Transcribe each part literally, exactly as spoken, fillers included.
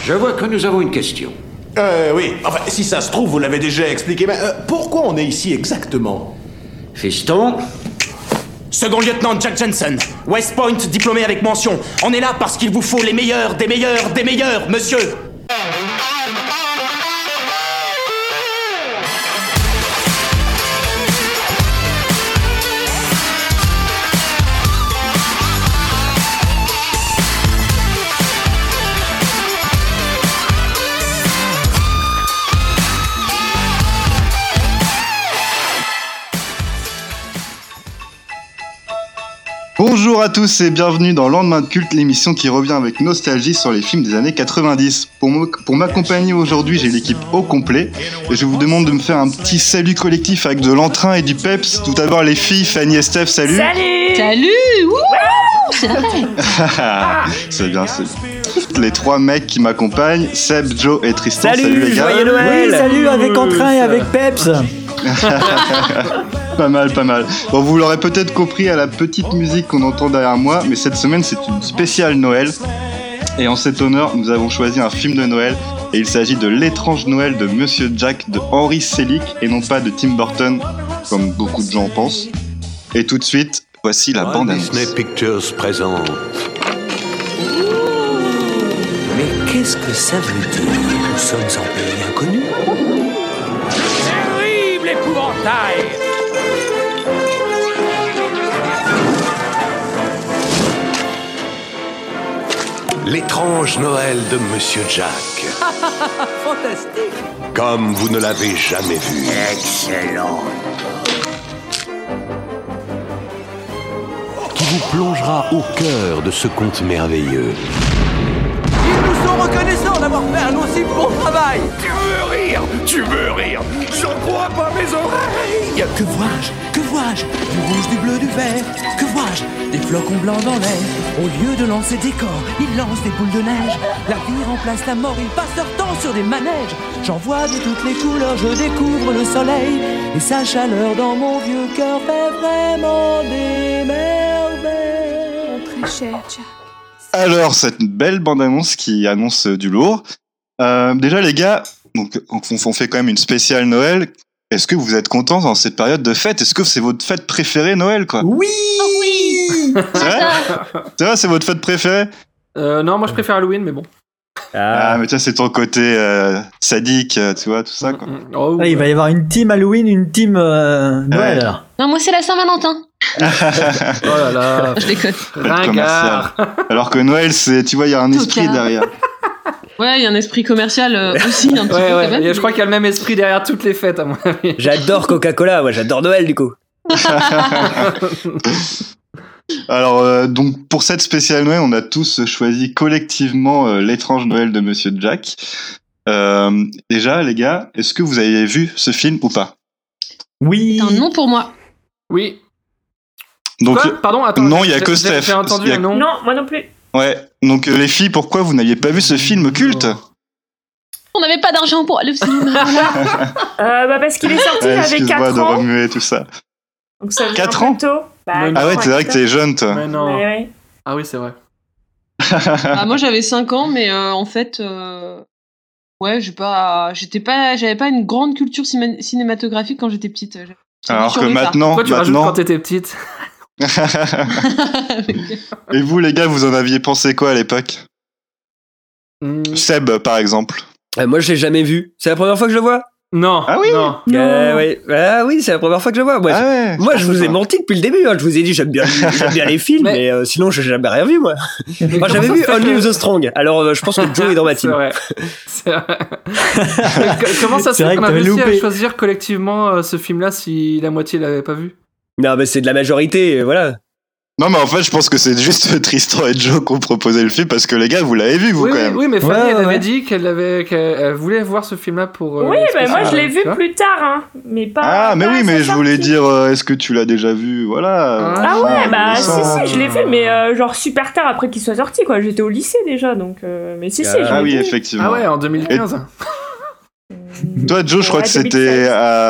Je vois que nous avons une question. Euh, oui. Enfin, si ça se trouve, vous l'avez déjà expliqué, mais euh, pourquoi on est ici exactement? Fiston? Second lieutenant Jack Jensen, West Point diplômé avec mention. On est là parce qu'il vous faut les meilleurs, des meilleurs, des meilleurs, monsieur. Bonjour à tous et bienvenue dans Lendemain de Culte, l'émission qui revient avec nostalgie sur les films des années quatre-vingt-dix. Pour, m- pour m'accompagner aujourd'hui, j'ai l'équipe au complet et je vous demande de me faire un petit salut collectif avec de l'entrain et du peps. Tout d'abord les filles, Fanny et Steph, salut. Salut. Salut. Wouhou. C'est vrai. C'est bien, c'est bien. Les trois mecs qui m'accompagnent, Seb, Joe et Tristan. Salut, salut les gars. joyeux Noël. Oui, salut, avec entrain et avec peps. Pas mal, pas mal. Bon, vous l'aurez peut-être compris à la petite musique qu'on entend derrière moi, mais cette semaine c'est une spéciale Noël. Et en cet honneur, nous avons choisi un film de Noël. Et il s'agit de L'étrange Noël de Monsieur Jack de Henry Selick et non pas de Tim Burton, comme beaucoup de gens pensent. Et tout de suite, voici la bande-annonce. Disney Pictures présente. Mais qu'est-ce que ça veut dire? Nous sommes en pays inconnu. Terrible épouvantail! L'étrange Noël de Monsieur Jack. Fantastique! Comme vous ne l'avez jamais vu. Excellent! Qui vous plongera au cœur de ce conte merveilleux. Ils nous sont reconnaissants d'avoir fait un aussi bon travail! Tu veux rire? Tu veux rire? J'en crois pas mes oreilles! Que vois-je? Que vois-je? Du rouge, du bleu, du vert. Que vois-je? Des flocons blancs dans l'air. Au lieu de lancer des corps, ils lancent des boules de neige. La vie remplace la mort, ils passent leur temps sur des manèges. J'en vois de toutes les couleurs, je découvre le soleil. Et sa chaleur dans mon vieux cœur fait vraiment des merveilles. Très cher, Jack. Alors, cette belle bande-annonce qui annonce du lourd. Euh, déjà, les gars, donc, on, on fait quand même une spéciale Noël. Est-ce que vous êtes contents dans cette période de fête? Est-ce que c'est votre fête préférée, Noël, quoi? Oui. Oh oui. C'est vrai? C'est vrai, c'est votre fête préférée? Euh, non, moi je préfère Halloween, mais bon. Ah, mais tu vois, c'est ton côté euh, sadique, euh, tu vois, tout ça, quoi. Mm, mm. Oh, Ah, il va y avoir une team Halloween, une team euh, Noël Ouais. alors. Non, moi c'est la Saint-Valentin. oh là là. Je déconne. Ringard. Alors que Noël, c'est, tu vois, il y a un esprit Tocard. derrière. Ouais, il y a un esprit commercial euh, aussi, un petit Ouais, peu ouais. quand même. Et je crois qu'il y a le même esprit derrière toutes les fêtes, à mon avis. J'adore Coca-Cola, moi j'adore Noël du coup. Alors, euh, donc, pour cette spéciale Noël, on a tous choisi collectivement euh, L'étrange Noël de Monsieur Jack. Euh, déjà, les gars, est-ce que vous avez vu ce film ou pas? Oui. C'est un nom pour moi. Oui. Donc, Quoi? Pardon, attends. non, il y a j'ai- que j'ai- Steph. J'ai entendu Il y a- un nom. Non, moi non plus. ouais. Donc, euh, les filles, pourquoi vous n'aviez pas vu ce film culte? On n'avait pas d'argent pour aller au cinéma. Euh, bah parce qu'il est sorti, Ouais, il avait excuse-moi quatre de ans. remuer tout ça. Donc ça vient quatre un ans peu tôt. Bah, Mais Ah ouais, non, c'est vrai que t'es jeune, toi. Mais non. Ouais, ouais. Ah oui, c'est vrai. Ah, moi j'avais cinq ans, mais euh, en fait, euh, ouais, j'ai pas, j'étais pas, j'avais pas une grande culture cima- cinématographique quand j'étais petite. J'avais- Alors sur que le tard. maintenant, Pourquoi tu rajoutes maintenant... quand t'étais petite? Et vous, les gars, vous en aviez pensé quoi à l'époque? Hmm. Seb, par exemple. Euh, moi je l'ai jamais vu. C'est la première fois que je le vois. Non. Ah oui? Non. Euh, ouais. Ah oui, c'est la première fois que je le vois. Moi, Ah ouais, moi je pensais vous ai pas. menti depuis le début. Hein. Je vous ai dit j'aime bien, j'aime bien les films, Mais- mais, euh, sinon j'ai jamais rien vu moi. Moi j'avais comment vu ça se fait Only que- the Strong. Alors euh, je pense que Joe est dans ma C'est team. vrai. C'est vrai. Mais co- Comment ça se C'est fait vrai qu'on que a t'avais réussi à loupé. choisir collectivement euh, ce film-là si la moitié l'avait pas vu? Non mais c'est de la majorité, euh, voilà. Non, mais en fait, je pense que c'est juste Tristan et Joe qui ont proposé le film parce que les gars, vous l'avez vu, vous, Oui, quand oui, même. oui, mais Fanny, Ouais, elle ouais, avait ouais. dit qu'elle avait, qu'elle elle voulait voir ce film-là pour. euh, Oui, le bah moi spécial, je l'ai vu tu vois. plus tard, hein. Mais pas. Ah, mais pas oui, à mais sa je voulais sortie. dire, euh, est-ce que tu l'as déjà vu? Voilà. Ah Ah ouais, bah si, ça. si, je l'ai vu, mais euh, genre super tard après qu'il soit sorti, quoi. J'étais au lycée déjà, donc. Euh, mais si, si, Ah je Ah l'ai oui, vu. effectivement. Ah ouais, en deux mille quinze. Toi, Joe, je crois Ouais, que c'était deux mille seize. à...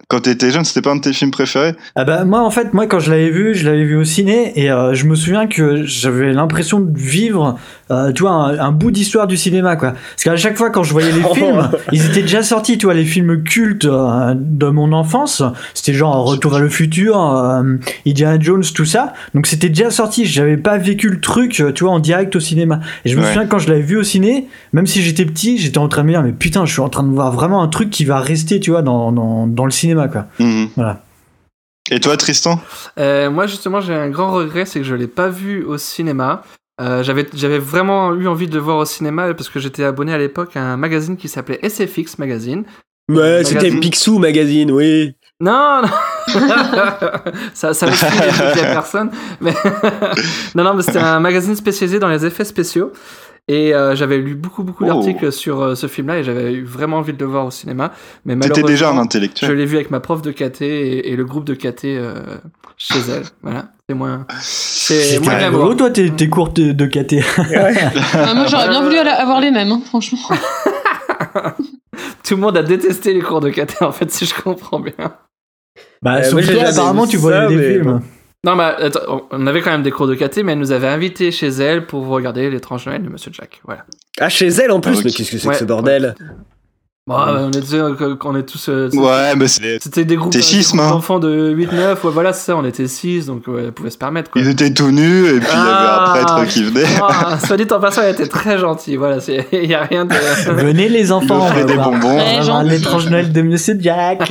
Quand t'étais jeune, c'était pas un de tes films préférés? Ah bah moi en fait, moi quand je l'avais vu, je l'avais vu au ciné et euh, je me souviens que j'avais l'impression de vivre, euh, tu vois, un, un bout d'histoire du cinéma quoi. Parce qu'à chaque fois quand je voyais les films, ils étaient déjà sortis, tu vois, les films cultes euh, de mon enfance. C'était genre Retour vers le futur, euh, Indiana Jones, tout ça. Donc c'était déjà sorti. J'avais pas vécu le truc, tu vois, en direct au cinéma. Et je me Ouais. souviens quand je l'avais vu au ciné, même si j'étais petit, j'étais en train de me dire mais putain, je suis en train de voir vraiment un truc qui va rester, tu vois, dans dans, dans le cinéma quoi. Mhm. Voilà. Et toi, Tristan? Euh, moi, justement, j'ai un grand regret, c'est que je l'ai pas vu au cinéma. Euh, j'avais, j'avais vraiment eu envie de le voir au cinéma parce que j'étais abonné à l'époque à un magazine qui s'appelait S F X Magazine. Ouais, c'était Magazine. Picsou Magazine, oui. Non, non. ça, ça laisse plus les trucs à personne. Mais non, non, mais c'était un magazine spécialisé dans les effets spéciaux. Et euh, j'avais lu beaucoup, beaucoup Oh. d'articles sur euh, ce film-là et j'avais eu vraiment envie de le voir au cinéma. Mais T'étais malheureusement, déjà un je intellectuel. l'ai vu avec ma prof de K T et, et le groupe de K T euh, chez elle. Voilà, c'est moins, c'est C'est moins rigolo, glamour. toi, tes, tes cours de, de K T. Ah, moi, j'aurais bien voulu alla- avoir les mêmes, hein, franchement. Tout le monde a détesté les cours de K T en fait, si je comprends bien. Bah, Euh, sauf moi, j'ai toi, jamais apparemment, vu tu ça, voyais des mais films. bon. Non, mais attends, on avait quand même des cours de K T, mais elle nous avait invités chez elle pour regarder l'étrange Noël de Monsieur Jack. Voilà. Ah, chez elle en plus, Ah, ok. mais qu'est-ce que c'est Ouais, que ce bordel? Bon, euh, on est, euh, on est tous. euh, Ouais, mais c'est... C'était des groupes, C'est des schisme, groupes hein. d'enfants de huit neuf, ouais, voilà, c'est ça, on était six, donc ouais, elle pouvait se permettre. Quoi. Ils étaient tout nus, et puis il y avait Ah. un prêtre qui venait. Ah, soit dit en passant, elle était très gentille, voilà, il n'y a rien de. Venez les enfants, Il offrait on va des voir- bonbons. on va Ouais, voir gentil. l'étrange Noël de Monsieur Jack.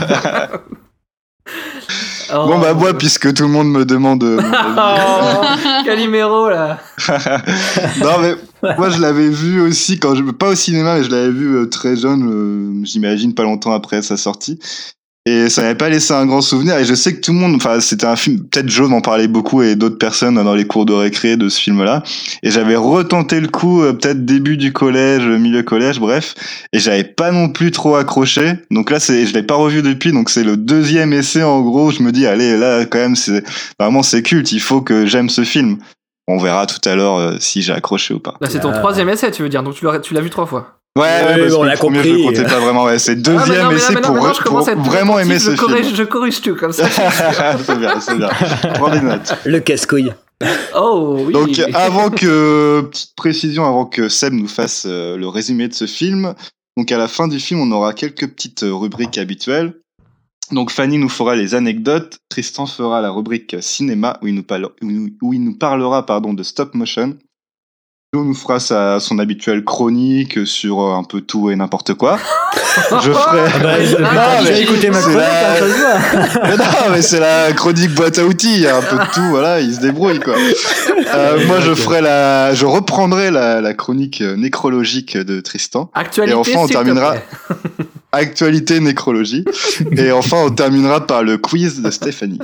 Oh. Bon, bah, moi, puisque tout le monde me demande euh, mon avis. Oh, Calimero, là. Non, mais moi, je l'avais vu aussi, quand je... pas au cinéma, mais je l'avais vu euh, très jeune, euh, j'imagine, pas longtemps après sa sortie. Et ça n'avait pas laissé un grand souvenir. Et je sais que tout le monde, enfin, c'était un film, peut-être Joe m'en parlait beaucoup et d'autres personnes dans les cours de récré de ce film-là. Et j'avais retenté le coup, euh, peut-être début du collège, milieu collège, bref. Et j'avais pas non plus trop accroché. Donc là, c'est, je l'ai pas revu depuis. Donc c'est le deuxième essai, en gros. Je me dis, allez, là, quand même, c'est, vraiment, c'est culte. Il faut que j'aime ce film. On verra tout à l'heure euh, si j'ai accroché ou pas. Là, c'est ton Ah. troisième essai, tu veux dire, donc tu l'as, tu l'as vu trois fois. Ouais, Ouais, ouais, parce on que l'a le premier, compris. je le comptais pas vraiment. Ouais, c'est le deuxième Ah, mais non, mais là, essai mais non, pour, mais non, je pour commence à être vraiment attentif, aimer ce je corrige, film. Je corrige tout, comme ça. c'est bien, c'est bien. Prends des notes. Le casse-couille. Oh, oui. Donc, avant que, petite précision, avant que Seb nous fasse euh, le résumé de ce film, donc à la fin du film, on aura quelques petites euh, rubriques habituelles. Donc, Fanny nous fera les anecdotes, Tristan fera la rubrique cinéma, où il nous, parle, où nous, où il nous parlera pardon, de stop motion. Joe nous fera sa, son habituelle chronique sur euh, un peu tout et n'importe quoi. Je ferai... Ah bah, je- Non, bah, mais j'ai écouté ma c'est chronique, la- hein, ça se voit. Mais non, mais c'est la chronique boîte à outils, il y a un peu de tout, voilà, il se débrouille, quoi. Euh, moi, je ferai la, je reprendrai la, la chronique euh, nécrologique de Tristan. Actualité, Et enfin, on s'il te terminera, plaît. actualité nécrologie. Et enfin, on terminera par le quiz de Stéphanie.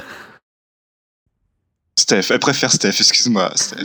Steph, elle préfère Steph, excuse-moi, Steph.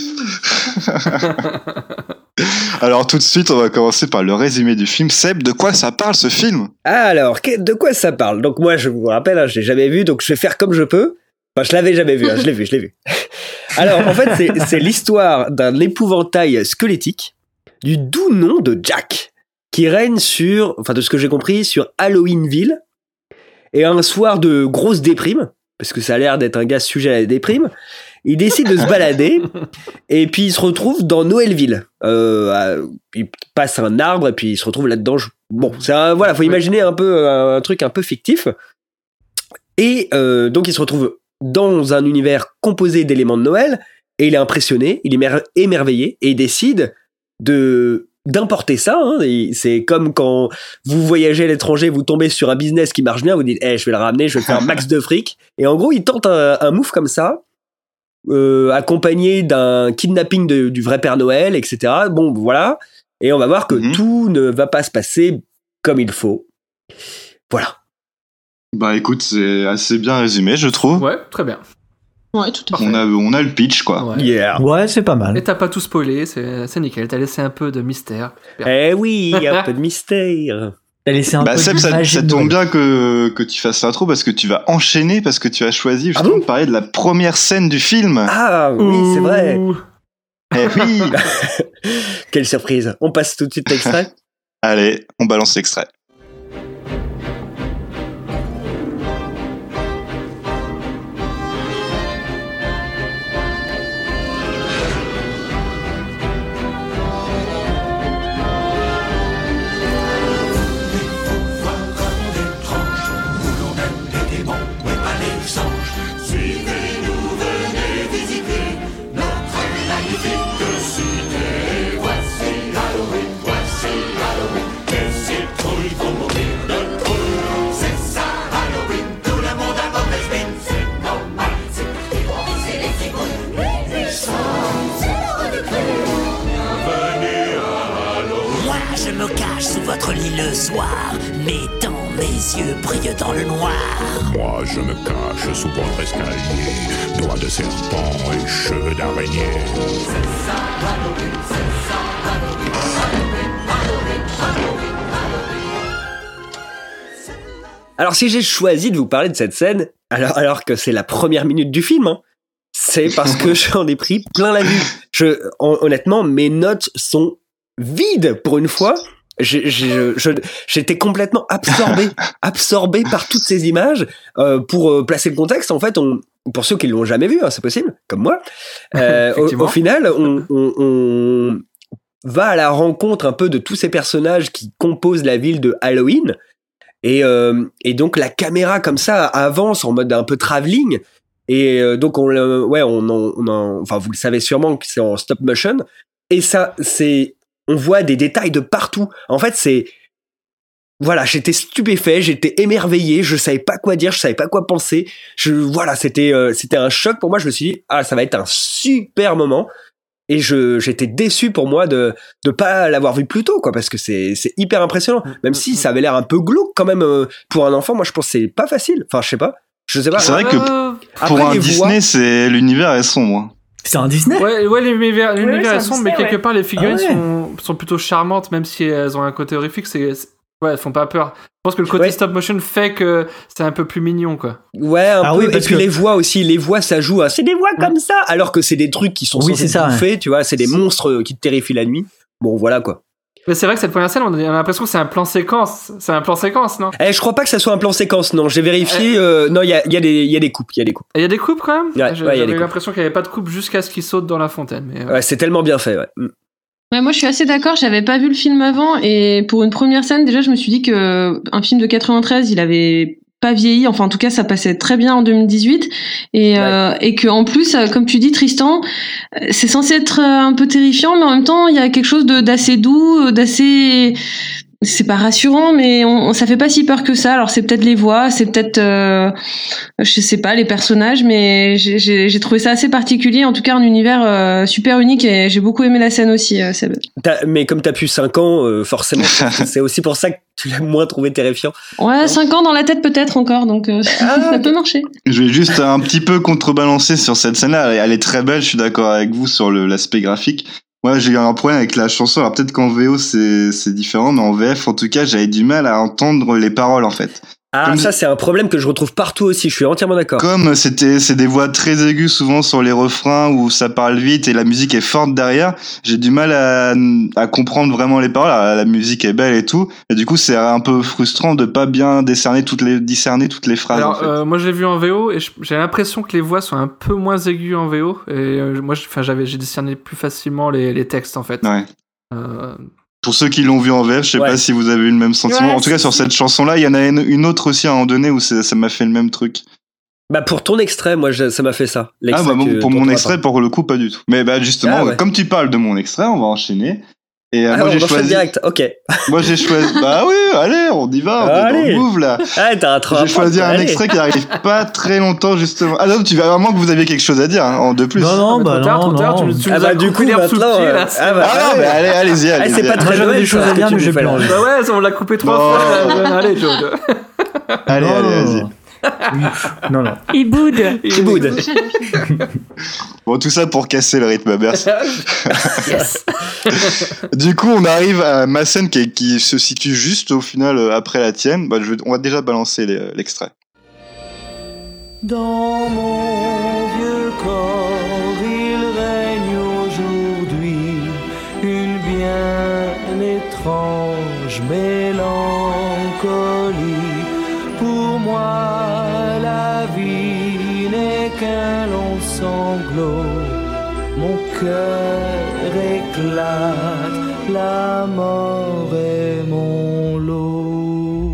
Alors, tout de suite, on va commencer par le résumé du film. Seb, de quoi ça parle, ce film? Alors, que- de quoi ça parle? Donc moi, je vous rappelle, hein, je l'ai jamais vu, donc je vais faire comme je peux. Enfin, je l'avais jamais vu, hein, je l'ai vu, je l'ai vu. Alors, en fait, c'est, c'est l'histoire d'un épouvantail squelettique du doux nom de Jack, qui règne sur, enfin, de ce que j'ai compris, sur Halloweenville. Et un soir de grosse déprime, parce que ça a l'air d'être un gars sujet à la déprime, il décide de se balader, et puis il se retrouve dans Noëlville. Euh, à- il passe un arbre, et puis il se retrouve là-dedans. Je- Bon, c'est un, voilà, faut imaginer un peu un, un truc un peu fictif. Et euh, donc il se retrouve dans un univers composé d'éléments de Noël, et il est impressionné, il est émer- émerveillé, et il décide de d'importer ça. Hein. Et c'est comme quand vous voyagez à l'étranger, vous tombez sur un business qui marche bien, vous dites hey, je vais le ramener, je vais faire un max de fric. Et en gros, il tente un, un move comme ça, euh, accompagné d'un kidnapping de- du vrai Père Noël, et cetera. Bon, voilà. Et on va voir que Mhm. tout ne va pas se passer comme il faut. Voilà. Bah, écoute, c'est assez bien résumé, je trouve. Ouais, très bien. Ouais, tout à fait. On a, on a le pitch, quoi. Ouais. Yeah. Ouais, c'est pas mal. Et t'as pas tout spoilé, c'est, c'est nickel. T'as laissé un peu de mystère. Super. Eh oui, il y a un peu de mystère. T'as laissé un Bah, peu Seb, de ça, magie ça de tombe Noël. bien que, que tu fasses l'intro parce que tu vas enchaîner parce que tu as choisi Ah justement bon de parler de la première scène du film. Ah oui, c'est vrai. Ouh. Eh oui. Quelle surprise. On passe tout de suite l'extrait. Allez, on balance l'extrait. je me cache sous votre lit le soir. Mes dents, mes yeux brillent dans le noir. Moi je me cache sous votre escalier, doigts de serpent et cheveux d'araignée. C'est ça, Halloween, c'est ça, Halloween, Halloween, Halloween, Halloween. Alors si j'ai choisi de vous parler de cette scène, alors, alors que c'est la première minute du film, hein, c'est parce que j'en ai pris plein la vue. Je, honnêtement, mes notes sont vides pour une fois. J'ai, j'ai, je, j'étais complètement absorbé, absorbé par toutes ces images. Euh, pour euh, placer le contexte, en fait, on, pour ceux qui l'ont jamais vu, hein, c'est possible, comme moi. Euh, au, au final, on, on, on va à la rencontre un peu de tous ces personnages qui composent la ville de Halloween. Et, euh, et donc la caméra comme ça avance en mode un peu travelling. Et euh, donc on, euh, ouais, on, on, on, enfin vous le savez sûrement que c'est en stop motion. Et ça, c'est on voit des détails de partout. En fait, c'est... Voilà, j'étais stupéfait, j'étais émerveillé, je savais pas quoi dire, je savais pas quoi penser. Je, voilà, c'était, euh, c'était un choc pour moi. Je me suis dit, ah, ça va être un super moment. Et je, j'étais déçu pour moi de de pas l'avoir vu plus tôt, quoi, parce que c'est, c'est hyper impressionnant. Même si ça avait l'air un peu glauque quand même euh, pour un enfant. Moi, je pense que c'est pas facile. Enfin, je sais pas. Je sais pas. C'est vrai que euh... pour Après, un Disney, voix... c'est l'univers est sombre. C'est un Disney. Ouais, ouais l'univers, l'univers ouais, est sombre, mais quelque ouais. part les figurines Ah ouais. sont, sont plutôt charmantes, même si elles ont un côté horrifique. C'est, c'est... Ouais, elles font pas peur. Je pense que le côté Ouais. stop motion fait que c'est un peu plus mignon, quoi. Ouais, un Ah peu. oui, Et parce puis que- les voix aussi, les voix ça joue. À... C'est des voix comme ça, alors que c'est des trucs qui sont Oui, censés c'est ça, te bouffer, tu vois. C'est des monstres qui te terrifient la nuit. Bon, voilà quoi. Mais c'est vrai que cette première scène, on a l'impression que c'est un plan séquence. C'est un plan séquence, non? Eh, je crois pas que ça soit un plan séquence, non. J'ai vérifié. Euh, non, il y a, y a des, il y a des coupes, il y a des coupes. Il y a des coupes quand même? Ouais, J'ai- ouais, il y a J'avais des coupes. l'impression qu'il y avait pas de coupe jusqu'à ce qu'il saute dans la fontaine. Mais, euh, Ouais, c'est tellement bien fait. Ouais. Mm. Ouais, moi je suis assez d'accord, j'avais pas vu le film avant et pour une première scène déjà je me suis dit que un film de quatre-vingt-treize il avait pas vieilli, enfin en tout cas ça passait très bien en deux mille dix-huit et, Ouais. euh, et que en plus euh, comme tu dis Tristan euh, c'est censé être euh, un peu terrifiant mais en même temps il y a quelque chose de, d'assez doux, euh, d'assez... C'est pas rassurant, mais on, on- ça fait pas si peur que ça. Alors c'est peut-être les voix, c'est peut-être, euh, je sais pas, les personnages, mais j'ai, j'ai, j'ai trouvé ça assez particulier. En tout cas, un univers euh, super unique et j'ai beaucoup aimé la scène aussi. Euh, Seb. T'as- mais comme t'as plus cinq ans, euh, forcément, c'est aussi pour ça que tu l'as moins trouvé terrifiant. Ouais, cinq ans dans la tête peut-être encore, donc euh, ça peut marcher. Je vais juste un petit peu contrebalancer sur cette scène-là. Elle est- Elle est très belle, je suis d'accord avec vous sur le, l'aspect graphique. Moi, j'ai eu un problème avec la chanson. Alors peut-être qu'en V O c'est c'est différent, mais en V F, en tout cas, j'avais du mal à entendre les paroles en fait. Ah, Comme- ça c'est un problème que je retrouve partout aussi. Je suis entièrement d'accord. Comme c'était c'est des voix très aiguës souvent sur les refrains où ça parle vite et la musique est forte derrière, j'ai du mal à à comprendre vraiment les paroles. Alors, la musique est belle et tout, et du coup c'est un peu frustrant de pas bien décerner toutes les discerner toutes les phrases. Alors, en fait. euh, moi, je l'ai vu en V O et je- j'ai l'impression que les voix sont un peu moins aiguës en V O. Et euh, moi, je- enfin, j'avais, j'ai discerné plus facilement les, les textes en fait. Ouais. Euh, Pour ceux qui l'ont vu en V F, je sais Ouais. pas si vous avez eu le même sentiment. Ouais, en tout cas, si, sur si. cette chanson-là, il y en a une, une autre aussi à un moment donné où c'est- ça m'a fait le même truc. Bah pour ton extrait, moi je- ça m'a fait ça. Ah L'extrait bah bon, que- pour dont mon on extrait, pour le coup, pas du tout. Mais bah justement, Ah ouais. comme tu parles de mon extrait, on va enchaîner. Et euh, Ah, moi on j'ai enchaîne choisi. direct. Ok. Moi j'ai choisi. Bah oui, allez, on y va, on est dans Allez. le move là. Ah, t'as un train. J'ai choisi un Allez. extrait qui arrive pas très longtemps justement. Ah non, tu vas vraiment que vous aviez quelque chose à dire hein, en de plus. Non, non, mais bah trop tard, non, trop tard, non. tu, tu Ah nous bah as du coupé coup l'herbe sous le maintenant. pied, euh, là. Ah bah Ah non, mais allez, allez-y, Ah, allez-y. c'est pas Moi, très j'avais Noël, des choses ça, à ce dire, que tu mais j'ai nous fais, plus là. envie. Bah ouais, on l'a coupé trois Non. fois. là. Allez, Joe. Allez, Non, allez, non, vas-y. Non, non. Il boude. Tu boudes. Bon, tout ça pour casser le rythme, merci. Du coup, on arrive à ma scène qui, est- qui se situe juste au final euh, après la tienne. Bah, je vais- on va déjà balancer les- l'extrait. Dans mon vieux corps, il règne aujourd'hui une bien étrange mélancolie. Pour moi, la vie n'est qu'un long sanglot. Mon cœur éclate, la mort est mon lot.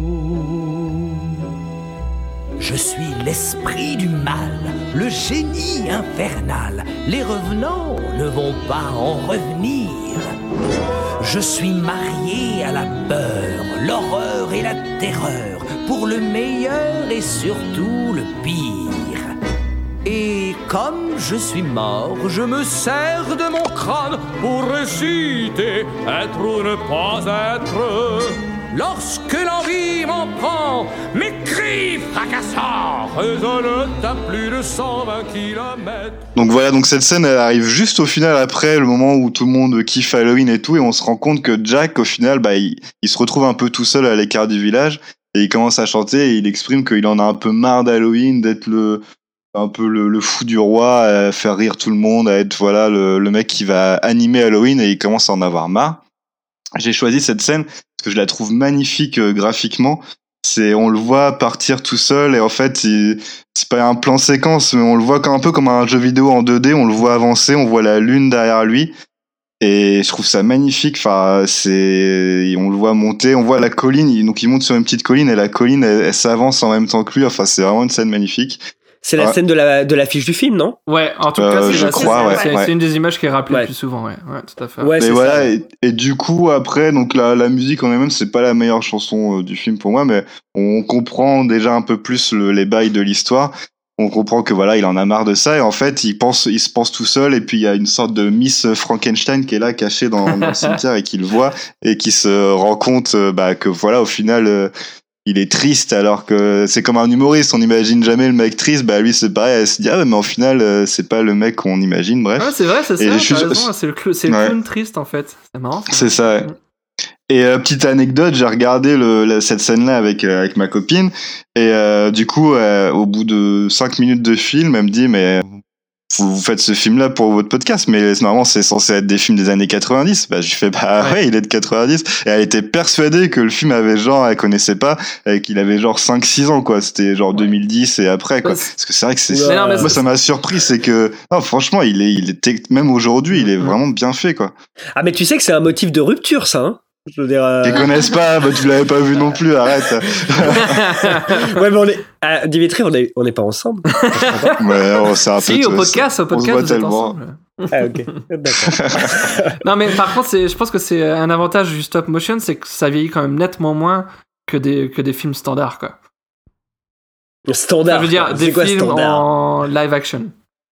Je suis l'esprit du mal, le génie infernal. Les revenants ne vont pas en revenir. Je suis marié à la peur, l'horreur et la terreur, pour le meilleur et surtout le pire. Et comme je suis mort, je me sers de mon crâne pour réciter être ou ne pas être. Lorsque l'envie m'en prend, mes cris fracassants résonnent à plus de cent vingt kilomètres. Donc voilà, donc cette scène elle arrive juste au final après le moment où tout le monde kiffe Halloween et tout, et on se rend compte que Jack au final bah il, il se retrouve un peu tout seul à l'écart du village et il commence à chanter et il exprime qu'il en a un peu marre d'Halloween, d'être le un peu le, le fou du roi, à faire rire tout le monde, à être voilà le, le mec qui va animer Halloween, et il commence à en avoir marre. J'ai choisi cette scène parce que je la trouve magnifique euh, graphiquement. C'est, on le voit partir tout seul et en fait, il, c'est pas un plan séquence, mais on le voit comme, un peu comme un jeu vidéo en deux D. On le voit avancer, on voit la lune derrière lui et je trouve ça magnifique. Enfin, c'est, on le voit monter, on voit la colline. Donc il monte sur une petite colline et la colline elle, elle s'avance en même temps que lui. Enfin, c'est vraiment une scène magnifique. C'est la ouais. scène de la de l'affiche du film, non? Ouais, en tout euh, cas, c'est, je la, crois, c'est, ouais, c'est, ouais. c'est une des images qui est rappelée ouais. le plus souvent, ouais, ouais, tout à fait. Ouais, et c'est voilà, ça. et, et du coup après, donc la, la musique en elle-même, c'est pas la meilleure chanson euh, du film pour moi, mais on comprend déjà un peu plus le, les bails de l'histoire. On comprend que voilà, il en a marre de ça et en fait, il pense, il se pense tout seul et puis il y a une sorte de Miss Frankenstein qui est là, cachée dans, dans le cimetière et qui le voit et qui se rend compte euh, bah, que voilà, au final. Euh, il est triste alors que c'est comme un humoriste, on n'imagine jamais le mec triste, bah lui c'est pareil, elle se dit ah mais en final euh, c'est pas le mec qu'on imagine, bref. Ouais, c'est vrai, c'est ça, et t'as suis... raison, c'est le, cl- c'est ouais. le clown triste en fait, c'est marrant. C'est ça, ouais. Et euh, petite anecdote, j'ai regardé le, la, cette scène-là avec euh, avec ma copine et euh, du coup euh, au bout de cinq minutes de film, elle me dit mais vous, vous faites ce film-là pour votre podcast, mais normalement c'est censé être des films des années quatre-vingt-dix. Bah je lui fais bah ouais, ouais il est de quatre-vingt-dix. Et elle était persuadée que le film avait genre, elle connaissait pas, et qu'il avait genre cinq six ans quoi. C'était genre ouais. deux mille dix et après quoi. Parce que c'est vrai que c'est, ouais, moi c'est... ça m'a surpris, c'est que non franchement il est, il est même aujourd'hui il est vraiment bien fait quoi. Ah mais tu sais que c'est un motif de rupture ça. Hein je veux dire. Euh... Ils connaissent pas, bah tu l'avais pas vu non plus, arrête. Ouais mais on est, ah, Dimitri on est, on est pas ensemble. Ouais, on s'est un peu. Si au podcast, au podcast vous êtes ensemble. Ah ok, d'accord. Non mais par contre, c'est, je pense que c'est un avantage du stop motion, c'est que ça vieillit quand même nettement moins que des que des films standards quoi. Standard. Ça veut dire c'est des quoi, films standard en live action.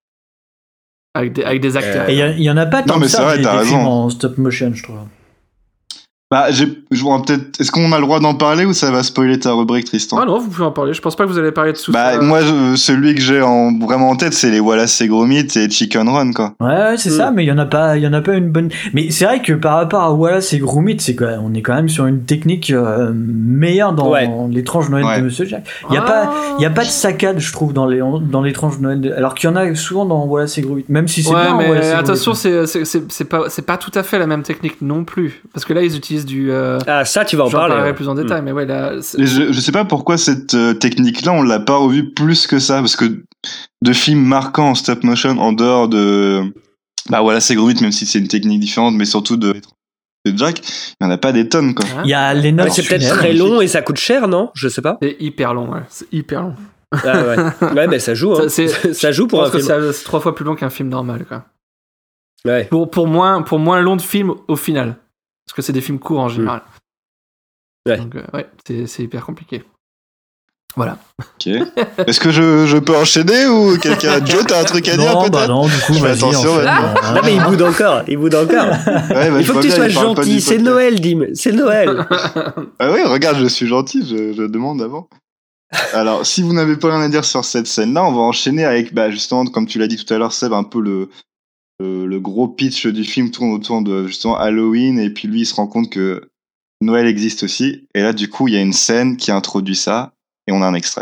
Avec des, avec des acteurs. Il euh... y, y en a pas tant non, mais que ça, vrai, des, des raison. films en stop motion, je trouve. Bah, j'ai, je vois peut-être. Est-ce qu'on a le droit d'en parler ou ça va spoiler ta rubrique, Tristan? Ah non, vous pouvez en parler. Je pense pas que vous allez parler de tout bah, ça. Bah, moi, je, celui que j'ai en, vraiment en tête, c'est les Wallace et Gromit et Chicken Run, quoi. Ouais, ouais c'est mmh. ça, mais il y en a pas, il y en a pas une bonne. Mais c'est vrai que par rapport à Wallace et Gromit, c'est quoi, on est quand même sur une technique euh, meilleure dans ouais. l'étrange Noël ouais. de Monsieur Jack. Il y a ah. pas, il y a pas de saccade, je trouve, dans les, dans l'étrange Noël. De... Alors qu'il y en a souvent dans Wallace et Gromit, même si c'est ouais, bien. Mais Wallace et attention, Gromit. c'est, c'est, c'est, c'est pas, c'est pas tout à fait la même technique non plus, parce que là, ils utilisent du. Euh... Ah, ça, tu vas en J'en parler. parlerai plus en détail, mmh. mais ouais, là. Et je, je sais pas pourquoi cette euh, technique-là, on l'a pas revue plus que ça, parce que de films marquants en stop motion, en dehors de, bah voilà, c'est Gromit, même si c'est une technique différente, mais surtout de, de Jack, il y en a pas des tonnes, quoi. Il y a les notes. Ouais, c'est peut-être très long et ça coûte cher, non? Je sais pas. C'est hyper long, ouais. C'est hyper long. Ah ouais. Ouais, mais ça joue, hein. Ça, c'est, ça joue pour un film. C'est, c'est trois fois plus long qu'un film normal, quoi. Ouais. Pour, pour moins, pour moins long de film au final. Parce que c'est des films courts en général. Mmh. Ouais. Donc, euh, ouais, c'est, c'est hyper compliqué. Voilà. Ok. Est-ce que je, je peux enchaîner ou quelqu'un, Joe, t'as un truc à non, dire peut-être? Bah non, du coup, je fais attention. En fait, ah non, mais il boude encore, il boude encore. Ouais, bah, il faut que tu sois gentil, c'est Noël, Dim, c'est Noël. Ah oui, regarde, je suis gentil, je, je demande avant. Alors, si vous n'avez pas rien à dire sur cette scène-là, on va enchaîner avec, bah, justement, comme tu l'as dit tout à l'heure, Seb, un peu le, le, le gros pitch du film tourne autour de, justement, Halloween, et puis lui, il se rend compte que Noël existe aussi, et là, du coup, il y a une scène qui introduit ça, et on a un extrait.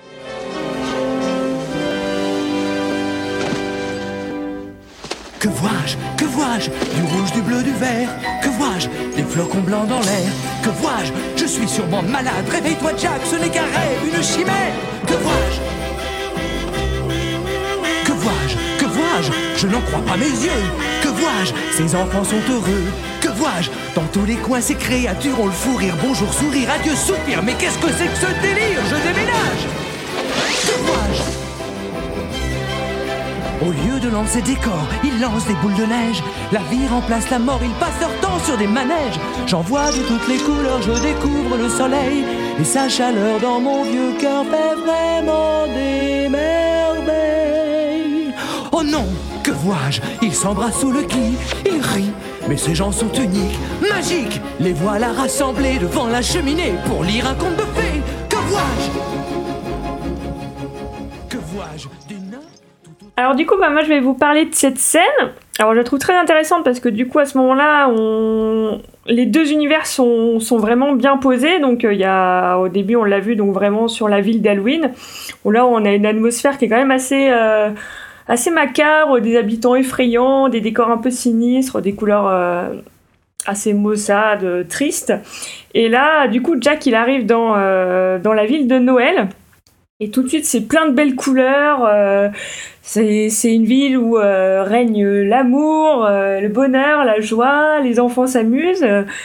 Que vois-je, que vois-je, du rouge, du bleu, du vert? Que vois-je, des flocons blancs dans l'air? Que vois-je, je suis sûrement malade. Réveille-toi Jack, ce n'est qu'un rêve, une chimère. Que vois-je? Que vois-je, que vois-je, je n'en crois pas mes yeux. Que vois-je, ces enfants sont heureux. Que vois-je, dans tous les coins ces créatures ont le fou rire. Bonjour sourire, adieu soupir, mais qu'est-ce que c'est que ce délire? Je déménage. Que vois-je? Au lieu de lancer des corps, il lance des boules de neige. La vie remplace la mort, ils passent leur temps sur des manèges. J'en vois de toutes les couleurs, je découvre le soleil. Et sa chaleur dans mon vieux cœur fait vraiment des merveilles. non, que vois-je? Ils s'embrassent sous le gui, ils rient, mais ces gens sont uniques, magiques. Les voilà rassemblés devant la cheminée pour lire un conte de fées. Que vois-je? Que vois-je d'une... Alors du coup, bah, moi je vais vous parler de cette scène. Alors je la trouve très intéressante parce que du coup à ce moment-là, on... les deux univers sont, sont vraiment bien posés. Donc il euh, y a, au début on l'a vu donc vraiment sur la ville d'Halloween, où là on a une atmosphère qui est quand même assez, euh, assez macabre, des habitants effrayants, des décors un peu sinistres, des couleurs euh, assez maussades, euh, tristes. Et là du coup Jack il arrive dans, euh, dans la ville de Noël. Et tout de suite, c'est plein de belles couleurs. Euh, c'est, c'est une ville où euh, règne l'amour, euh, le bonheur, la joie, les enfants s'amusent.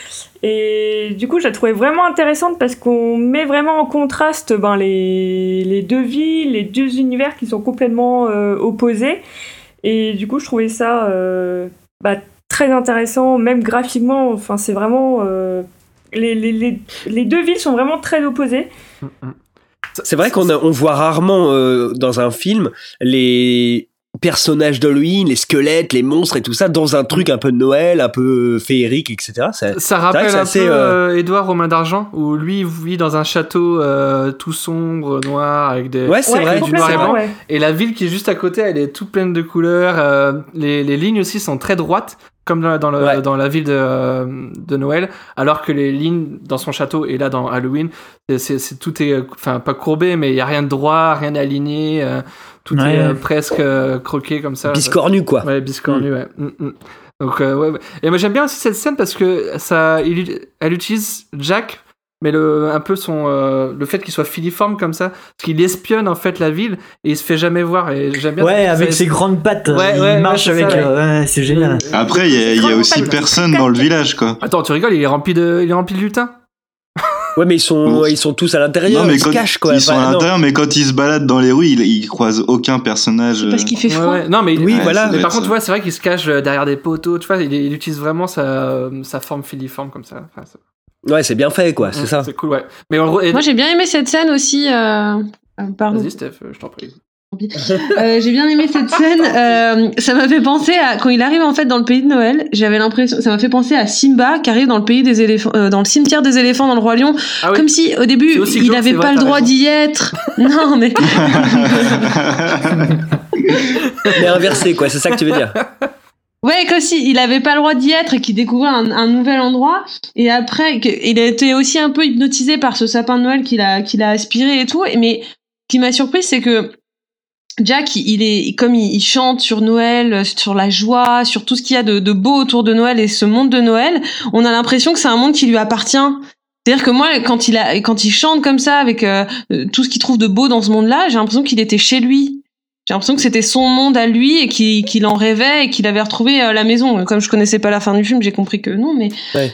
Et du coup, je la trouvais vraiment intéressante parce qu'on met vraiment en contraste ben, les, les deux villes, les deux univers qui sont complètement euh, opposés. Et du coup, je trouvais ça euh, bah, très intéressant, même graphiquement. Enfin, c'est vraiment... Euh, les, les, les, les deux villes sont vraiment très opposées. C'est vrai qu'on a, on voit rarement euh, dans un film les personnages d'Halloween, les squelettes, les monstres et tout ça dans un truc un peu de Noël, un peu féerique, et cetera. Ça, ça rappelle un assez, peu euh... Édouard Romain d'Argent, où lui il vit dans un château euh, tout sombre, noir, avec des ouais, c'est vrai, du noir et blanc. Ouais. Et la ville qui est juste à côté, elle est toute pleine de couleurs. Euh, les, les lignes aussi sont très droites, comme dans, dans, le, ouais. dans la ville de, euh, de Noël, alors que les lignes dans son château et là dans Halloween, c'est, c'est, c'est tout est, enfin pas courbé, mais il y a rien de droit, rien d'aligné. Euh, Tout ouais. est euh, presque euh, croqué comme ça. Biscornu, quoi. Ouais, biscornu, mmh. ouais. Mmh, mmh. Donc, euh, ouais, ouais. Et moi, j'aime bien aussi cette scène parce que ça, il, elle utilise Jack, mais le, un peu son, euh, le fait qu'il soit filiforme comme ça, parce qu'il espionne en fait la ville et il se fait jamais voir. Et j'aime bien. Ouais, avec ça, ses grandes pattes. Ouais, il ouais, marche ouais, avec. ça, euh, ouais, c'est génial. Après, il y a, y a aussi personne dans le village, quoi. Attends, tu rigoles, il est rempli de, il est rempli de lutins. Ouais, mais ils sont, bon. ils sont tous à l'intérieur, non, mais ils quand, se cachent, quoi. Ils sont bah, à l'intérieur, non. Mais quand ils se baladent dans les rues, ils, ils croisent aucun personnage. C'est parce qu'il fait froid. Ouais, ouais. Non, mais oui, ouais, voilà. Mais par contre, tu vois, c'est vrai qu'il se cache derrière des poteaux, tu vois, il, il utilise vraiment sa, sa forme filiforme comme ça. Enfin, c'est... Ouais, c'est bien fait, quoi, c'est mmh, ça. C'est cool, ouais. Mais en... Moi, j'ai bien aimé cette scène aussi. Euh... Pardon. Vas-y, Steph, je t'en prie. euh, j'ai bien aimé cette scène. Euh, ça m'a fait penser à quand il arrive en fait dans le pays de Noël. J'avais l'impression, ça m'a fait penser à Simba qui arrive dans le pays des éléphants, euh, dans le cimetière des éléphants dans le Roi Lion. Ah oui. Comme si au début il n'avait pas vrai, le droit raison. d'y être. Non mais. Mais inversé quoi, c'est ça que tu veux dire. Ouais, comme si il avait pas le droit d'y être et qu'il découvrait un, un nouvel endroit. Et après, il a été aussi un peu hypnotisé par ce sapin de Noël qu'il a, qu'il a aspiré et tout. Mais ce qui m'a surprise, c'est que Jack, il est comme il, il chante sur Noël, sur la joie, sur tout ce qu'il y a de, de beau autour de Noël et ce monde de Noël. On a l'impression que c'est un monde qui lui appartient. C'est-à-dire que moi, quand il a, quand il chante comme ça avec euh, tout ce qu'il trouve de beau dans ce monde-là, j'ai l'impression qu'il était chez lui. J'ai l'impression que c'était son monde à lui et qu'il, qu'il en rêvait et qu'il avait retrouvé euh, la maison. Comme je connaissais pas la fin du film, j'ai compris que non, mais ouais.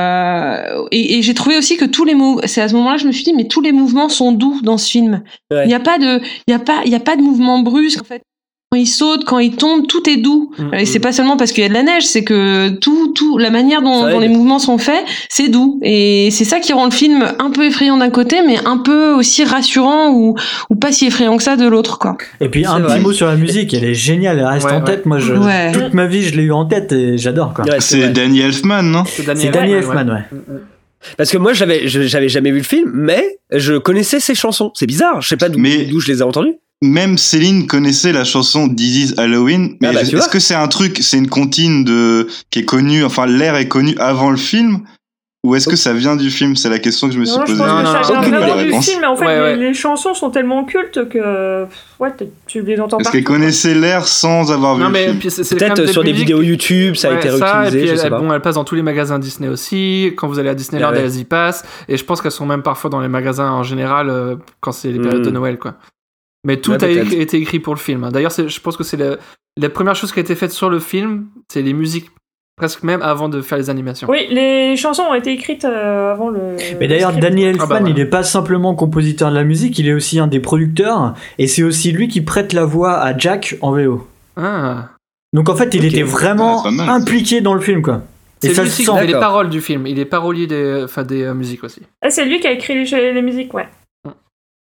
euh, et, et j'ai trouvé aussi que tous les mots, c'est à ce moment-là que je me suis dit, mais tous les mouvements sont doux dans ce film. Il ouais. y a pas de, il y a pas, il y a pas de mouvement brusque. En fait, quand il saute, quand il tombe, tout est doux. Mmh, et c'est pas seulement parce qu'il y a de la neige, c'est que tout, tout, la manière dont, dont les mouvements sont faits, c'est doux. Et c'est ça qui rend le film un peu effrayant d'un côté, mais un peu aussi rassurant ou, ou pas si effrayant que ça de l'autre, quoi. Et puis, c'est un vrai. petit mot sur la musique, elle est géniale, elle reste ouais, en tête. Ouais. Moi, je, ouais. toute ma vie, je l'ai eu en tête et j'adore, quoi. Ouais, c'est, c'est Danny Elfman, non? C'est Danny, c'est Danny Elfman, ouais. ouais. Parce que moi, j'avais, j'avais jamais vu le film, mais je connaissais ses chansons. C'est bizarre, je sais pas d'où, mais... d'où je les ai entendues. Même Céline connaissait la chanson This Is Halloween, mais ah bah, est-ce vois. que c'est un truc, c'est une comptine de qui est connue, enfin l'air est connu avant le film, ou est-ce que ça vient du film? C'est la question que je me suis non, posée. Je pense non, que ça vient vraiment du film, mais en fait ouais, ouais. Les, les chansons sont tellement cultes que ouais, tu les entends pas. Est-ce qu'elle connaissait l'air sans avoir vu non, le mais film? Puis c'est, c'est peut-être sur des musiques... vidéos YouTube, ça ouais, a été ça, réutilisé. Et puis je elle, sais pas. Bon, elle passe dans tous les magasins Disney aussi. Quand vous allez à Disneyland, ouais, ouais. elles y passent. Et je pense qu'elles sont même parfois dans les magasins en général euh, quand c'est les périodes mmh. de Noël, quoi. Mais tout ouais, a écrit, été écrit pour le film. D'ailleurs, c'est, je pense que c'est la, la première chose qui a été faite sur le film, c'est les musiques, presque même avant de faire les animations. Oui, les chansons ont été écrites euh, avant le... Mais d'ailleurs, le Danny Elfman, ah bah, voilà. il n'est pas simplement compositeur de la musique, il est aussi un des producteurs, et c'est aussi lui qui prête la voix à Jack en V O. Ah. Donc en fait, il okay. était vraiment ah, mal, impliqué dans le film, quoi. C'est et lui ça aussi qui fait les paroles du film, il est parolier des, enfin, des euh, musiques aussi. Ah, c'est lui qui a écrit les, les musiques, ouais.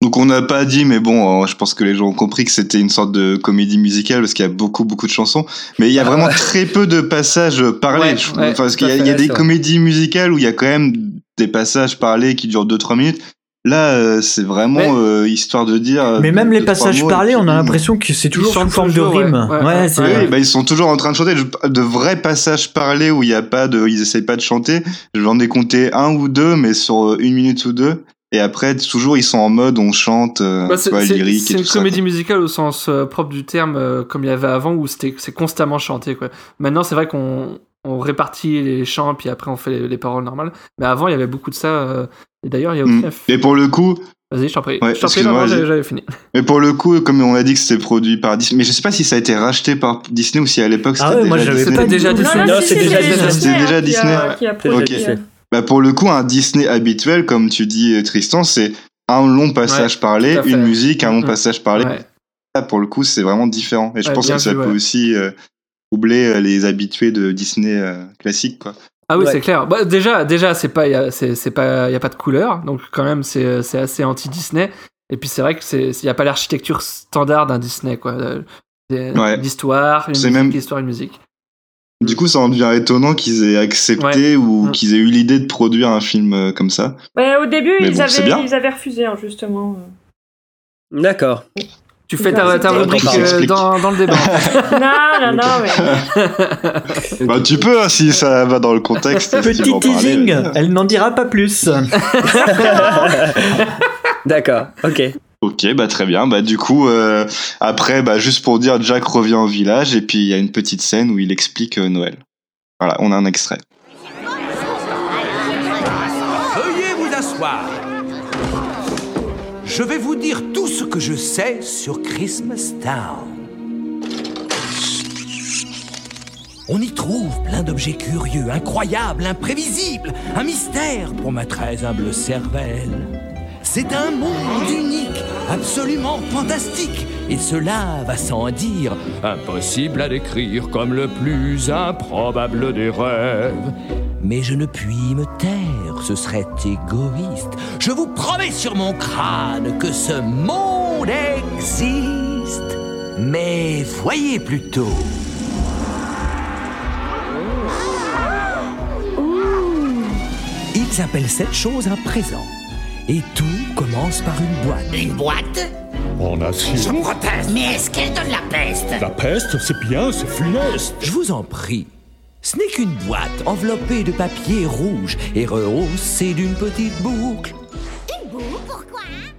Donc on n'a pas dit, mais bon, je pense que les gens ont compris que c'était une sorte de comédie musicale parce qu'il y a beaucoup beaucoup de chansons, mais il y a vraiment ah ouais. très peu de passages parlés. Ouais, je, ouais, parce qu'il y a, il y a des comédies musicales où il y a quand même des passages parlés qui durent deux trois minutes. Là, euh, c'est vraiment mais, euh, histoire de dire. Mais même deux, les passages parlés, on a l'impression que c'est toujours sous forme de rime. Ouais, ouais, ouais, c'est ouais, bah, ils sont toujours en train de chanter. De vrais passages parlés où il y a pas de, ils essayent pas de chanter. J'en ai compté un ou deux, mais sur une minute ou deux. Et après, toujours, ils sont en mode, on chante, euh, bah, c'est, soit c'est, lyrique c'est et tout ça. C'est une comédie musicale au sens euh, propre du terme, euh, comme il y avait avant, où c'était, c'est constamment chanté, quoi. Maintenant, c'est vrai qu'on on répartit les chants, puis après, on fait les, les paroles normales. Mais avant, il y avait beaucoup de ça. Euh, et d'ailleurs, il y a aussi mmh. un... Et pour le coup... Vas-y, je t'en prie. Ouais, je t'en prie, non, j'avais, j'avais fini. Mais pour le coup, comme on a dit que c'était produit par Disney, mais je sais pas si ça a été racheté par Disney ou si à l'époque c'était ah ouais, déjà moi, j'avais Disney. C'était déjà Disney. Non, non, c'est déjà Disney. C'était déjà Disney. Qui a, qui a ok. Bah pour le coup, un Disney habituel, comme tu dis, Tristan, c'est un long passage ouais, parlé, une musique, un long mmh. passage parlé. Ouais. Là, pour le coup, c'est vraiment différent. Et je ouais, pense que ça vu, peut ouais. aussi euh, troubler les habitués de Disney euh, classique, quoi. Ah oui, ouais. c'est clair. Bah, déjà, déjà, c'est pas, y a, c'est, c'est pas, y a pas de couleur, donc quand même, c'est, c'est assez anti-Disney. Et puis c'est vrai que c'est, y a pas l'architecture standard d'un Disney, quoi. Ouais. L'histoire, une c'est musique, même... l'histoire, une musique. Du coup, ça en devient étonnant qu'ils aient accepté ouais. ou mmh. qu'ils aient eu l'idée de produire un film euh, comme ça. Ouais, au début, ils, bon, avaient, ils avaient refusé, hein, justement. D'accord. Tu fais ta, ta rubrique euh, dans, dans le débat. non, non, non, mais... bah, tu peux, hein, si ça va dans le contexte. Petit teasing, parler, elle n'en dira pas plus. D'accord, ok. Ok, bah très bien. Bah du coup, euh, après, bah juste pour dire, Jack revient au village et puis il y a une petite scène où il explique euh, Noël. Voilà, on a un extrait. Veuillez vous asseoir. Je vais vous dire tout ce que je sais sur Christmas Town. On y trouve plein d'objets curieux, incroyables, imprévisibles, un mystère pour ma très humble cervelle. C'est un monde unique, absolument fantastique, et cela va sans dire, impossible à décrire comme le plus improbable des rêves. Mais je ne puis me taire, ce serait égoïste. Je vous promets sur mon crâne que ce monde existe. Mais voyez plutôt. Ils appellent cette chose un présent. Et tout commence par une boîte. Une boîte ? En acier. Je proteste. Mais est-ce qu'elle donne la peste ? La peste, c'est bien, c'est funeste. Je vous en prie. Ce n'est qu'une boîte enveloppée de papier rouge et rehaussée d'une petite boucle. Une boucle ? Pourquoi ?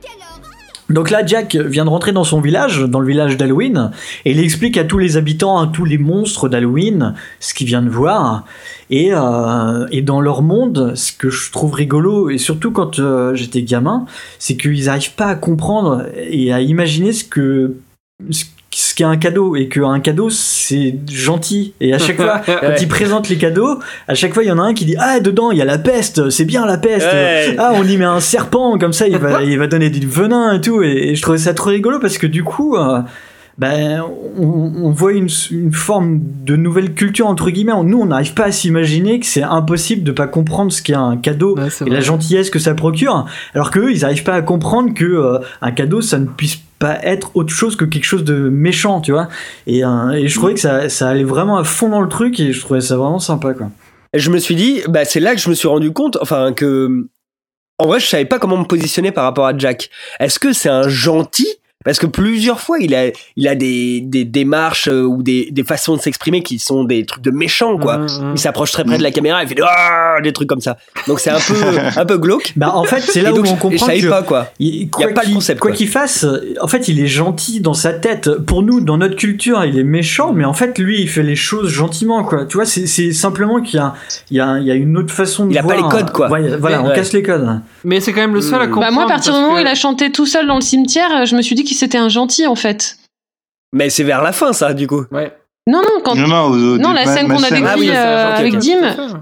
Donc là, Jack vient de rentrer dans son village, dans le village d'Halloween, et il explique à tous les habitants, à tous les monstres d'Halloween, ce qu'il vient de voir. Et, euh, et dans leur monde, ce que je trouve rigolo, et surtout quand euh, j'étais gamin, c'est qu'ils n'arrivent pas à comprendre et à imaginer ce que... Ce ce qu'est un cadeau, et qu'un cadeau c'est gentil, et à chaque fois quand ouais. ils présentent les cadeaux, à chaque fois il y en a un qui dit ah dedans il y a la peste, c'est bien la peste, ouais. ah on y met un serpent comme ça il va, il va donner du venin et tout, et, et je trouvais ça trop rigolo parce que du coup euh, ben, on, on voit une, une forme de nouvelle culture entre guillemets. Nous on n'arrive pas à s'imaginer que c'est impossible de pas comprendre ce qu'est un cadeau ouais, et vrai. La gentillesse que ça procure, alors qu'eux ils n'arrivent pas à comprendre que euh, un cadeau ça ne puisse pas être autre chose que quelque chose de méchant, tu vois. Et, euh, et je trouvais que ça, ça allait vraiment à fond dans le truc, et je trouvais ça vraiment sympa, quoi. Et je me suis dit, bah c'est là que je me suis rendu compte, enfin que, en vrai, je savais pas comment me positionner par rapport à Jack. Est-ce que c'est un gentil? Parce que plusieurs fois, il a, il a des, des démarches euh, ou des, des façons de s'exprimer qui sont des trucs de méchants, quoi. Mmh, mmh. Il s'approche très près de la caméra, il fait des, oh, des trucs comme ça. Donc c'est un peu, un peu glauque. Bah en fait, c'est là et où donc, on comprend je savais que pas, quoi. Il, quoi, il y a pas de concept, quoi, quoi qu'il fasse, en fait, il est gentil dans sa tête. Pour nous, dans notre culture, il est méchant, mais en fait, lui, il fait les choses gentiment, quoi. Tu vois, c'est, c'est simplement qu'il y a, il y a, il y a une autre façon de il voir. Il a pas les codes, quoi. Ouais, voilà, ouais. On casse les codes. Mais c'est quand même le seul à comprendre. Bah moi, à partir du moment que... où il a chanté tout seul dans le cimetière, je me suis dit qu'il c'était un gentil, en fait. Mais c'est vers la fin, ça, du coup. Ouais. Non, non, quand... Non, non, au, non la scène qu'on a décrite ah, oui, euh, avec Dim... Enfin...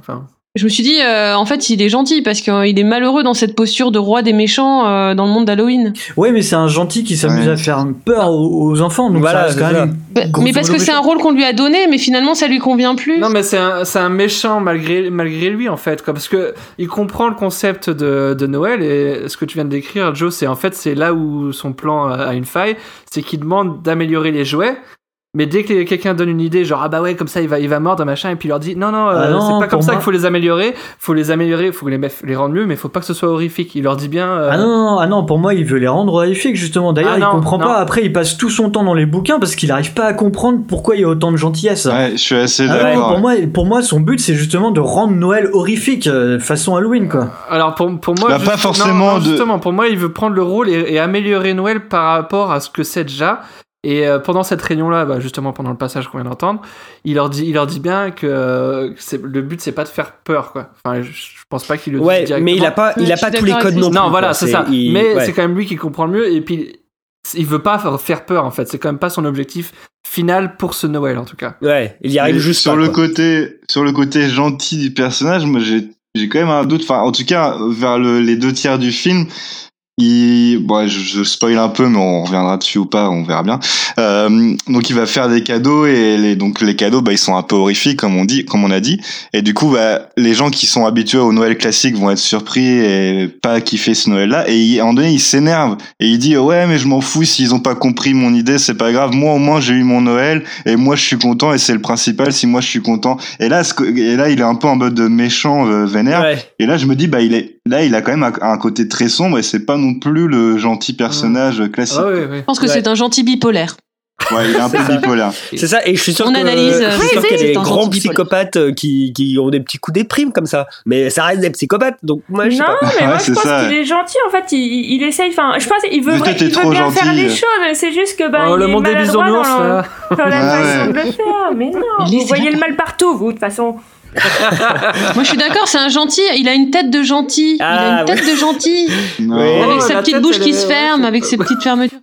Je me suis dit, euh, en fait, il est gentil parce qu'il est malheureux dans cette posture de roi des méchants euh, dans le monde d'Halloween. Ouais, mais c'est un gentil qui s'amuse ouais. à faire peur aux, aux enfants, donc voilà, ça reste quand même. Bah, mais parce que c'est un rôle qu'on lui a donné, mais finalement ça lui convient plus. Non, mais c'est un, c'est un méchant malgré, malgré lui en fait, quoi, parce que il comprend le concept de, de Noël et ce que tu viens de décrire, Joe, c'est en fait c'est là où son plan a une faille, c'est qu'il demande d'améliorer les jouets. Mais dès que quelqu'un donne une idée, genre ah bah ouais comme ça il va il va mordre machin, et puis il leur dit non non, euh, ah non c'est pas comme ça moi... qu'il faut les améliorer, faut les améliorer, faut les les rendre mieux, mais faut pas que ce soit horrifique. Il leur dit bien. Euh... Ah non, non ah non pour moi il veut les rendre horrifiques justement. D'ailleurs ah il non, comprend non. pas. Après il passe tout son temps dans les bouquins parce qu'il arrive pas à comprendre pourquoi il y a autant de gentillesse. Ouais, je suis assez ah d'accord. Ouais, pour moi pour moi son but c'est justement de rendre Noël horrifique euh, façon Halloween quoi. Alors pour pour moi bah, juste, pas forcément non, non, de... justement pour moi il veut prendre le rôle et, et améliorer Noël par rapport à ce que c'est déjà. Et euh, pendant cette réunion-là, bah, justement pendant le passage qu'on vient d'entendre, il leur dit, il leur dit bien que, euh, que c'est, le but c'est pas de faire peur, quoi. Enfin, je, je pense pas qu'il le dise ouais, directement. mais il a pas, il a pas tous les codes non plus. Non, voilà, quoi. c'est, c'est ça. il... Mais ouais. c'est quand même lui qui comprend le mieux. Et puis, il veut pas faire peur, en fait. C'est quand même pas son objectif final pour ce Noël, en tout cas. Ouais, il y arrive mais juste sur pas, le quoi. côté, sur le côté gentil du personnage, moi j'ai, j'ai quand même un doute. Enfin, en tout cas, vers le, les deux tiers du film. Il, bon, je, je spoil un peu, mais on reviendra dessus ou pas, on verra bien. Euh, donc il va faire des cadeaux et les, donc les cadeaux, bah ils sont un peu horrifiques comme on dit, comme on a dit. Et du coup, bah les gens qui sont habitués au Noël classique vont être surpris et pas kiffer ce Noël-là. Et il, à un moment donné, il s'énerve et il dit ouais, mais je m'en fous s'ils ont pas compris mon idée, c'est pas grave. Moi au moins j'ai eu mon Noël et moi je suis content et c'est le principal. Si moi je suis content. Et là, ce que, et là il est un peu en mode méchant, euh, vénère. Ouais. Et là je me dis bah il est là il a quand même un, un côté très sombre et c'est pas non plus le gentil personnage classique. Ah, oui, oui. Je pense que ouais. c'est un gentil bipolaire. Ouais, il est un peu bipolaire. C'est ça, et je suis sûr On que, analyse, je suis sûr oui, qu'il y a des grands bipolaire. psychopathes qui, qui ont des petits coups des primes comme ça. Mais ça reste des psychopathes, donc moi je sais non, pas. mais moi ouais, je pense ça, qu'il ouais. est gentil, en fait, il, il essaye, enfin, je pense qu'il veut, vrai, il veut bien gentil. faire les choses, c'est juste que, bah, oh, il le est monde des maladroit bisounours, dans, là. le, dans la Ah, façon ouais. de le faire, mais non, Il vous voyez le mal partout, vous, de toute façon. Moi je suis d'accord, c'est un gentil, il a une tête de gentil, Ah, il a une tête ouais. de gentil, Non. avec Oh, sa la petite tête, bouche elle qui est- se ferme, ouais, avec c'est- ses petites fermetures.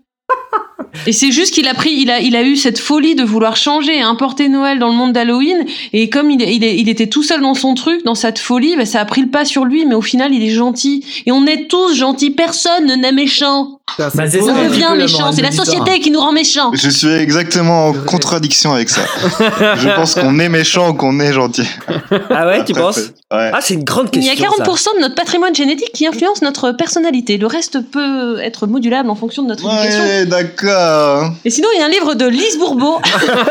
Et c'est juste qu'il a pris, il a, il a eu cette folie de vouloir changer et importer Noël dans le monde d'Halloween. Et comme il, il, il était tout seul dans son truc, dans cette folie, bah, ça a pris le pas sur lui. Mais au final, il est gentil. Et on est tous gentils. Personne n'est méchant. Bah, c'est On ça, un petit devient peu la méchant. morale C'est de la l'histoire. société qui nous rend méchants. Je suis exactement en contradiction avec ça. Je pense qu'on est méchant ou qu'on est gentil. Ah ouais, tu Après, penses c'est- ouais. Ah, c'est une grande Il y question. a quarante pour ça. cent de notre patrimoine génétique qui influence notre personnalité. Le reste peut être modulable en fonction de notre éducation. Ouais, d'accord. Et sinon, il y a un livre de Lise Bourbeau.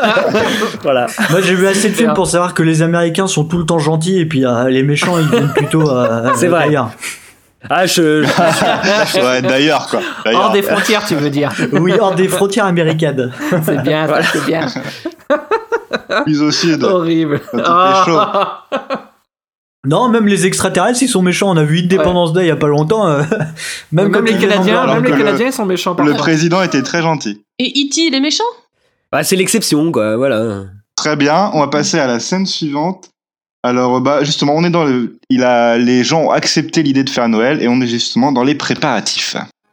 Voilà. Moi j'ai vu assez de films pour savoir que les Américains sont tout le temps gentils et puis euh, les méchants ils viennent plutôt euh, C'est vrai. d'ailleurs. Ah, je. je- Ouais, d'ailleurs quoi. D'ailleurs. Hors des frontières, tu veux dire. Oui, hors des frontières américaines. C'est bien, ça, c'est bien. Ils aussi. de- Horrible. Quand il fait chaud. Ah. Non, même les extraterrestres ils sont méchants. On a vu Independence Day il y a pas longtemps. euh, Même, quand les ils viennent en Canadiens, Europe. même les que le- Canadiens sont méchants Le parfois. président était très gentil. Et E T, il est méchant. Ah, c'est l'exception, quoi. Voilà. Très bien, on va passer à la scène suivante. Alors, bah, justement, on est dans le. Il a, les gens ont accepté l'idée de faire Noël et on est justement dans les préparatifs.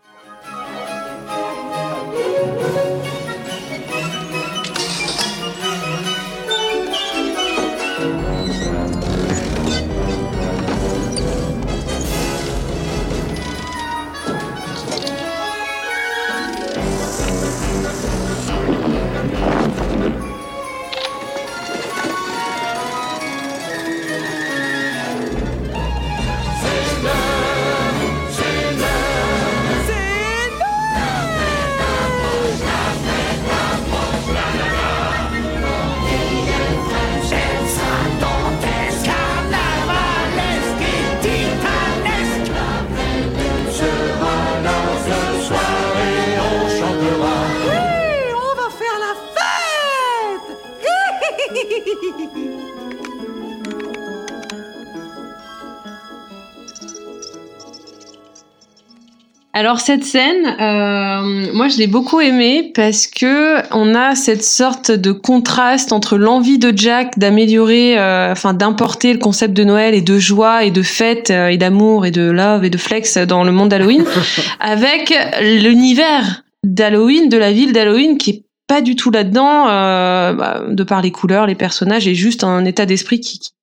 Alors cette scène, euh, moi je l'ai beaucoup aimée parce que on a cette sorte de contraste entre l'envie de Jack d'améliorer, euh, enfin d'importer le concept de Noël et de joie et de fête euh, et d'amour et de love et de flex dans le monde d'Halloween, avec l'univers d'Halloween, de la ville d'Halloween qui est pas du tout là-dedans, euh, bah, de par les couleurs, les personnages et juste un état d'esprit qui, qui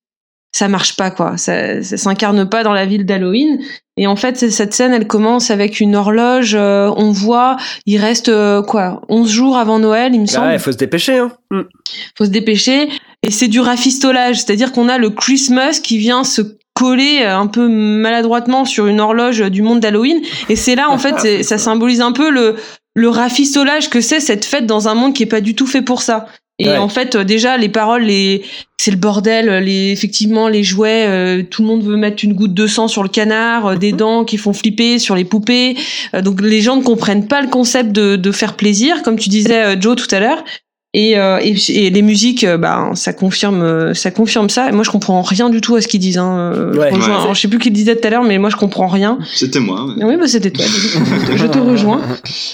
ça marche pas quoi, ça, ça s'incarne pas dans la ville d'Halloween. Et en fait, cette scène, elle commence avec une horloge. Euh, on voit, il reste euh, quoi, onze jours avant Noël, il me semble. Ouais, faut se dépêcher. Hein. Mm. Faut se dépêcher. Et c'est du rafistolage, c'est-à-dire qu'on a le Christmas qui vient se coller un peu maladroitement sur une horloge du monde d'Halloween. Et c'est là, en fait, c'est, ça symbolise un peu le le rafistolage que c'est cette fête dans un monde qui est pas du tout fait pour ça. Et ouais. en fait, déjà, les paroles, les, c'est le bordel. Les, effectivement, les jouets, euh, tout le monde veut mettre une goutte de sang sur le canard, euh, des dents qui font flipper sur les poupées. Euh, donc, les gens ne comprennent pas le concept de, de faire plaisir, comme tu disais, euh, Joe, tout à l'heure. Et, euh, et, et les musiques, euh, bah, ça confirme, ça confirme ça. Et moi, je comprends rien du tout à ce qu'ils disent. Hein. Ouais, je, rejoins, ouais. je sais plus qui le disait tout à l'heure, mais moi, je comprends rien. C'était moi. Ouais. Oui, bah, c'était toi. Je te rejoins.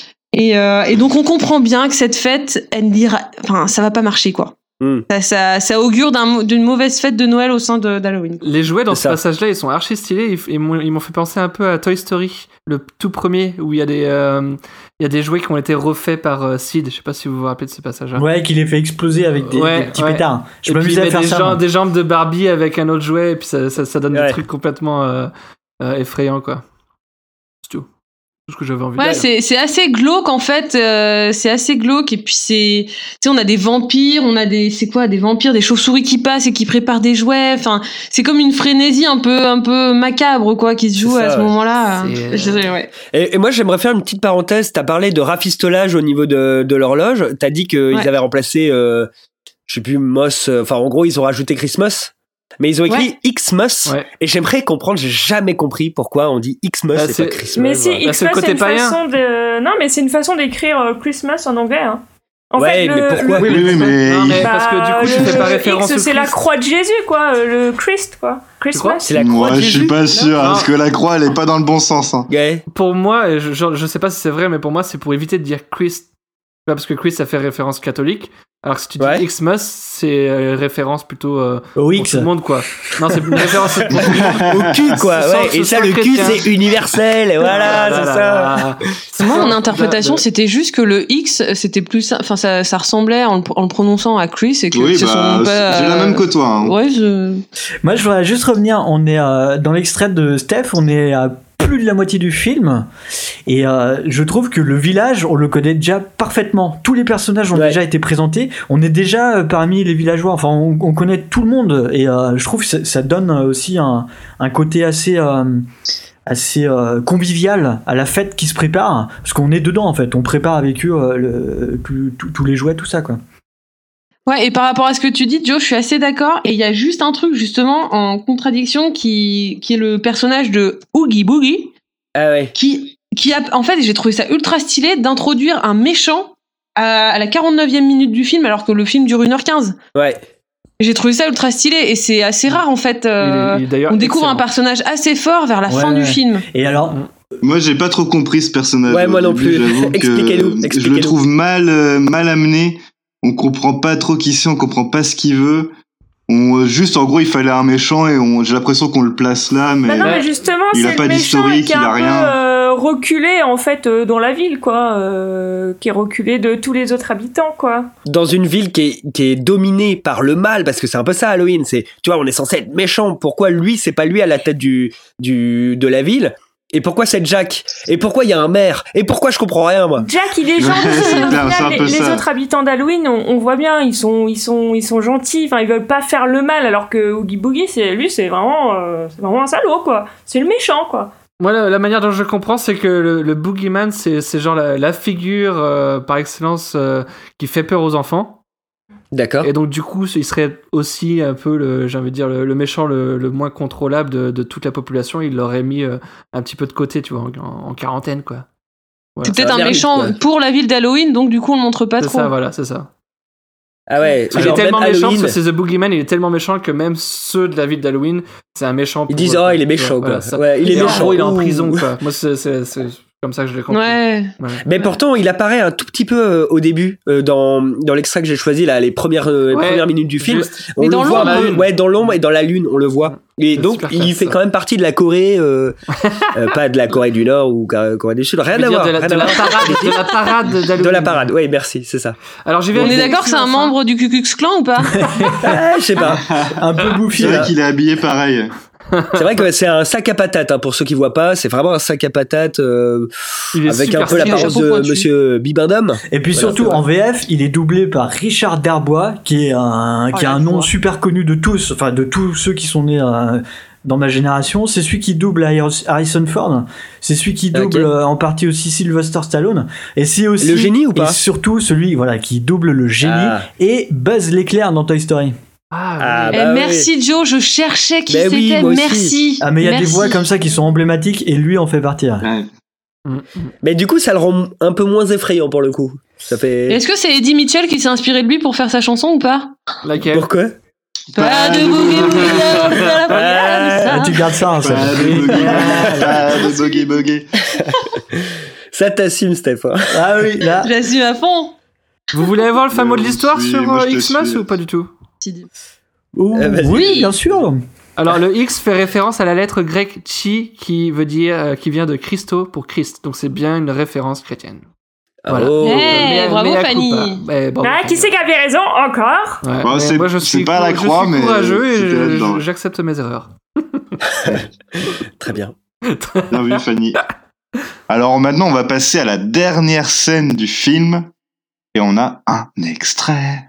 Et, euh, et donc on comprend bien que cette fête, elle dira, enfin, ça va pas marcher quoi. Mm. Ça, ça, ça augure d'un, d'une mauvaise fête de Noël au sein de, d'Halloween. Les jouets dans ce ça. passage-là, ils sont archi stylés. Ils, ils, m'ont, ils m'ont fait penser un peu à Toy Story, le tout premier, où il y a des, euh, il y a des jouets qui ont été refaits par euh, Sid. Je sais pas si vous vous rappelez de ce passage-là. Ouais, qu'il les fait exploser avec des, ouais, des petits ouais. pétards. Je me m'amusais à faire des ça. Jambes, des jambes de Barbie avec un autre jouet, et puis ça, ça, ça donne ouais. des trucs complètement euh, euh, effrayants quoi. C'est tout. Ce que j'avais envie ouais, de dire. c'est c'est assez glauque en fait, euh, c'est assez glauque et puis c'est, tu sais, on a des vampires, on a des, c'est quoi, des vampires, des chauves-souris qui passent et qui préparent des jouets. Enfin, c'est comme une frénésie un peu un peu macabre quoi qui se joue ça, à ce ouais. moment-là. Je dirais, ouais. Et, et moi j'aimerais faire une petite parenthèse. T'as parlé de rafistolage au niveau de de l'horloge. T'as dit qu'ils ouais. avaient remplacé, euh, je sais plus, Moss. Enfin, en gros, ils ont rajouté Christmas. Mais ils ont écrit ouais. Xmas ouais. et j'aimerais comprendre, j'ai jamais compris pourquoi on dit Xmas bah, et pas Christmas. Mais si, voilà. Xmas c'est, c'est une façon de non mais c'est une façon d'écrire euh, Christmas en anglais hein. En ouais, fait, mais le, pourquoi le, Oui, oui, mais, non, mais bah, parce que du coup, je fais pas référence X, au c'est la croix de Jésus quoi, le Christ quoi. Christmas. C'est la croix moi, de Jésus. je suis pas sûr non. parce que la croix elle est pas dans le bon sens hein. Yeah. Pour moi, je, je, je sais pas si c'est vrai mais pour moi, c'est pour éviter de dire Christ parce que Christ ça fait référence catholique. Alors que si tu dis ouais. Xmas, c'est euh, référence plutôt euh, au X. Pour tout le monde quoi. Non, c'est une référence au cul quoi. Ouais. Et ça, le cul c'est universel. Et voilà, c'est ça. C'est moi, mon interprétation, c'était juste que le X, c'était plus, enfin, ça, ça ressemblait en le, en le prononçant à Chris et que oui, ce bah, sont pas. J'ai la même que toi. Hein. Ouais, je. Moi, je voudrais juste revenir. On est euh, dans l'extrait de Steph. On est à plus de la moitié du film et euh, je trouve que le village on le connaît déjà parfaitement, tous les personnages ont ouais. déjà été présentés, on est déjà parmi les villageois, enfin on, on connaît tout le monde et euh, je trouve que ça, ça donne aussi un, un côté assez euh, assez euh, convivial à la fête qui se prépare parce qu'on est dedans en fait, on prépare avec eux euh, le, tout, tout, tous les jouets, tout ça quoi. Ouais, et par rapport à ce que tu dis, Joe, je suis assez d'accord. Et il y a juste un truc, justement, en contradiction, qui, qui est le personnage de Oogie Boogie. Ah ouais. Qui, qui a, en fait, j'ai trouvé ça ultra stylé d'introduire un méchant à, à la quarante-neuvième minute du film, alors que le film dure une heure quinze. Ouais. J'ai trouvé ça ultra stylé, et c'est assez rare, en fait. Euh, il est, il est on découvre excellent. Un personnage assez fort vers la ouais, fin ouais. du film. Et alors, moi, j'ai pas trop compris ce personnage. Ouais, moi non plus. Expliquez-nous. Expliquez-nous. Je le trouve mal, euh, mal amené. On comprend pas trop qui c'est, on comprend pas ce qu'il veut. On, juste, en gros, il fallait un méchant et on, j'ai l'impression qu'on le place là, mais, bah non, mais justement, il c'est a le pas d'historique, il a rien. Un peu, euh, reculé en fait euh, dans la ville, quoi, euh, qui est reculé de tous les autres habitants, quoi. Dans une ville qui est, qui est dominée par le mal, parce que c'est un peu ça Halloween. C'est, tu vois, on est censé être méchant. Pourquoi lui, c'est pas lui à la tête du, du de la ville? Et pourquoi c'est Jack? Et pourquoi il y a un maire? Et pourquoi je comprends rien, moi? Jack, il est gentil. les, les autres habitants d'Halloween, on, on voit bien, ils sont, ils sont, ils sont gentils. Enfin, ils veulent pas faire le mal, alors que Oogie Boogie, c'est lui, c'est vraiment, euh, c'est vraiment un salaud, quoi. C'est le méchant, quoi. Moi, la, la manière dont je comprends, c'est que le, le Boogeyman, c'est, c'est genre la, la figure euh, par excellence euh, qui fait peur aux enfants. D'accord. Et donc du coup, il serait aussi un peu le, j'ai envie de dire, le, le méchant le, le moins contrôlable de, de toute la population. Il l'aurait mis euh, un petit peu de côté, tu vois, en, en quarantaine, quoi. Voilà. C'est peut-être un méchant vite, pour la ville d'Halloween, donc du coup, on le montre pas c'est trop. C'est ça, voilà, c'est ça. Ah ouais. Il est tellement méchant, Halloween... c'est The Boogeyman, il est tellement méchant que même ceux de la ville d'Halloween, c'est un méchant. Ils disent, oh, il est méchant, quoi. Voilà, ouais, il est et méchant. En gros, il est en prison, quoi. Moi, c'est, c'est, c'est, comme ça que je l'ai compris. Ouais. ouais. Mais pourtant, il apparaît un tout petit peu euh, au début, euh, dans, dans l'extrait que j'ai choisi, là, les premières, euh, les Ouais, premières minutes du film. juste. On Mais le dans voit l'ombre. un peu, ouais, dans l'ombre et dans la lune, on le voit. Et C'est donc, super il classe, fait ça. quand même partie de la Corée, euh, euh, pas de la Corée du Nord ou Ca- Corée du Sud, rien Je veux à dire, voir. de la, rien de à la voir. parade, de la parade d'Halloween. De la parade, oui, merci, c'est ça. Alors j'ai On vérifié est d'accord que c'est un aussi, membre du Ku Klux Klan ou pas? Ah, je sais pas. Un peu bouffi. C'est vrai là. qu'il est habillé pareil. C'est vrai que c'est un sac à patates, hein, pour ceux qui voient pas. C'est vraiment un sac à patates euh, Il est avec super un peu stylé, l'apparence chapeau de pointu. Monsieur Bibendum. Et puis Voilà, surtout c'est vrai. en V F, il est doublé par Richard Darbois, qui est un, qui Oh, a un la nom voix. super connu de tous, enfin de tous ceux qui sont nés euh, dans ma génération. C'est celui qui double Harrison Ford. C'est celui qui double Ok. euh, en partie aussi Sylvester Stallone. Et c'est aussi Le génie ou pas et surtout celui voilà qui double le génie Ah. et Buzz l'éclair dans Toy Story. Ah, Ah, oui. Eh, bah merci Joe, je cherchais qui Ben oui, c'était. moi aussi. Merci. Ah mais il y a Merci. des voix comme ça qui sont emblématiques et lui en fait partie. Ouais. Mm, mm. Mais du coup, ça le rend un peu moins effrayant pour le coup. Ça fait. Est-ce que c'est Eddie Mitchell qui s'est inspiré de lui pour faire sa chanson ou pas? Laquelle? Pourquoi Pas de boogie boogie, Ah, tu gardes ça, hein, ça. Pas de buggy, pas de buggy buggy. Ça t'assume, Steph. hein. Ah oui, là. J'assume à fond. Vous voulez avoir le fameux de l'histoire Oui, sur moi, euh, je te Xmas suis. ou pas du tout? Ouh, Euh, vas-y. oui, bien sûr. Alors le X fait référence à la lettre grecque chi qui veut dire euh, qui vient de Christo pour Christ. Donc c'est bien une référence chrétienne. Voilà. Oh. Eh, Mais- bravo, mais à Fanny. coup pas. Eh, bravo, Ah, qui Fanny. c'est qui avait raison encore? Ouais, Bon, mais c'est- moi je c'est suis pas la je croix, suis mais courageux et c'était je- là-dedans. je- j'accepte mes erreurs. Très bien. Bien vu, Fanny. Alors maintenant, on va passer à la dernière scène du film. Et on a un extrait.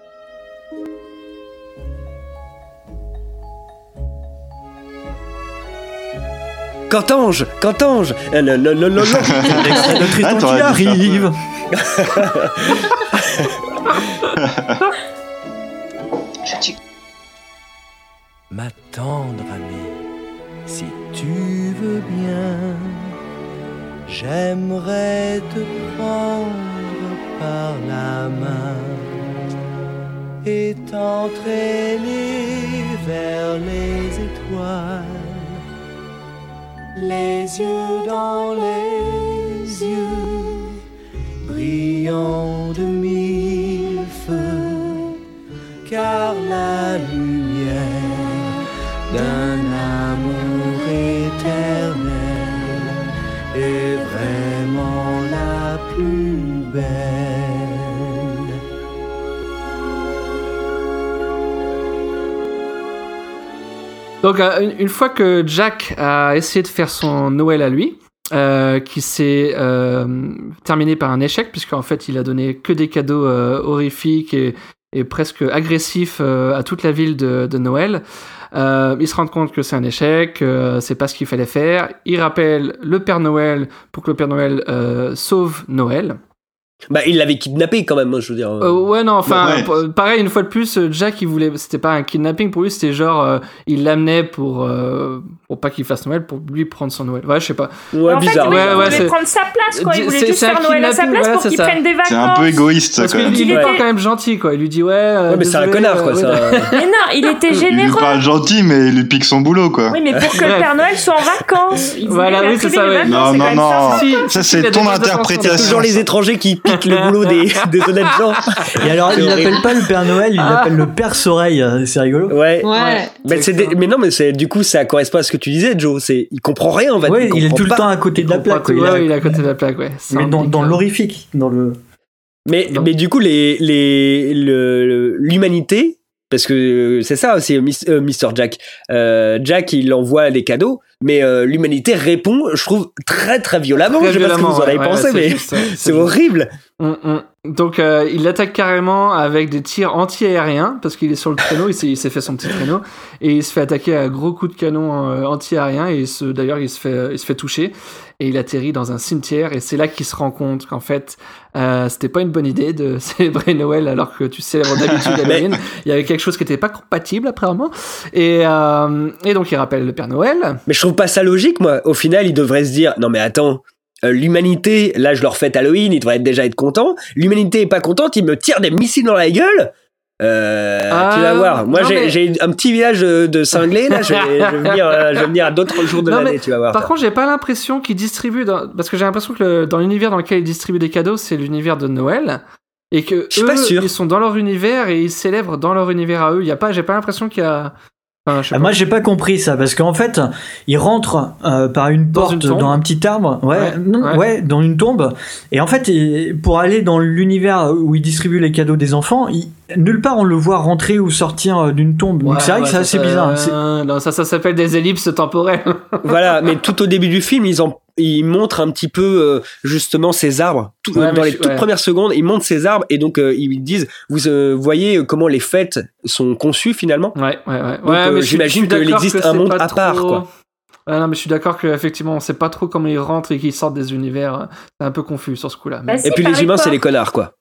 Cantange, Cantange. Ah, non, non, non, non, non. Le Tristan Ah, qui t'aurais dit ça. arrive. Ma tendre amie, si tu veux bien, j'aimerais te prendre par la main et t'entraîner vers les étoiles, les yeux dans les yeux, brillants de mille feux, car la lumière d'un amour éternel est vraiment la plus belle. Donc euh, une- une fois que Jack a essayé de faire son Noël à lui, euh, qui s'est euh, terminé par un échec, puisqu'en fait il a donné que des cadeaux euh, horrifiques et, et presque agressifs euh, à toute la ville de, de Noël, euh, il se rend compte que c'est un échec, euh, c'est pas ce qu'il fallait faire. Il rappelle le Père Noël pour que le Père Noël euh, sauve Noël. Bah, il l'avait kidnappé quand même, je veux dire. Euh, ouais, non, enfin, Ouais. p- pareil, une fois de plus, euh, Jack, il voulait, c'était pas un kidnapping pour lui, c'était genre, euh, il l'amenait pour, euh, pour pas qu'il fasse Noël, pour lui prendre son Noël. Ouais, je sais pas. Ouais, en fait, bizarre. oui, Ouais, il ouais, voulait c'est- prendre sa place, quoi. Il voulait C'est- juste c'est un faire Noël à sa kidnapping, place voilà, pour c'est qu'il ça. prenne des vacances. C'est un peu égoïste, ça, Parce quand même. qu'il Il est pas était- quand même gentil, quoi. Il lui dit, ouais. euh, Ouais, mais c'est un désolé, connard, quoi. euh, c'est ouais, un- Mais non, il était Il lui généreux. parle gentil, mais il lui pique son boulot, quoi. Oui, mais pour que Bref. le Père Noël soit en vacances. Il voulait Voilà, lui oui, c'est attribuer ça, les ouais. vacances, Non, c'est non, quand même non. ça. Si, Ça, si, c'est il a ton des bonnes interprétation. intentions. Toujours les étrangers qui piquent le boulot des, des honnêtes gens. Et alors, il C'est horrible. l'appelle pas le Père Noël, il Ah. l'appelle le Père Soreille. euh, C'est rigolo. Ouais. Ouais. Mais, c'est des- mais non, mais c'est, du coup, ça correspond à ce que tu disais, Joe. C'est, il comprend rien, en fait. Ouais, il est comprend tout le pas. temps à côté de la plaque. quoi. Ouais, Il a- ouais, il est à côté de la plaque, ouais. C'est Mais un dans, pic, dans euh, l'horrifique, dans le. Mais, Non. mais du coup, les, les, le, le- l'humanité, parce que euh, c'est ça aussi, Mis- euh, mister Jack. Euh, Jack, il envoie des cadeaux, mais euh, l'humanité répond, je trouve, très très violemment. Très je sais pas ce que violemment, vous en avez ouais, pensé, ouais, mais c'est juste, ouais, c'est c'est juste. horrible. Hum, hum. Donc euh, il l'attaque carrément avec des tirs anti-aériens parce qu'il est sur le traîneau, il s'est, il s'est fait son petit traîneau et il se fait attaquer à gros coups de canon euh, anti-aériens et il se, d'ailleurs il se fait il se fait toucher et il atterrit dans un cimetière et c'est là qu'il se rend compte qu'en fait euh, c'était pas une bonne idée de célébrer Noël alors que tu célèbres d'habitude Halloween. Il y avait quelque chose qui était pas compatible apparemment et euh, et donc il rappelle le Père Noël. Mais je trouve pas ça logique, moi. Au final, il devrait se dire, non mais attends, euh, l'humanité, là je leur fête Halloween, ils devraient déjà être contents. L'humanité est pas contente, ils me tirent des missiles dans la gueule. Euh, Ah, tu vas voir. Moi, non, j'ai, mais- j'ai un petit village de, de cinglés, là. Je vais, je vais venir, euh, je vais venir à d'autres jours de Non, l'année, mais tu vas voir. Par contre, j'ai pas l'impression qu'ils distribuent. Dans... Parce que j'ai l'impression que le- dans l'univers dans lequel ils distribuent des cadeaux, c'est l'univers de Noël. Et que Je suis eux, pas sûr. ils sont dans leur univers et ils célèbrent dans leur univers à eux. Il y a pas, j'ai pas l'impression qu'il y a. Enfin, je sais Ah, pas. moi, j'ai pas compris ça parce qu'en fait, ils rentrent euh, par une Dans porte une tombe. dans un petit arbre, ouais, Ouais, non, ouais. ouais, dans une tombe. Et en fait, il- pour aller dans l'univers où ils distribuent les cadeaux des enfants, il- nulle part on le voit rentrer ou sortir euh, d'une tombe. Donc Ouais, c'est vrai ouais, que c'est ça, assez ça- bizarre. C'est- Non, ça, ça s'appelle des ellipses temporelles. Voilà, mais tout au début du film, ils, en, ils montrent un petit peu euh, justement ces arbres. Tout, Ouais, dans mais les je- toutes ouais. premières secondes, ils montrent ces arbres et donc euh, ils disent, vous euh, voyez comment les fêtes sont conçues finalement. Ouais, ouais, ouais. Donc, ouais euh, mais je suis- j'imagine je suis qu'il d'accord existe que un c'est monde pas à part, trop- quoi. Ouais, non, mais je suis d'accord qu'effectivement, on sait pas trop comment ils rentrent et qu'ils sortent des univers. C'est un peu confus sur ce coup-là. Mais... Bah, si, Et puis les pareil humains, pas. c'est les connards, quoi.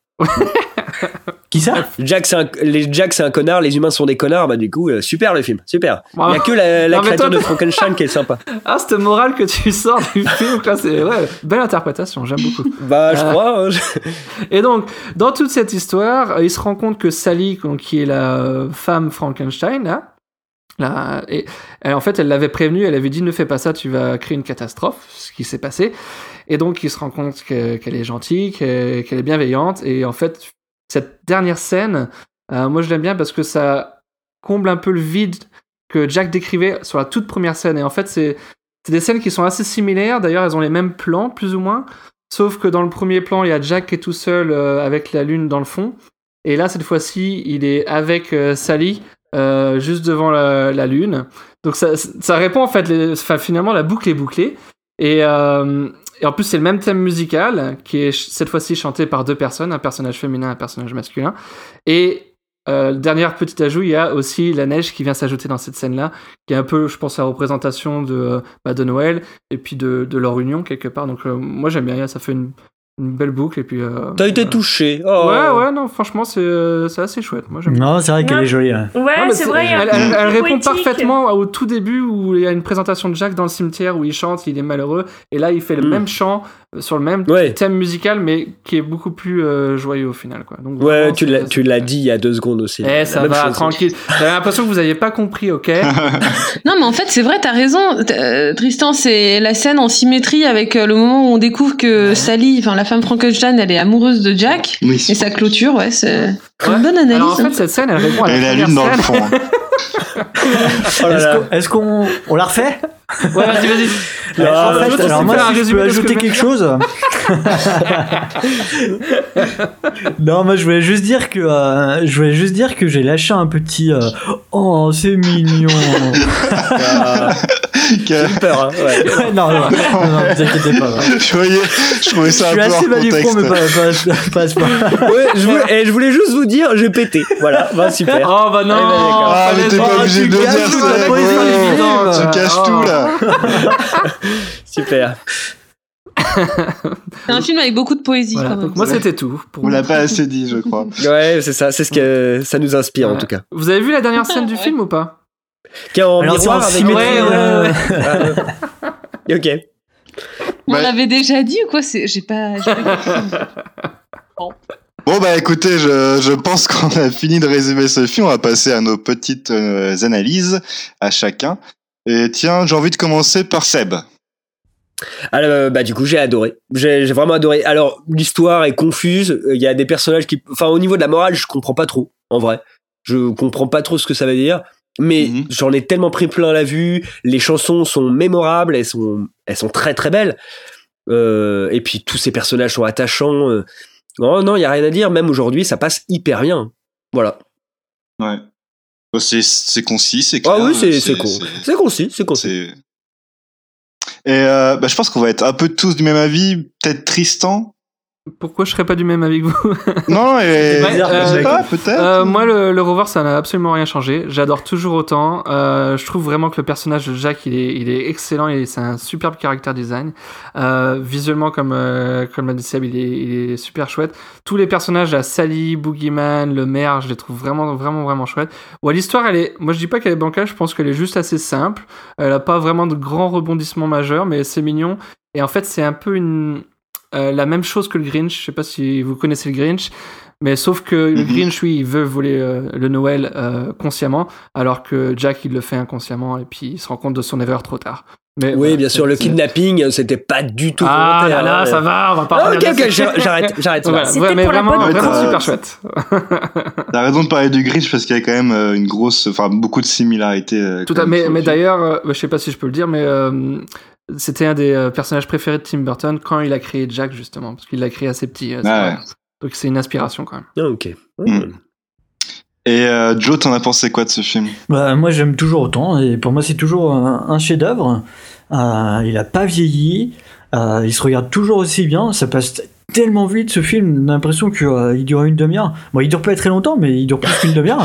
Qui ça? Jack, c'est un, les Jack, c'est un connard, les humains sont des connards. Bah du coup, euh, super le film, super. Il Ouais. y a que la, la Non, mais créature toi, de t'as- Frankenstein qui est sympa. Ah, cette morale que tu sors du film, quoi, c'est ouais, belle interprétation, j'aime beaucoup. Bah, je Euh, crois. hein, je- Et donc, dans toute cette histoire, euh, il se rend compte que Sally, donc, qui est la euh, femme Frankenstein, là, là, et, elle, en fait, elle l'avait prévenu, elle avait dit ne fais pas ça, tu vas créer une catastrophe, ce qui s'est passé. Et donc, il se rend compte que- qu'elle est gentille, qu'elle, qu'elle est bienveillante, et en fait, cette dernière scène, euh, moi je l'aime bien parce que ça comble un peu le vide que Jack décrivait sur la toute première scène. Et en fait, c'est, c'est des scènes qui sont assez similaires, d'ailleurs, elles ont les mêmes plans, plus ou moins. Sauf que dans le premier plan, il y a Jack qui est tout seul euh, avec la lune dans le fond. Et là, cette fois-ci, il est avec euh, Sally, euh, juste devant la, la lune. Donc ça, ça répond en fait, les, enfin, finalement, la boucle est bouclée. Et, euh, et en plus, c'est le même thème musical qui est ch- cette fois-ci chanté par deux personnes, un personnage féminin et un personnage masculin. Et euh, dernier petit ajout, il y a aussi la neige qui vient s'ajouter dans cette scène-là, qui est un peu, je pense, la représentation de, bah, de Noël et puis de, de leur union quelque part. Donc euh, moi j'aime bien, ça fait une, une belle boucle. Et puis, euh, T'as été voilà. touché. Oh. Ouais, ouais, non, franchement, c'est, euh, c'est assez chouette. Moi, j'aime bien. Non, c'est vrai qu'elle est jolie. Ouais. Ouais, Non, mais c'est vrai. il y a Elle, un elle- elle côté répond poétique. parfaitement au tout début où il y a une présentation de Jack dans le cimetière où il chante, il est malheureux. Et là, il fait le Mm. même chant euh, sur le même Ouais. thème musical, mais qui est beaucoup plus euh, joyeux au final. Quoi. Donc, Ouais, vraiment, tu c'est- l'as, c'est- tu l'as dit il y a deux secondes aussi. Eh, La ça même va, chose. tranquille. J'avais l'impression que vous n'aviez pas compris, ok? Non, mais en fait, c'est vrai, t'as raison. T- euh, Tristan, c'est la scène en symétrie avec euh, le moment où on découvre que Sally, enfin la femme Frankenstein, elle est amoureuse de Jack. Oui. Et sa clôture, ouais, c'est Ouais. une bonne analyse. Alors en hein. fait, cette scène, elle répond à la Et la première lune dans le scène. fond. hein. Oh là Est-ce là. qu'on, est-ce qu'on on la refait? Ouais, vas-y, vas-y. Euh, Alors, en fait, l'autre, alors c'est moi, faire un si je résumé peux de ce que ajouter je quelque chose. Non, moi, je voulais juste dire que euh, je voulais juste dire que j'ai lâché un petit. euh, Oh, c'est mignon. Ah, Que- j'ai eu peur, hein, ouais. Ouais, non, non, non, non, vous inquiétez pas. ouais. Je voyais, je trouvais ça Je un suis peu hors assez bas du front, contexte. mais pas, pas, pas à ce point. Ouais, je voulais, et je voulais juste vous dire, j'ai pété. Voilà, bah super. Oh bah non, Allez, vas-y, d'accord. Ah, mais t'es fallait- pas Oh, obligé tu de le gâches dire, toute ça, la gros. poésie évidente. Tu caches Oh. tout, là. Super. C'est un film avec beaucoup de poésie Voilà, quand même. donc moi c'était tout. Pour On l'a pas assez dit, je crois. Ouais, c'est ça, c'est ce que ça nous inspire en Ouais. tout cas. Vous avez vu la dernière scène du Ouais. film ou pas? Qui est en Alors, c'est miroir en avec. symétrie, Ouais, ouais, euh, ouais. Ah, ouais. Ok. On Ouais. l'avait déjà dit ou quoi? C'est, j'ai pas. J'ai pas compris. Bon, bah écoutez, je, je pense qu'on a fini de résumer ce film. On va passer à nos petites euh, analyses à chacun. Et tiens, j'ai envie de commencer par Seb. Alors, euh, bah du coup, j'ai adoré. J'ai, j'ai vraiment adoré. Alors, l'histoire est confuse. Il y a des personnages qui, enfin, au niveau de la morale, je comprends pas trop. En vrai, je comprends pas trop ce que ça veut dire. Mais Mhm. j'en ai tellement pris plein la vue. Les chansons sont mémorables. Elles sont, elles sont très très belles. Euh, et puis tous ces personnages sont attachants. Euh, non, non, il y a rien à dire. Même aujourd'hui, ça passe hyper bien. Voilà. Ouais. Bah, C'est, c'est concis, c'est clair. Ah oui, c'est, C'est- c'est, con. c'est- C'est concis, c'est concis. c'est- Et euh, bah, je pense qu'on va être un peu tous du même avis. Peut-être Tristan. Pourquoi je serais pas du même avec vous? Non, et... Ouais, je euh, sais pas, peut-être. Euh, moi, le, le revoir, ça n'a absolument rien changé. J'adore toujours autant. Euh, je trouve vraiment que le personnage de Jack, il est, il est excellent et c'est un superbe character design. Euh, visuellement, comme, euh, comme l'a dit Seb, il est, il est super chouette. Tous les personnages, la Sally, Boogeyman, le maire, je les trouve vraiment, vraiment, vraiment chouettes. Bon, l'histoire, elle est, moi, je dis pas qu'elle est bancale, je pense qu'elle est juste assez simple. Elle a pas vraiment de grands rebondissements majeurs, mais c'est mignon. Et en fait, c'est un peu une, euh, la même chose que le Grinch. Je sais pas si vous connaissez le Grinch, mais sauf que le Grinch, lui, il veut voler euh, le Noël euh, consciemment, alors que Jack, il le fait inconsciemment et puis il se rend compte de son erreur trop tard. Mais, oui, voilà, bien sûr, le kidnapping, c'était pas du tout ah volontaire. Ah là là, hein, ça va, on va pas... Ah, ok, ok, j'arrête, j'arrête. Voilà, C'était ouais, mais pour la vraiment, bonne vraiment cause. super chouette. T'as raison de parler du Grinch parce qu'il y a quand même euh, une grosse, enfin beaucoup de similarités. Euh, Tout quand à, même mais, sur le mais film. d'ailleurs, euh, je sais pas si je peux le dire, mais euh, c'était un des euh, personnages préférés de Tim Burton quand il a créé Jack, justement, parce qu'il l'a créé assez petit. Euh, c'est Ah vrai. ouais. Donc c'est une inspiration quand même. Ah, ok. Mm. Et euh, Joe, t'en as pensé quoi de ce film? Bah, moi j'aime toujours autant et pour moi c'est toujours un, un chef-d'œuvre. Euh, il a pas vieilli, euh, il se regarde toujours aussi bien, ça passe tellement vite ce film, on a l'impression qu'il euh, dure une demi-heure. Bon, il dure pas très longtemps, mais il dure plus qu'une demi-heure.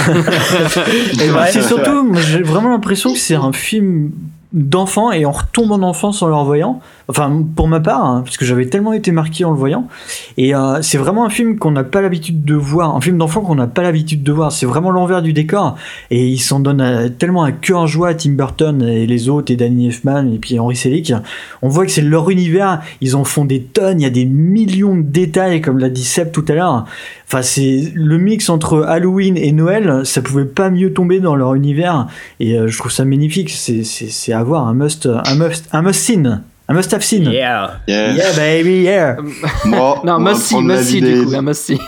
Et bah, c'est surtout, moi, j'ai vraiment l'impression que c'est un film d'enfants et on retombe en enfance en le revoyant. Enfin, pour ma part, hein, parce que j'avais tellement été marqué en le voyant. Et euh, c'est vraiment un film qu'on n'a pas l'habitude de voir, un film d'enfant qu'on n'a pas l'habitude de voir. C'est vraiment l'envers du décor. Et ils s'en donnent à, tellement à cœur joie à Tim Burton et les autres, et Danny Elfman et puis Henry Selick. On voit que c'est leur univers. Ils en font des tonnes. Il y a des millions de détails, comme l'a dit Seb tout à l'heure. Enfin, c'est le mix entre Halloween et Noël. Ça pouvait pas mieux tomber dans leur univers. Et euh, je trouve ça magnifique. C'est, c'est, c'est à voir, un must, un must, un must seen. Un must have seen. Yeah. Yeah, yeah baby, yeah. Bon, non, must see, must see des... du coup, un must see.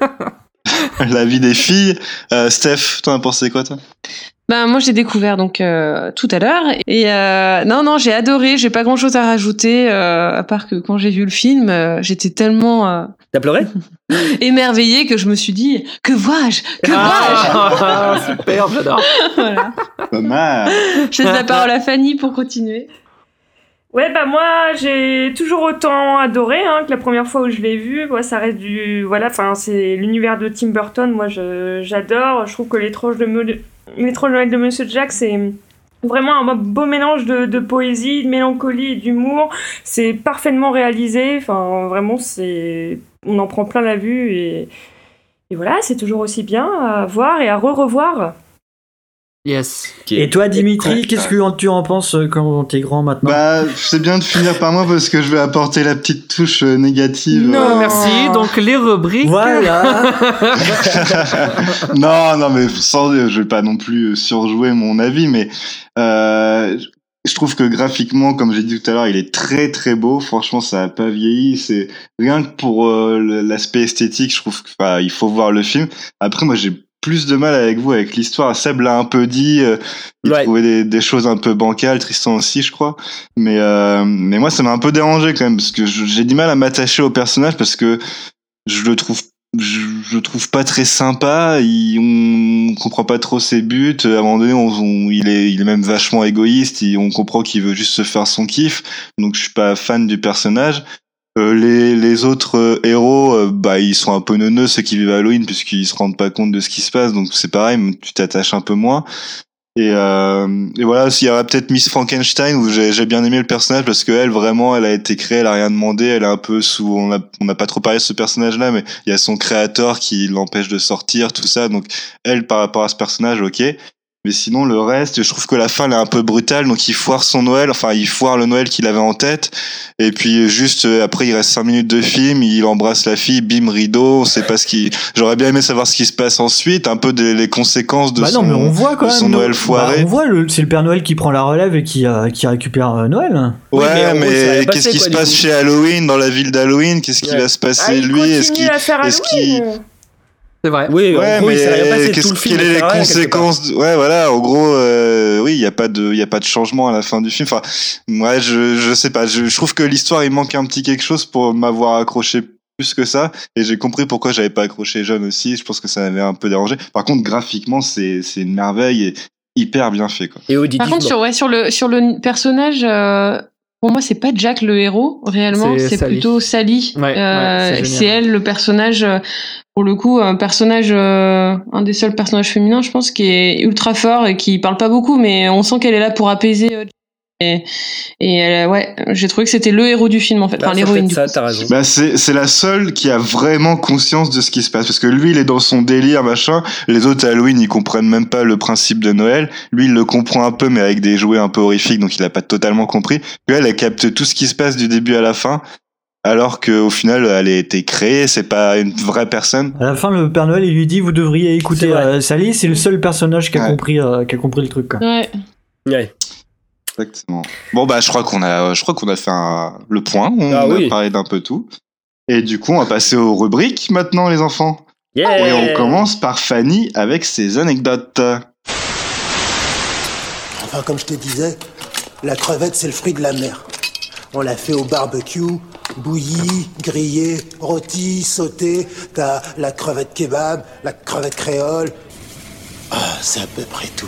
La vie des filles. Euh, Steph, t'en as pensé quoi, toi? Ben moi j'ai découvert donc euh, tout à l'heure et euh, non non j'ai adoré, j'ai pas grand chose à rajouter euh, à part que quand j'ai vu le film euh, j'étais tellement euh, t'as pleuré émerveillée que je me suis dit que vois-je que ah, vois-je super, j'adore. Voilà. Pas mal. Je laisse la parole à Fanny pour continuer. Ouais, bah moi j'ai toujours autant adoré hein, que la première fois où je l'ai vu. Moi, ça reste du. Voilà, enfin, c'est l'univers de Tim Burton, moi je, j'adore. Je trouve que l'étrange, de Me... l'étrange Noël de Monsieur Jack, c'est vraiment un beau mélange de, de poésie, de mélancolie et d'humour. C'est parfaitement réalisé. Enfin, vraiment, c'est. On en prend plein la vue et, et voilà, c'est toujours aussi bien à voir et à re-revoir. Yes. Et toi, Dimitri, Ouais. qu'est-ce que tu en penses quand t'es grand maintenant? Bah, c'est bien de finir par moi parce que je vais apporter la petite touche euh, négative. Non, merci. Donc les rubriques. Voilà. non, non, mais sans, je vais pas non plus surjouer mon avis, mais euh, je trouve que graphiquement, comme j'ai dit tout à l'heure, il est très très beau. Franchement, ça a pas vieilli. C'est rien que pour euh, l'aspect esthétique, je trouve qu'il faut voir le film. Après, moi, j'ai plus de mal avec vous, avec l'histoire. Seb l'a un peu dit, euh, il ouais. trouvait des, des choses un peu bancales, Tristan aussi, je crois. Mais, euh, mais moi, ça m'a un peu dérangé quand même, parce que je, j'ai du mal à m'attacher au personnage, parce que je le trouve, je, je le trouve pas très sympa. Il, on comprend pas trop ses buts. À un moment donné, on, on, il est, il est même vachement égoïste. Il, on comprend qu'il veut juste se faire son kiff. Donc, je suis pas fan du personnage. Euh, les, les autres euh, héros, euh, bah ils sont un peu neuneux, ceux qui vivent à Halloween, puisqu'ils se rendent pas compte de ce qui se passe, donc c'est pareil, tu t'attaches un peu moins. Et, euh, et voilà, s'il y aurait peut-être Miss Frankenstein, où j'ai, j'ai bien aimé le personnage, parce que elle, vraiment, elle a été créée, elle a rien demandé, elle est un peu sous, on a, on n'a pas trop parlé de ce personnage-là, mais il y a son créateur qui l'empêche de sortir, tout ça, donc elle, par rapport à ce personnage, ok. Mais sinon, le reste, je trouve que la fin, elle est un peu brutale. Donc, il foire son Noël. Enfin, il foire le Noël qu'il avait en tête. Et puis, juste, après, il reste cinq minutes de film. Il embrasse la fille. Bim, rideau. On sait pas ce qui... J'aurais bien aimé savoir ce qui se passe ensuite. Un peu des, les conséquences de bah son, non, mais on voit quand de même son no- Noël foiré. Bah, on voit, le, c'est le Père Noël qui prend la relève et qui, euh, qui récupère euh, Noël. Ouais, Oui, mais mais, en gros, ça va qu'est-ce passer, qui quoi, se du passe coup. chez Halloween, dans la ville d'Halloween? Qu'est-ce qui Ouais. va se passer, Ah, il lui? Est-ce continue qu'il... à faire Est-ce qu'il... Halloween. C'est vrai. Oui, Ouais, en gros, mais il s'est rien passé tout qu'est-ce, le film. quelles il sont les fait rien, quelque part. conséquences de... Ouais, voilà, en gros, euh, oui, il y a pas de, il y a pas de changement à la fin du film. Enfin, ouais, je, je sais pas. Je, je trouve que l'histoire, il manque un petit quelque chose pour m'avoir accroché plus que ça. Et j'ai compris pourquoi j'avais pas accroché jeune aussi. Je pense que ça m'avait un peu dérangé. Par contre, graphiquement, c'est, c'est une merveille et hyper bien fait, quoi. Et Par auditivement. contre sur ouais sur le sur le personnage euh, pour moi c'est pas Jack le héros réellement, C'est c'est, Sally. plutôt Sally. Ouais, Euh, ouais, c'est c'est génial. elle le personnage euh, pour le coup un personnage euh, un des seuls personnages féminins je pense qui est ultra fort et qui parle pas beaucoup mais on sent qu'elle est là pour apaiser euh, et, et elle, ouais j'ai trouvé que c'était le héros du film en fait, Bah, enfin c'est l'héroïne peut-être du ça, coup. t'as raison. Bah c'est c'est la seule qui a vraiment conscience de ce qui se passe, parce que lui il est dans son délire machin, les autres à Halloween ils comprennent même pas le principe de Noël, lui il le comprend un peu mais avec des jouets un peu horrifiques donc il a pas totalement compris. Puis elle elle capte tout ce qui se passe du début à la fin alors qu'au final, elle a été créée, c'est pas une vraie personne. À la fin, le Père Noël, il lui dit, vous devriez écouter euh, Sally, c'est le seul personnage qui a, ouais. compris, euh, qui a compris le truc. Quoi. Ouais. Ouais. Exactement. Bon, bah, je crois qu'on a, je crois qu'on a fait un, le point, on ah, oui. a parlé d'un peu tout. Et du coup, on va passer aux rubriques maintenant, les enfants. Yeah. Et on commence par Fanny avec ses anecdotes. Enfin, comme je te disais, la crevette, c'est le fruit de la mer. On l'a fait au barbecue, bouillie, grillée, rôtie, sautée. T'as la crevette kebab, la crevette créole. Ah, oh, c'est à peu près tout.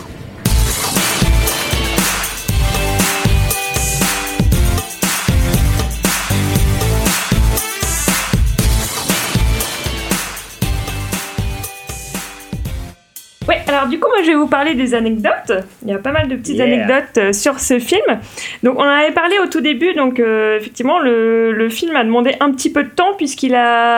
Ouais, alors du coup, moi je vais vous parler des anecdotes. Il y a pas mal de petites yeah. anecdotes euh, sur ce film. Donc on en avait parlé au tout début, donc euh, effectivement le, le film a demandé un petit peu de temps puisqu'il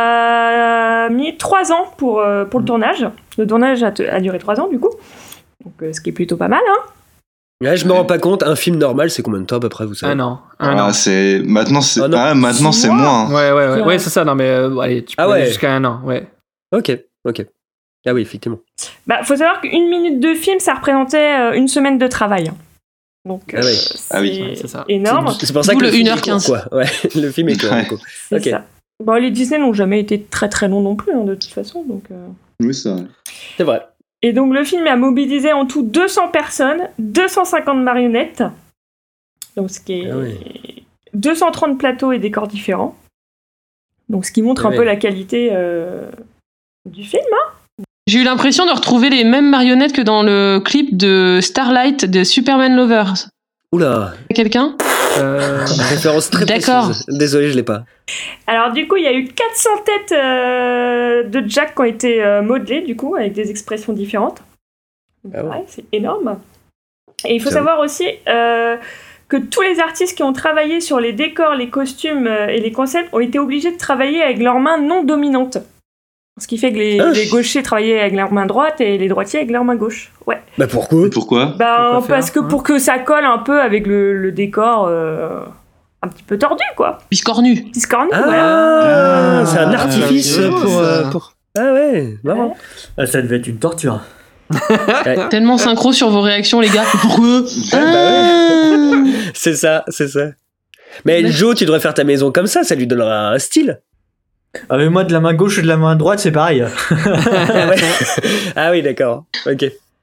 a mis trois ans pour, euh, pour le tournage. Le tournage a, a duré trois ans du coup, donc euh, ce qui est plutôt pas mal, hein. Ouais, je me rends pas compte, un film normal c'est combien de temps à peu près, vous savez? Un an. Un ah, an. c'est... Maintenant c'est, ah, ah, maintenant, c'est moins. Ouais, ouais, ouais, ouais, c'est ça, non mais euh, allez, tu peux ah, aller ouais. jusqu'à un an, ouais. Ok, ok. Ah oui, effectivement. Bah, faut savoir qu'une minute de film, ça représentait euh, une semaine de travail. Donc, ah, oui. euh, c'est, ah oui, c'est ça. Énorme. C'est, c'est pour ça que le, le film une heure quinze. Court, quoi. Ouais, le film est court. Ouais. C'est okay. ça. Bon, les Disney n'ont jamais été très très longs non plus, hein, de toute façon. Donc, euh... Oui, c'est vrai. C'est vrai. Et donc, le film a mobilisé en tout deux cents personnes, deux cent cinquante marionnettes. Donc, ce qui est. Ah oui. deux cent trente plateaux et décors différents. Donc, ce qui montre ah un oui. peu la qualité euh, du film, hein. J'ai eu l'impression de retrouver les mêmes marionnettes que dans le clip de Starlight de Superman Lovers. Oula. Quelqu'un euh... Référence très D'accord. précise. Désolé, je l'ai pas. Alors du coup, il y a eu quatre cents têtes euh, de Jack qui ont été euh, modelées, du coup, avec des expressions différentes. Ah ouais. Ouais, c'est énorme. Et il faut c'est savoir vrai. aussi euh, que tous les artistes qui ont travaillé sur les décors, les costumes euh, et les concepts ont été obligés de travailler avec leurs mains non dominantes. Ce qui fait que les, ah. les gauchers travaillaient avec leur main droite et les droitiers avec leur main gauche. Ouais. Bah pourquoi Pourquoi Bah pourquoi parce que hein pour que ça colle un peu avec le, le décor euh, un petit peu tordu, quoi. Biscornu. Biscornu, ah, voilà. Ah, c'est un artifice ah, pour, euh, pour... Ah ouais, marrant. Ouais. Ah, ça devait être une torture. Ouais. Tellement synchro sur vos réactions, les gars. Pourquoi ah, bah ouais. C'est ça, c'est ça. Mais ouais. Joe, tu devrais faire ta maison comme ça, ça lui donnera un style. Ah mais moi de la main gauche et de la main droite c'est pareil. ah, ouais. Ah oui d'accord, ok.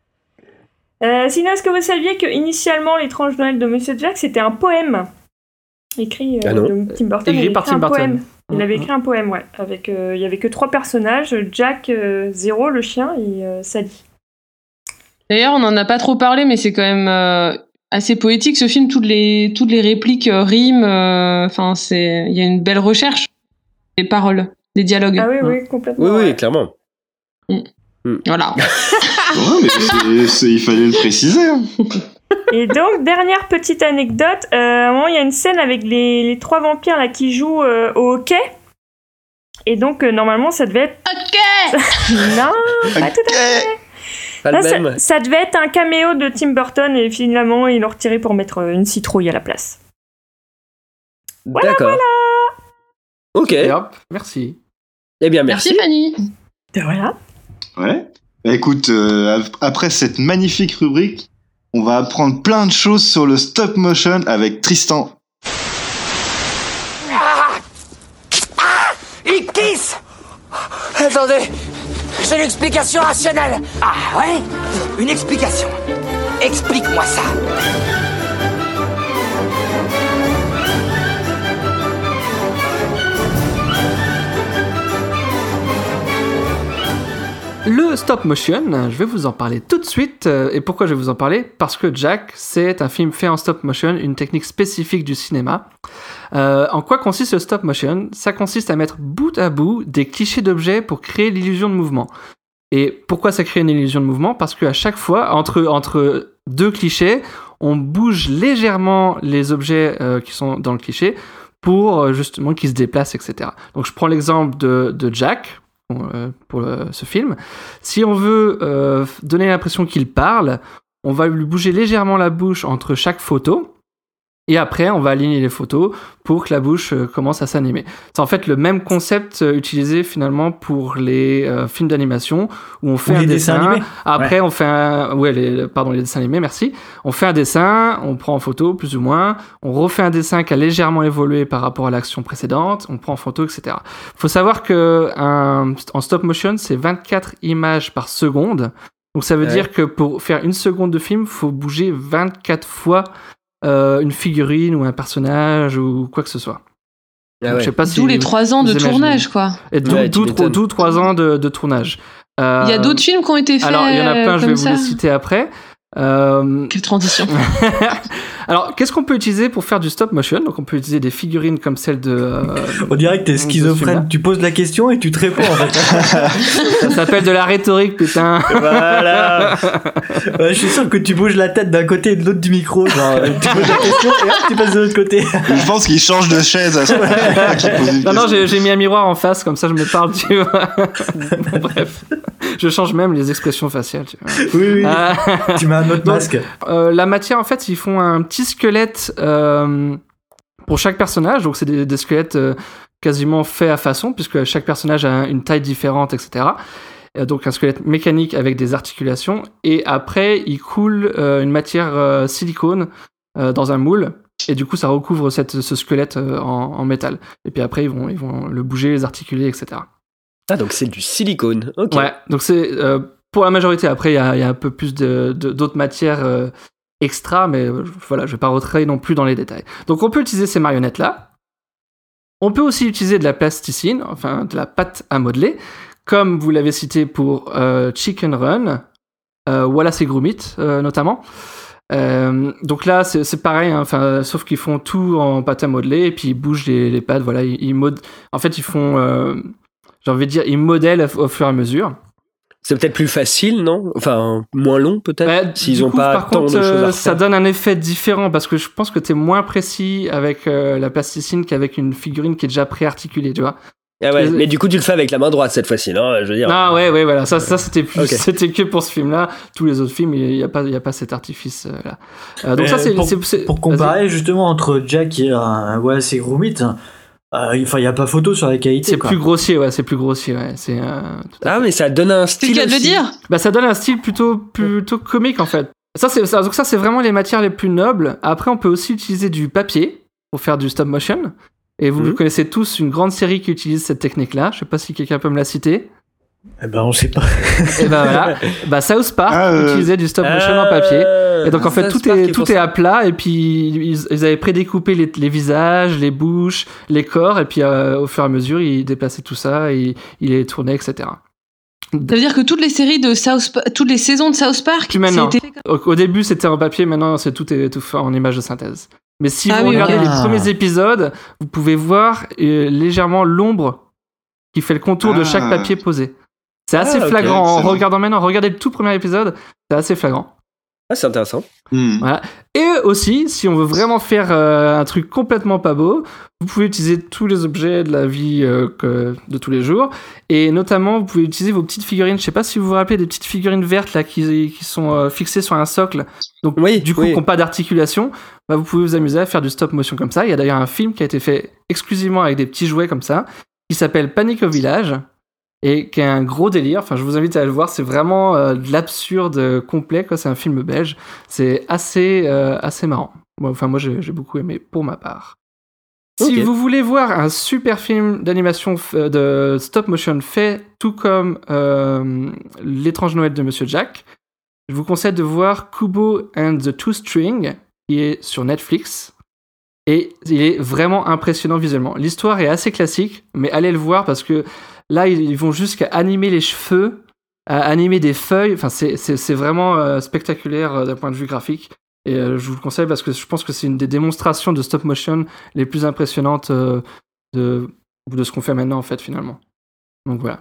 Euh, sinon est-ce que vous saviez que initialement l'étrange Noël de Monsieur Jack c'était un poème écrit euh, ah de Tim Burton. Écrit par Tim Burton. Poème. Il avait écrit un poème, ouais, avec euh, il y avait que trois personnages, Jack, euh, Zéro, le chien et euh, Sally. D'ailleurs on en a pas trop parlé mais c'est quand même euh, assez poétique ce film, toutes les toutes les répliques euh, riment, enfin euh, c'est il y a une belle recherche. Les paroles, les dialogues. Ah oui, oui, complètement. Oui, ouais. oui, clairement. Mm. Mm. Voilà. Ouais, mais c'est, c'est, il fallait le préciser. Hein. Et donc, dernière petite anecdote. Euh, à un moment, il y a une scène avec les, les trois vampires là, qui jouent euh, au hockey. Et donc, euh, normalement, ça devait être... Ok. Non, pas tout à fait. Pas Là, le ça, même. ça devait être un caméo de Tim Burton et finalement, ils l'ont retiré pour mettre une citrouille à la place. Voilà, D'accord. Voilà. Ok. Et hop, merci. Eh bien, merci. Merci, Fanny. De voilà. Ouais. Bah, écoute, euh, après cette magnifique rubrique, on va apprendre plein de choses sur le stop motion avec Tristan. Ah, ah, il glisse. Attendez, j'ai une explication rationnelle. Ah ouais? Une explication. Explique-moi ça. Le stop motion, je vais vous en parler tout de suite. Et pourquoi je vais vous en parler ? Parce que Jack, c'est un film fait en stop motion, une technique spécifique du cinéma. Euh, en quoi consiste le stop motion ? Ça consiste à mettre bout à bout des clichés d'objets pour créer l'illusion de mouvement. Et pourquoi ça crée une illusion de mouvement ? Parce qu'à chaque fois, entre, entre deux clichés, on bouge légèrement les objets euh, qui sont dans le cliché pour euh, justement qu'ils se déplacent, et cetera. Donc je prends l'exemple de, de Jack, pour euh, ce film. Si on veut euh, donner l'impression qu'il parle, on va lui bouger légèrement la bouche entre chaque photo Et après, on va aligner les photos pour que la bouche euh, commence à s'animer. C'est en fait le même concept euh, utilisé finalement pour les euh, films d'animation où on fait Ou un les dessin. dessins animés. Après, Ouais. on fait un, ouais, les, pardon, les dessins animés, merci. On fait un dessin, on prend en photo plus ou moins. On refait un dessin qui a légèrement évolué par rapport à l'action précédente. On prend en photo, et cetera. Faut savoir que un, en stop motion, c'est vingt-quatre images par seconde. Donc ça veut Ouais. dire que pour faire une seconde de film, faut bouger vingt-quatre fois euh, une figurine ou un personnage ou quoi que ce soit. Ah Donc, ouais. je sais pas si D'où les vous- trois ans vous de imaginez. tournage, quoi. Et d'où, Ouais, tu d'où, m'étonnes. d'où trois ans de, de tournage. Euh, Il y a d'autres films qui ont été faits Alors, il y en a plein, je vais comme vous ça. les citer après. Euh, Quelle transition. Alors, qu'est-ce qu'on peut utiliser pour faire du stop motion? Donc, on peut utiliser des figurines comme celle de. Euh, On dirait que t'es de ce schizophrène. film-là. Tu poses la question et tu te réponds en fait. Ça s'appelle de la rhétorique, putain. Voilà. Ouais, je suis sûr que tu bouges la tête d'un côté et de l'autre du micro. Genre, euh, tu poses la question et hop, tu passes de l'autre côté. Je pense qu'il change de chaise à ce moment-là qu'il pose une Non, non, question. j'ai, j'ai mis un miroir en face, comme ça je me parle, tu vois. Bon, bref. Je change même les expressions faciales, tu vois. Oui, oui. Euh, Tu mets un autre Donc, masque. euh, la matière, en fait, ils font un petit squelette euh, pour chaque personnage. Donc, c'est des, des squelettes euh, quasiment faits à façon, puisque chaque personnage a une taille différente, et cetera. Euh, donc, un squelette mécanique avec des articulations. Et après, ils coulent euh, une matière euh, silicone euh, dans un moule. Et du coup, ça recouvre cette, ce squelette euh, en, en métal. Et puis après, ils vont, ils vont le bouger, les articuler, et cetera. Ah, donc c'est du silicone. Ok. Ouais, donc c'est euh, pour la majorité. Après, il y a, il y a un peu plus de, de- d'autres matières euh, extra, mais euh, voilà, je vais pas rentrer non plus dans les détails. Donc, on peut utiliser ces marionnettes-là. On peut aussi utiliser de la plasticine, enfin de la pâte à modeler, comme vous l'avez cité pour euh, Chicken Run, euh, Wallace et Gromit euh, notamment. Euh, donc là, c'est, c'est pareil, hein, enfin, sauf qu'ils font tout en pâte à modeler et puis ils bougent les, les pattes. Voilà, ils, ils mod- en fait, ils font, euh, j'ai envie de dire, ils modèlent au, au fur et à mesure. C'est peut-être plus facile, non? Enfin, moins long peut-être, Ouais, s'ils du ont coup, pas par tant contre, de choses à euh, refaire. ça donne un effet différent parce que je pense que t'es moins précis avec euh, la plasticine qu'avec une figurine qui est déjà préarticulée, tu vois. Ah ouais, Les- mais du coup, tu le fais avec la main droite cette fois-ci, non? Je veux dire. Ah ouais, ouais, voilà, ça, ça c'était plus, Ok. c'était que pour ce film-là. Tous les autres films, il y a pas, il y a pas cet artifice euh, là. Euh, donc Mais ça, c'est, pour, c'est, c'est- pour comparer justement entre Jack et euh, Wallace et Gromit, euh, enfin, il n'y a pas photo sur la qualité. c'est quoi. plus grossier, ouais, c'est plus grossier, ouais. C'est, euh, Ah, mais ça donne un C'est style. le cas de le aussi. dire. bah ça donne un style plutôt, plutôt comique en fait. Ça c'est, ça, donc ça c'est vraiment les matières les plus nobles. Après, on peut aussi utiliser du papier pour faire du stop motion. Et vous Mhm. connaissez tous une grande série qui utilise cette technique-là. Je sais pas si quelqu'un peut me la citer. Eh ben, on sait pas. Et ben voilà. Bah South Park Ah, euh, utilisait du stop motion en Ah, papier. Et donc en fait South tout Park, est ils font tout est ça. à plat et puis ils, ils avaient prédécoupé les, les visages, les bouches, les corps et puis euh, au fur et à mesure ils déplaçaient tout ça et ils les tournaient, et cetera. Ça veut dire que toutes les séries de South Pa- toutes les saisons de South Park, Plus maintenant. c'était Au, au début c'était en papier, maintenant c'est tout est tout fait en image de synthèse. Mais si Ah vous oui, regardez ok. les premiers épisodes, vous pouvez voir euh, légèrement l'ombre qui fait le contour de Ah. chaque papier posé. C'est assez Ah, ok, flagrant. En excellent. regardant maintenant, regardez le tout premier épisode, c'est assez flagrant. Ah, c'est intéressant. Hmm. Voilà. Et aussi, si on veut vraiment faire euh, un truc complètement pas beau, vous pouvez utiliser tous les objets de la vie euh, que- de tous les jours. Et notamment, vous pouvez utiliser vos petites figurines. Je sais pas si vous vous rappelez des petites figurines vertes là qui, qui sont euh, fixées sur un socle. Donc, Oui, du coup, oui. qui n'ont pas d'articulation. Bah, vous pouvez vous amuser à faire du stop motion comme ça. Il y a d'ailleurs un film qui a été fait exclusivement avec des petits jouets comme ça, qui s'appelle Panic au village. Et qui est un gros délire. Enfin, je vous invite à le voir. C'est vraiment euh, de l'absurde complet, quoi. C'est un film belge. C'est assez, euh, assez marrant. Moi, enfin, moi, j'ai, j'ai beaucoup aimé pour ma part. Si Ok. vous voulez voir un super film d'animation f- de stop motion fait tout comme euh, L'étrange Noël de Monsieur Jack, je vous conseille de voir Kubo and the Two String, qui est sur Netflix. Et il est vraiment impressionnant visuellement. L'histoire est assez classique, mais allez le voir parce que là, ils ils vont jusqu'à animer les cheveux, à animer des feuilles. Enfin, c'est, c'est, c'est vraiment euh, spectaculaire euh, d'un point de vue graphique. Et euh, je vous le conseille parce que je pense que c'est une des démonstrations de stop motion les plus impressionnantes euh, de, de ce qu'on fait maintenant, en fait, finalement. Donc voilà.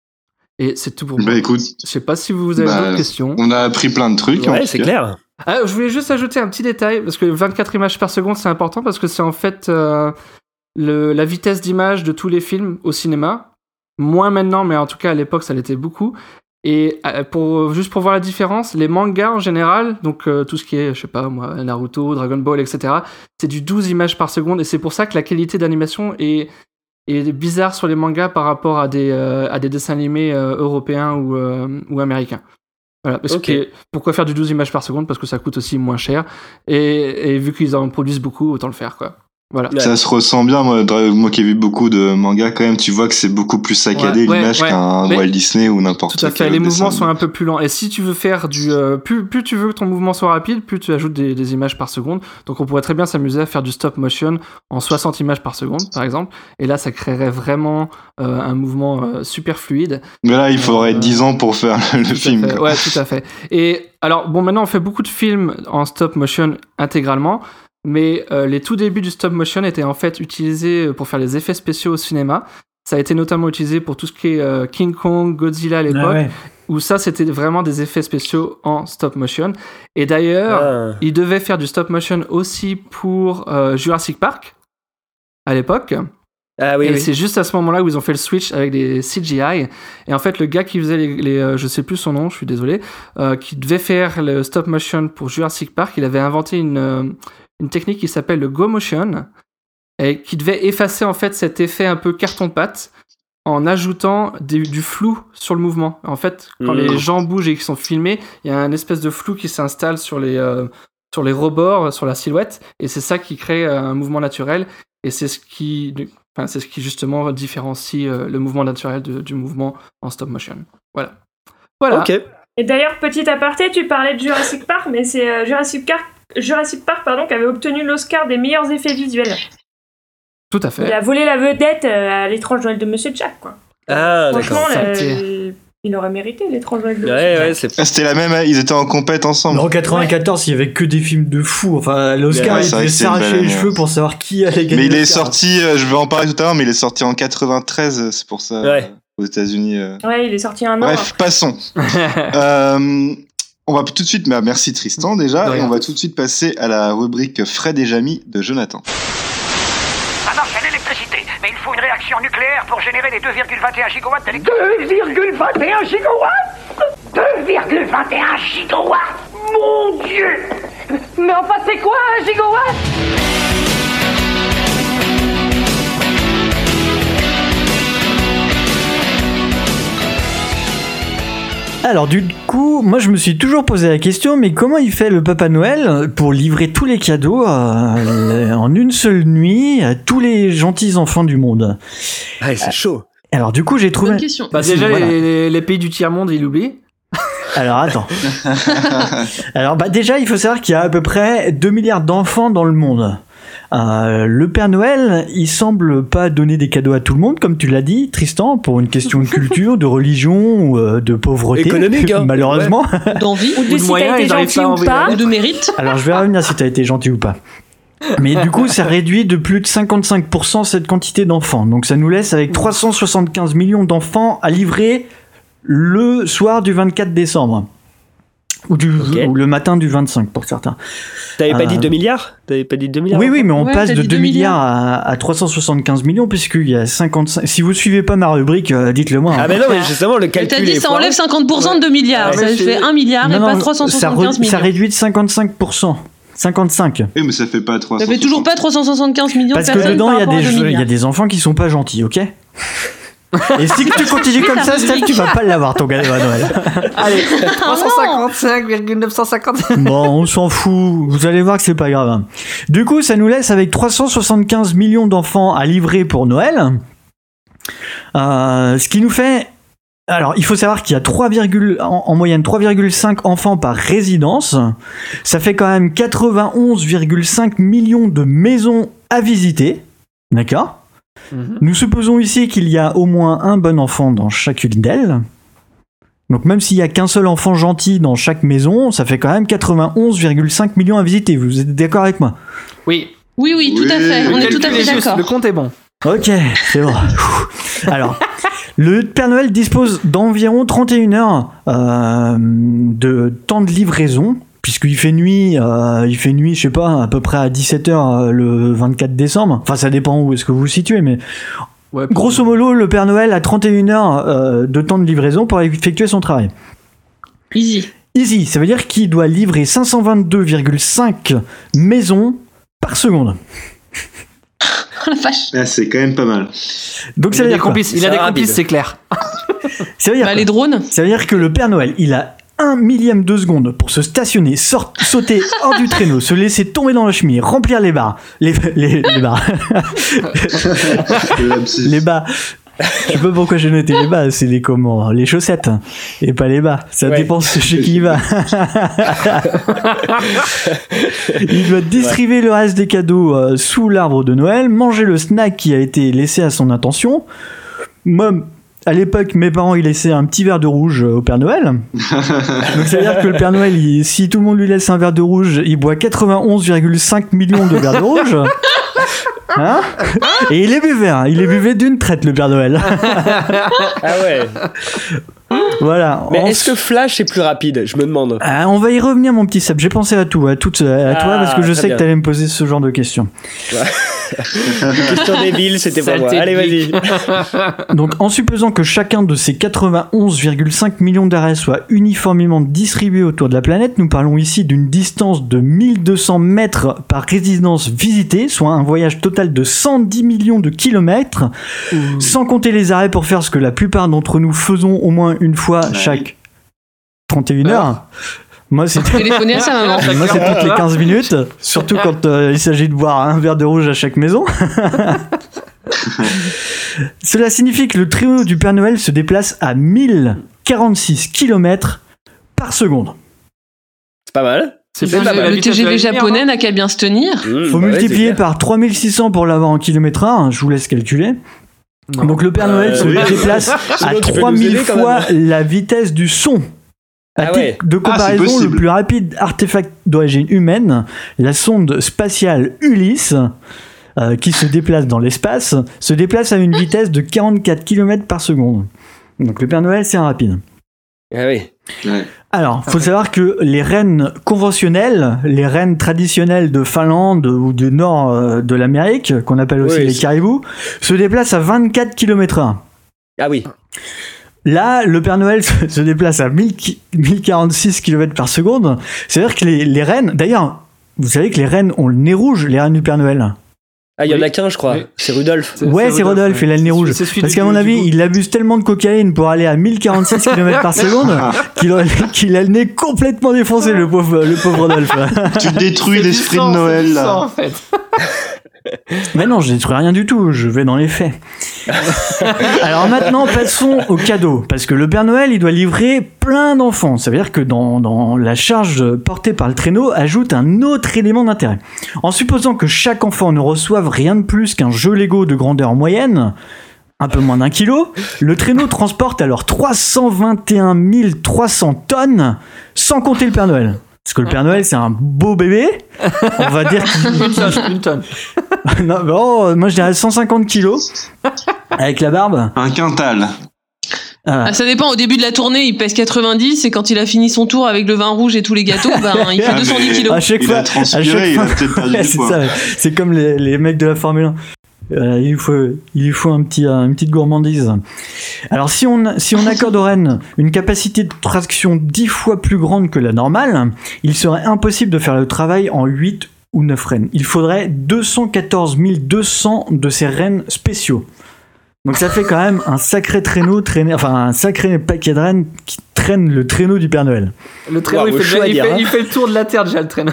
Et c'est tout pour moi. Bah écoute, Je sais pas si vous avez bah, d'autres questions. on a appris plein de trucs. en Ouais, tout c'est cas. clair. Ah, je voulais juste ajouter un petit détail, parce que vingt-quatre images par seconde, c'est important, parce que c'est en fait euh, le, la vitesse d'image de tous les films au cinéma. Moins maintenant, mais en tout cas à l'époque, ça l'était beaucoup. Et pour, juste pour voir la différence, les mangas en général, donc euh, tout ce qui est, je sais pas moi, Naruto, Dragon Ball, et cetera, c'est du douze images par seconde, et c'est pour ça que la qualité d'animation est, est bizarre sur les mangas par rapport à des, euh, à des dessins animés euh, européens ou, euh, ou américains. Voilà, parce Okay. que, pourquoi faire du douze images par seconde? Parce que ça coûte aussi moins cher, et, et vu qu'ils en produisent beaucoup, autant le faire, quoi. Voilà. Ça se ressent bien, moi, moi qui ai vu beaucoup de mangas, quand même, tu vois que c'est beaucoup plus saccadé Ouais, l'image ouais, qu'un mais- Walt Disney ou n'importe Tout à quel fait, les dessin mouvements sont animé. un peu plus lents. Et si tu veux faire du... Euh, plus, plus tu veux que ton mouvement soit rapide, plus tu ajoutes des, des images par seconde. Donc on pourrait très bien s'amuser à faire du stop motion en soixante images par seconde, par exemple. Et là, ça créerait vraiment euh, un mouvement euh, super fluide. Mais là, il faudrait Euh, dix ans pour faire le Tout à film. fait. quoi. Ouais, tout à fait. Et alors, bon, maintenant, on fait beaucoup de films en stop motion intégralement, mais euh, les tout débuts du stop motion étaient en fait utilisés pour faire les effets spéciaux au cinéma. Ça a été notamment utilisé pour tout ce qui est euh, King Kong, Godzilla à l'époque, Ah ouais. où ça, c'était vraiment des effets spéciaux en stop motion. Et d'ailleurs, Ah. ils devaient faire du stop motion aussi pour euh, Jurassic Park, à l'époque. Ah oui, et oui. c'est juste à ce moment-là où ils ont fait le switch avec des C G I. Et en fait, le gars qui faisait les, les euh, je sais plus son nom, je suis désolé, euh, qui devait faire le stop motion pour Jurassic Park, il avait inventé une, euh, une technique qui s'appelle le Go Motion, et qui devait effacer en fait cet effet un peu carton-pâte en ajoutant des- du flou sur le mouvement. En fait, quand Mmh. les gens bougent et qu'ils sont filmés, il y a un espèce de flou qui s'installe sur les, euh, sur les rebords, sur la silhouette, et c'est ça qui crée euh, un mouvement naturel, et c'est ce qui, enfin, c'est ce qui justement différencie euh, le mouvement naturel de- du mouvement en stop motion. Voilà. Voilà. Ok. Et d'ailleurs, petit aparté, tu parlais de Jurassic Park, mais c'est euh, Jurassic Park, Jurassic Park pardon, qui avait obtenu l'Oscar des meilleurs effets visuels. Tout à fait. Il a volé la vedette euh, à l'étrange Noël de Monsieur Jack, quoi. Ah, Franchement, d'accord. le- Ça a été- il aurait mérité l'étrange Noël de Ouais, Monsieur Jack. ouais, c'est. Ah, c'était la même, ils étaient en compète ensemble. Mais en quatre-vingt-quatorze, il y avait que des films de fous. Enfin, l'Oscar, Ouais, il c'est vrai devait que c'est une s'arracher belle les année, cheveux ouais. pour savoir qui allait gagner. Mais il est l'Oscar. sorti, euh, je vais en parler tout à l'heure, mais il est sorti en quatre-vingt-treize, c'est pour ça, Ouais. euh, aux États-Unis. euh. Ouais, il est sorti un an. Bref, passons. Euh, on va tout de suite, bah, merci Tristan déjà, De et rien. on va tout de suite passer à la rubrique Fred et Jamy de Jonathan. Ça marche à l'électricité, mais il faut une réaction nucléaire pour générer les deux virgule vingt et un gigawatts d'électricité. deux virgule vingt et un gigawatts deux virgule vingt et un gigawatts Mon Dieu Mais enfin, c'est quoi un gigawatt Alors du coup, moi je me suis toujours posé la question, mais comment il fait le Papa Noël pour livrer tous les cadeaux euh, en une seule nuit à tous les gentils enfants du monde? Ah, c'est chaud. Alors du coup, j'ai trouvé... Bonne question. Bah, déjà, Voilà. les, les- les pays du tiers-monde, ils l'oublient. Alors attends. Alors bah déjà, il faut savoir qu'il y a à peu près deux milliards d'enfants dans le monde. Euh, le Père Noël, il semble pas donner des cadeaux à tout le monde, comme tu l'as dit, Tristan, pour une question de culture, de religion ou euh, de pauvreté, Économique, hein. malheureusement. D'envie Ou de de si moyens, t'as été ils arrivent gentil pas à ou envoyer pas. la ou de mérite. Alors je vais revenir si t'as été gentil ou pas. Mais du coup, ça réduit de plus de cinquante-cinq pour cent cette quantité d'enfants. Donc ça nous laisse avec trois cent soixante-quinze millions d'enfants à livrer le soir du vingt-quatre décembre. Ou, du, Ok. ou le matin du vingt-cinq pour certains. T'avais pas Euh, dit deux milliards T'avais pas dit deux milliards Oui, oui, mais on Ouais, passe t'as de dit deux deux milliards à, à trois cent soixante-quinze millions, puisqu'il y a cinquante-cinq... Si vous suivez pas ma rubrique, euh, dites-le moi. hein. Ah, mais non, mais justement, le Mais calcul t'as dit est ça foireux. enlève cinquante pour cent de deux milliards. Ouais, ça mais fait c'est- un milliard et Non, pas non, trois cent ça, soixante-quinze re- millions. ça réduit de cinquante-cinq pour cent. cinquante-cinq. Oui, mais ça fait pas trois Ça cents. fait toujours pas trois cent soixante-quinze millions Parce de que personnes dedans, il y, a par rapport des à deux jeux- il y a milliards. des enfants qui sont pas gentils, ok? Et si tu continues comme ça, Steph, tu vas pas l'avoir ton cadeau à Noël. Allez, trois cent cinquante-cinq virgule neuf cent cinquante. Bon, on s'en fout. Vous allez voir que c'est pas grave. Du coup, ça nous laisse avec trois cent soixante-quinze millions d'enfants à livrer pour Noël. Euh, ce qui nous fait... Alors, il faut savoir qu'il y a trois, en, en moyenne trois virgule cinq enfants par résidence. Ça fait quand même quatre-vingt-onze virgule cinq millions de maisons à visiter. D'accord ? Nous supposons ici qu'il y a au moins un bon enfant dans chacune d'elles. Donc même s'il y a qu'un seul enfant gentil dans chaque maison, ça fait quand même quatre-vingt-onze virgule cinq millions à visiter. Vous êtes d'accord avec moi? Oui. Oui, oui, tout à fait. On est tout à fait d'accord. Le compte est bon. Ok, c'est bon. Alors, le Père Noël dispose d'environ trente et une heures euh, de temps de livraison, puisqu'il fait nuit, euh, il fait nuit, je sais pas, à peu près à dix-sept heures euh, le vingt-quatre décembre. Enfin, ça dépend où est-ce que vous vous situez, mais Ouais, Grosso modo, le Père Noël a trente et une heures euh, de temps de livraison pour effectuer son travail. Easy. Easy, ça veut dire qu'il doit livrer cinq cent vingt-deux virgule cinq maisons par seconde. Oh la vache. Ah, c'est quand même pas mal. Donc ça il veut a dire des quoi complices, il a des complices, c'est clair. Ça veut dire bah, quoi les drones. Ça veut dire que le Père Noël, il a un millième de seconde pour se stationner, sort, sauter hors du traîneau, se laisser tomber dans la cheminée, remplir les bars, les les, les bars, les bas. Je sais pas pourquoi j'ai noté les bas, c'est les comment, les chaussettes et pas les bas. Ça Ouais. dépend chez qui il va. Il doit distribuer le reste des cadeaux euh, sous l'arbre de Noël, manger le snack qui a été laissé à son intention. Moi, à l'époque, mes parents ils laissaient un petit verre de rouge au Père Noël. Donc ça veut dire que le Père Noël, il, si tout le monde lui laisse un verre de rouge, il boit quatre-vingt-onze virgule cinq millions de verres de rouge. Hein? Et il les buvait, hein. Il les buvait d'une traite, le Père Noël. Ah ouais. Voilà. Mais En- est-ce que Flash est plus rapide? Je me demande. Ah, on va y revenir, mon petit Seb. J'ai pensé à tout, à, tout, à toi, Ah, parce que je très sais bien. que t'allais me poser ce genre de questions. Question débile, c'était pas moi. Saleté Allez, de vas-y. geek. Donc, en supposant que chacun de ces quatre-vingt-onze virgule cinq millions d'arrêts soit uniformément distribué autour de la planète, nous parlons ici d'une distance de mille deux cents mètres par résidence visitée, soit un voyage total de cent dix millions de kilomètres, sans compter les arrêts pour faire ce que la plupart d'entre nous faisons au moins une fois chaque trente et une heures. Moi, c'est Téléphoner à sa maman. Moi, c'est toutes les quinze minutes, surtout quand euh, il s'agit de boire un verre de rouge à chaque maison. Cela signifie que le trio du Père Noël se déplace à mille quarante-six kilomètres par seconde. C'est pas mal. C'est Ben, pas mal. le T G V japonais n'a qu'à bien se tenir. Mmh, Faut bah ouais, multiplier c'est clair. par trois mille six cents pour l'avoir en kilomètres heure, hein, je vous laisse calculer. Non. Donc le Père Noël Euh, se oui. déplace à Sinon, tu peux trois nous mille aider quand fois la vitesse du son. À Ah titre ouais. de comparaison, le possible. plus rapide artefact d'origine humaine, la sonde spatiale Ulysse, euh, qui se déplace dans l'espace, se déplace à une vitesse de quarante-quatre kilomètres par seconde. Donc le Père Noël, c'est un rapide. Ah oui. Ouais. Alors, faut savoir que les rennes conventionnelles, les rennes traditionnelles de Finlande ou du nord euh, de l'Amérique, qu'on appelle aussi Oui, les c'est- caribous, se déplacent à vingt-quatre kilomètres heure. Ah oui. Là, le Père Noël se se déplace à mille quarante-six kilomètres par seconde. C'est-à-dire que les, les rennes... D'ailleurs, vous savez que les rennes ont le nez rouge, les rennes du Père Noël. Ah, il y en Oui. a qu'un, je crois. Oui. C'est Rudolph. C'est- Ouais, c'est Rodolphe, ouais. il a le nez C'est rouge. celui- c'est celui Parce du- qu'à mon du avis, goût. il abuse tellement de cocaïne pour aller à mille quarante-six kilomètres par seconde qu'il a, qu'il a le nez complètement défoncé, le pauvre, le pauvre Rodolphe. Tu détruis C'est du l'esprit de sang, c'est Noël, du là. sang, en fait. Mais non, je détruis rien du tout, je vais dans les faits. Alors maintenant, passons aux cadeaux. Parce que le Père Noël, il doit livrer plein d'enfants. Ça veut dire que dans, dans la charge portée par le traîneau, ajoute un autre élément d'intérêt. En supposant que chaque enfant ne reçoive rien de plus qu'un jeu Lego de grandeur moyenne, un peu moins d'un kilo, le traîneau transporte alors trois cent vingt et un mille trois cents tonnes, sans compter le Père Noël. Parce que le Père Noël, c'est un beau bébé. On va dire qu'il... Une tonne, une tonne. Non, bon, moi je dirais cent cinquante kilos avec la barbe. Un quintal. Ah, Ah, ça dépend, au début de la tournée, il pèse quatre-vingt-dix et quand il a fini son tour avec le vin rouge et tous les gâteaux, ben, il fait Ah, deux cent dix mais- kilos. à chaque Il fois, a à transpiré, chaque il a fois- peut-être perdu Ouais, du c'est poids. ça, ouais. C'est comme les, les mecs de la Formule un. Euh, il, lui faut, il lui faut un petit, euh, une petite gourmandise. Alors, si on, si on accorde aux rennes une capacité de traction dix fois plus grande que la normale, il serait impossible de faire le travail en huit ou neuf rennes. Il faudrait deux cent quatorze mille deux cents de ces rennes spéciaux. Donc ça fait quand même un sacré traîneau traîné, enfin un sacré paquet de rennes qui traînent le traîneau du Père Noël. Le traîneau, Wow, il, fait, chaud à il, dire, fait, hein. il fait le tour de la Terre déjà, le traîneau.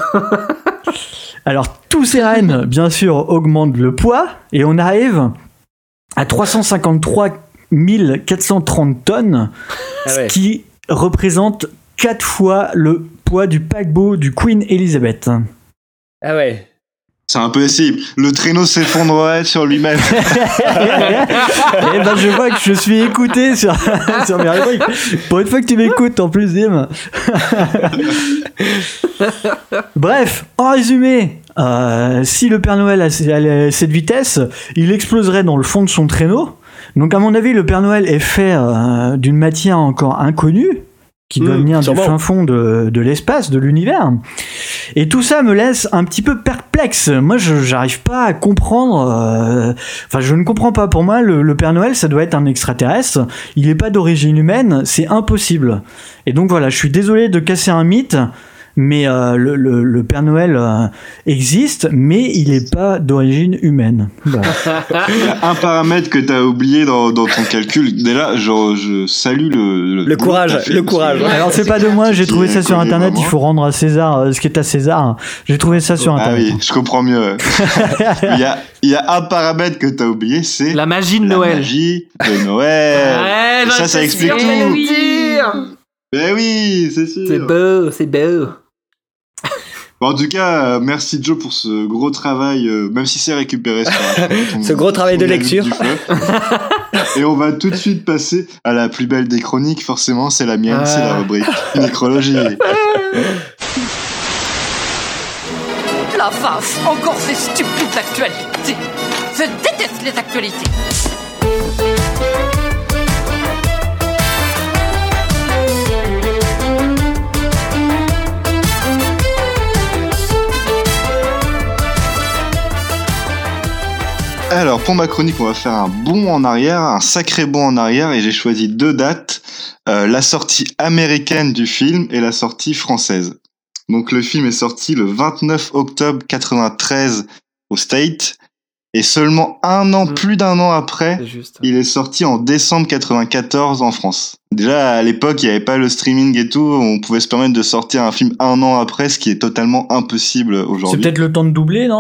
Alors tous ces rennes, bien sûr, augmentent le poids et on arrive à trois cent cinquante-trois mille quatre cent trente tonnes, Ah ouais. ce qui représente quatre fois le poids du paquebot du Queen Elizabeth. Ah ouais. C'est impossible. Le traîneau s'effondrerait sur lui-même. Et ben je vois que je suis écouté sur, sur mes rubriques. Pour une fois que tu m'écoutes en plus, Dim. Bref, en résumé, euh, si le Père Noël a, a cette vitesse, il exploserait dans le fond de son traîneau. Donc à mon avis, le Père Noël est fait euh, d'une matière encore inconnue. qui doit Mmh, venir sûrement. du fin fond de, de l'espace, de l'univers. Et tout ça me laisse un petit peu perplexe. Moi, je j'arrive pas à comprendre. euh, Enfin, je ne comprends pas. Pour moi, le, le Père Noël, ça doit être un extraterrestre. Il est pas d'origine humaine. C'est impossible. Et donc voilà, je suis désolé de casser un mythe. Mais euh, le, le, le Père Noël euh, existe, mais il est pas d'origine humaine. Voilà. Il y a un paramètre que t'as oublié dans, dans ton calcul. Déjà, je, je salue le... Le courage, le courage. Alors c'est pas de moi, j'ai trouvé ça sur internet, il faut rendre à César euh, ce qui est à César. J'ai trouvé ça sur internet. Ah oui, je comprends mieux. il, y a, il y a un paramètre que t'as oublié, c'est... La magie de la Noël. magie de Noël. Ouais, Et ça, ça explique tout. Oui. Ben oui, c'est sûr. C'est beau, c'est beau. Bon, en tout cas, euh, merci Joe pour ce gros travail, euh, même si c'est récupéré. Ton, ce gros travail de lecture. Et on va tout de suite passer à la plus belle des chroniques, forcément, c'est la mienne, Ah. c'est la rubrique nécrologie. La vache, encore ces stupides actualités. Je déteste les actualités. Alors, pour ma chronique, on va faire un bond en arrière, un sacré bond en arrière, et j'ai choisi deux dates, euh, la sortie américaine du film et la sortie française. Donc, le film est sorti le vingt-neuf octobre quatre-vingt-treize au State, et seulement un an, mmh. plus d'un an après, juste. il est sorti en décembre quatre-vingt-quatorze en France. Déjà, à l'époque, il n'y avait pas le streaming et tout, on pouvait se permettre de sortir un film un an après, ce qui est totalement impossible aujourd'hui. C'est peut-être le temps de doubler, non ?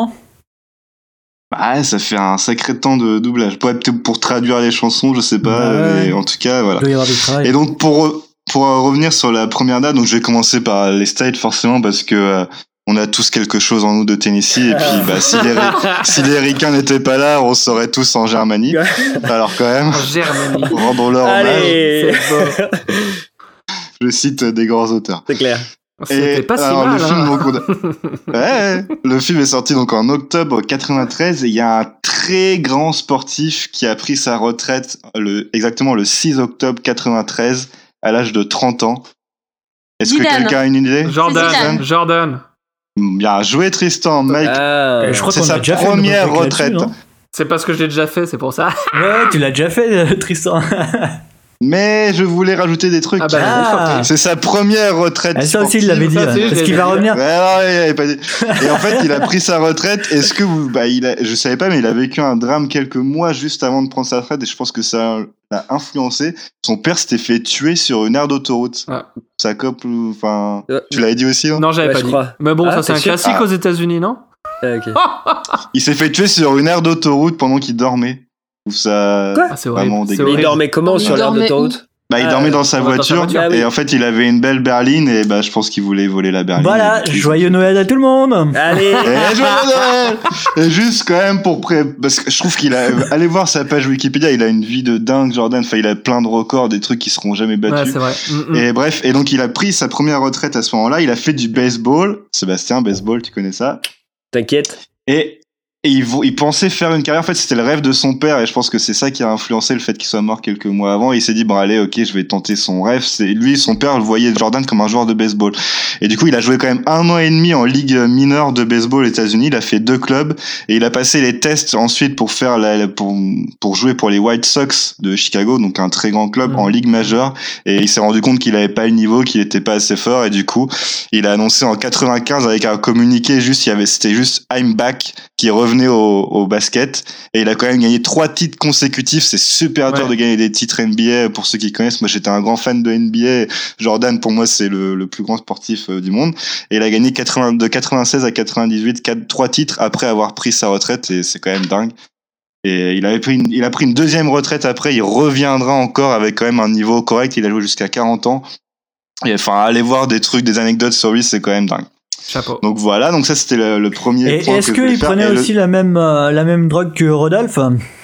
Ah, ça fait un sacré temps de doublage. Peut-être pour traduire les chansons, je sais pas. Ouais. Mais en tout cas, voilà. Il doit y avoir du travail. Et donc, pour, pour revenir sur la première date, donc je vais commencer par les States, forcément, parce que euh, on a tous quelque chose en nous de Tennessee. Et puis, bah, si les, si les Ricains n'étaient pas là, on serait tous en Germanie. Alors, quand même. En Germanie. Rendons-leur Allez. hommage. C'est beau. Je cite des grands auteurs. C'est clair. C'était pas si alors, mal, le hein. film, donc, on a... ouais, le film est sorti donc en octobre quatre-vingt-treize et il y a un très grand sportif qui a pris sa retraite le, exactement le six octobre quatre-vingt-treize à l'âge de trente ans. Est-ce Zidane. que quelqu'un a une idée? Jordan. Jordan. Bien joué Tristan, mec. Ah, je crois c'est qu'on a sa déjà fait une première rubrique retraite. là-dessus, non C'est parce que je l'ai déjà fait, c'est pour ça. Ouais, tu l'as déjà fait, Tristan. Mais je voulais rajouter des trucs. Ah bah, Ah. C'est sa première retraite. Ah, ça aussi, sportive. il l'avait dit, Ça, là, si, je parce l'ai qu'il va dit. revenir. Ouais, non, il avait pas dit. Et en fait, il a pris sa retraite. Est-ce que vous, bah, il a, je savais pas, mais il a vécu un drame quelques mois juste avant de prendre sa retraite, et je pense que ça l'a influencé. Son père s'était fait tuer sur une aire d'autoroute. Ah. Sa couple, enfin, Ouais. tu l'avais dit aussi, non? Non, j'avais Ouais, pas je dit. crois. Mais bon, Ah, ça c'est t'es un sûr classique Ah. aux États-Unis, non? Ah, ok. Il s'est fait tuer sur une aire d'autoroute pendant qu'il dormait. Ou ça, Quoi Ah, c'est horrible. vraiment C'est dégueu. Mais il horrible. dormait comment Il sur l'aire dormait d'autoroute? Bah, il Ah, dormait ouais. dans sa dans sa voiture, voiture. Ah oui. et en fait, il avait une belle berline, et bah, je pense qu'il voulait voler la berline. Voilà, Et puis, joyeux Noël à tout le monde. Allez. Et joyeux Noël. Et juste quand même pour pré... parce que je trouve qu'il a allez voir sa page Wikipédia, il a une vie de dingue, Jordan. Enfin, il a plein de records, des trucs qui seront jamais Ouais, battus. c'est vrai. Mm, mm. Et bref, et donc il a pris sa première retraite à ce moment-là. Il a fait du baseball. Sébastien, baseball, tu connais ça? T'inquiète. Et Et il, il pensait faire une carrière. En fait, c'était le rêve de son père, et je pense que c'est ça qui a influencé le fait qu'il soit mort quelques mois avant. Et il s'est dit, bon, allez, ok, je vais tenter son rêve. C'est lui, son père, le voyait Jordan comme un joueur de baseball. Et du coup, il a joué quand même un an et demi en ligue mineure de baseball aux États-Unis. Il a fait deux clubs, et il a passé les tests ensuite pour faire la, pour, pour jouer pour les White Sox de Chicago, donc un très grand club mmh. en ligue majeure. Et il s'est rendu compte qu'il avait pas le niveau, qu'il était pas assez fort, et du coup, il a annoncé en quatre-vingt-quinze avec un communiqué juste, il y avait, c'était juste I'm back, qui revenait Au, au basket, et il a quand même gagné trois titres consécutifs. C'est super dur ouais. de gagner des titres N B A pour ceux qui connaissent. Moi, j'étais un grand fan de N B A. Jordan, pour moi, c'est le, le plus grand sportif euh, du monde, et il a gagné quatre-vingts, de quatre-vingt-seize à quatre-vingt-dix-huit quatre, trois titres après avoir pris sa retraite, et c'est quand même dingue. Et il avait pris une, il a pris une deuxième retraite après. Il reviendra encore avec quand même un niveau correct. Il a joué jusqu'à quarante ans, et enfin, aller voir des trucs, des anecdotes sur lui, c'est quand même dingue. Chapeau. Donc voilà, donc ça c'était le, le premier et point. Est-ce qu'il prenait aussi le... la même euh, la même drogue que Rodolphe?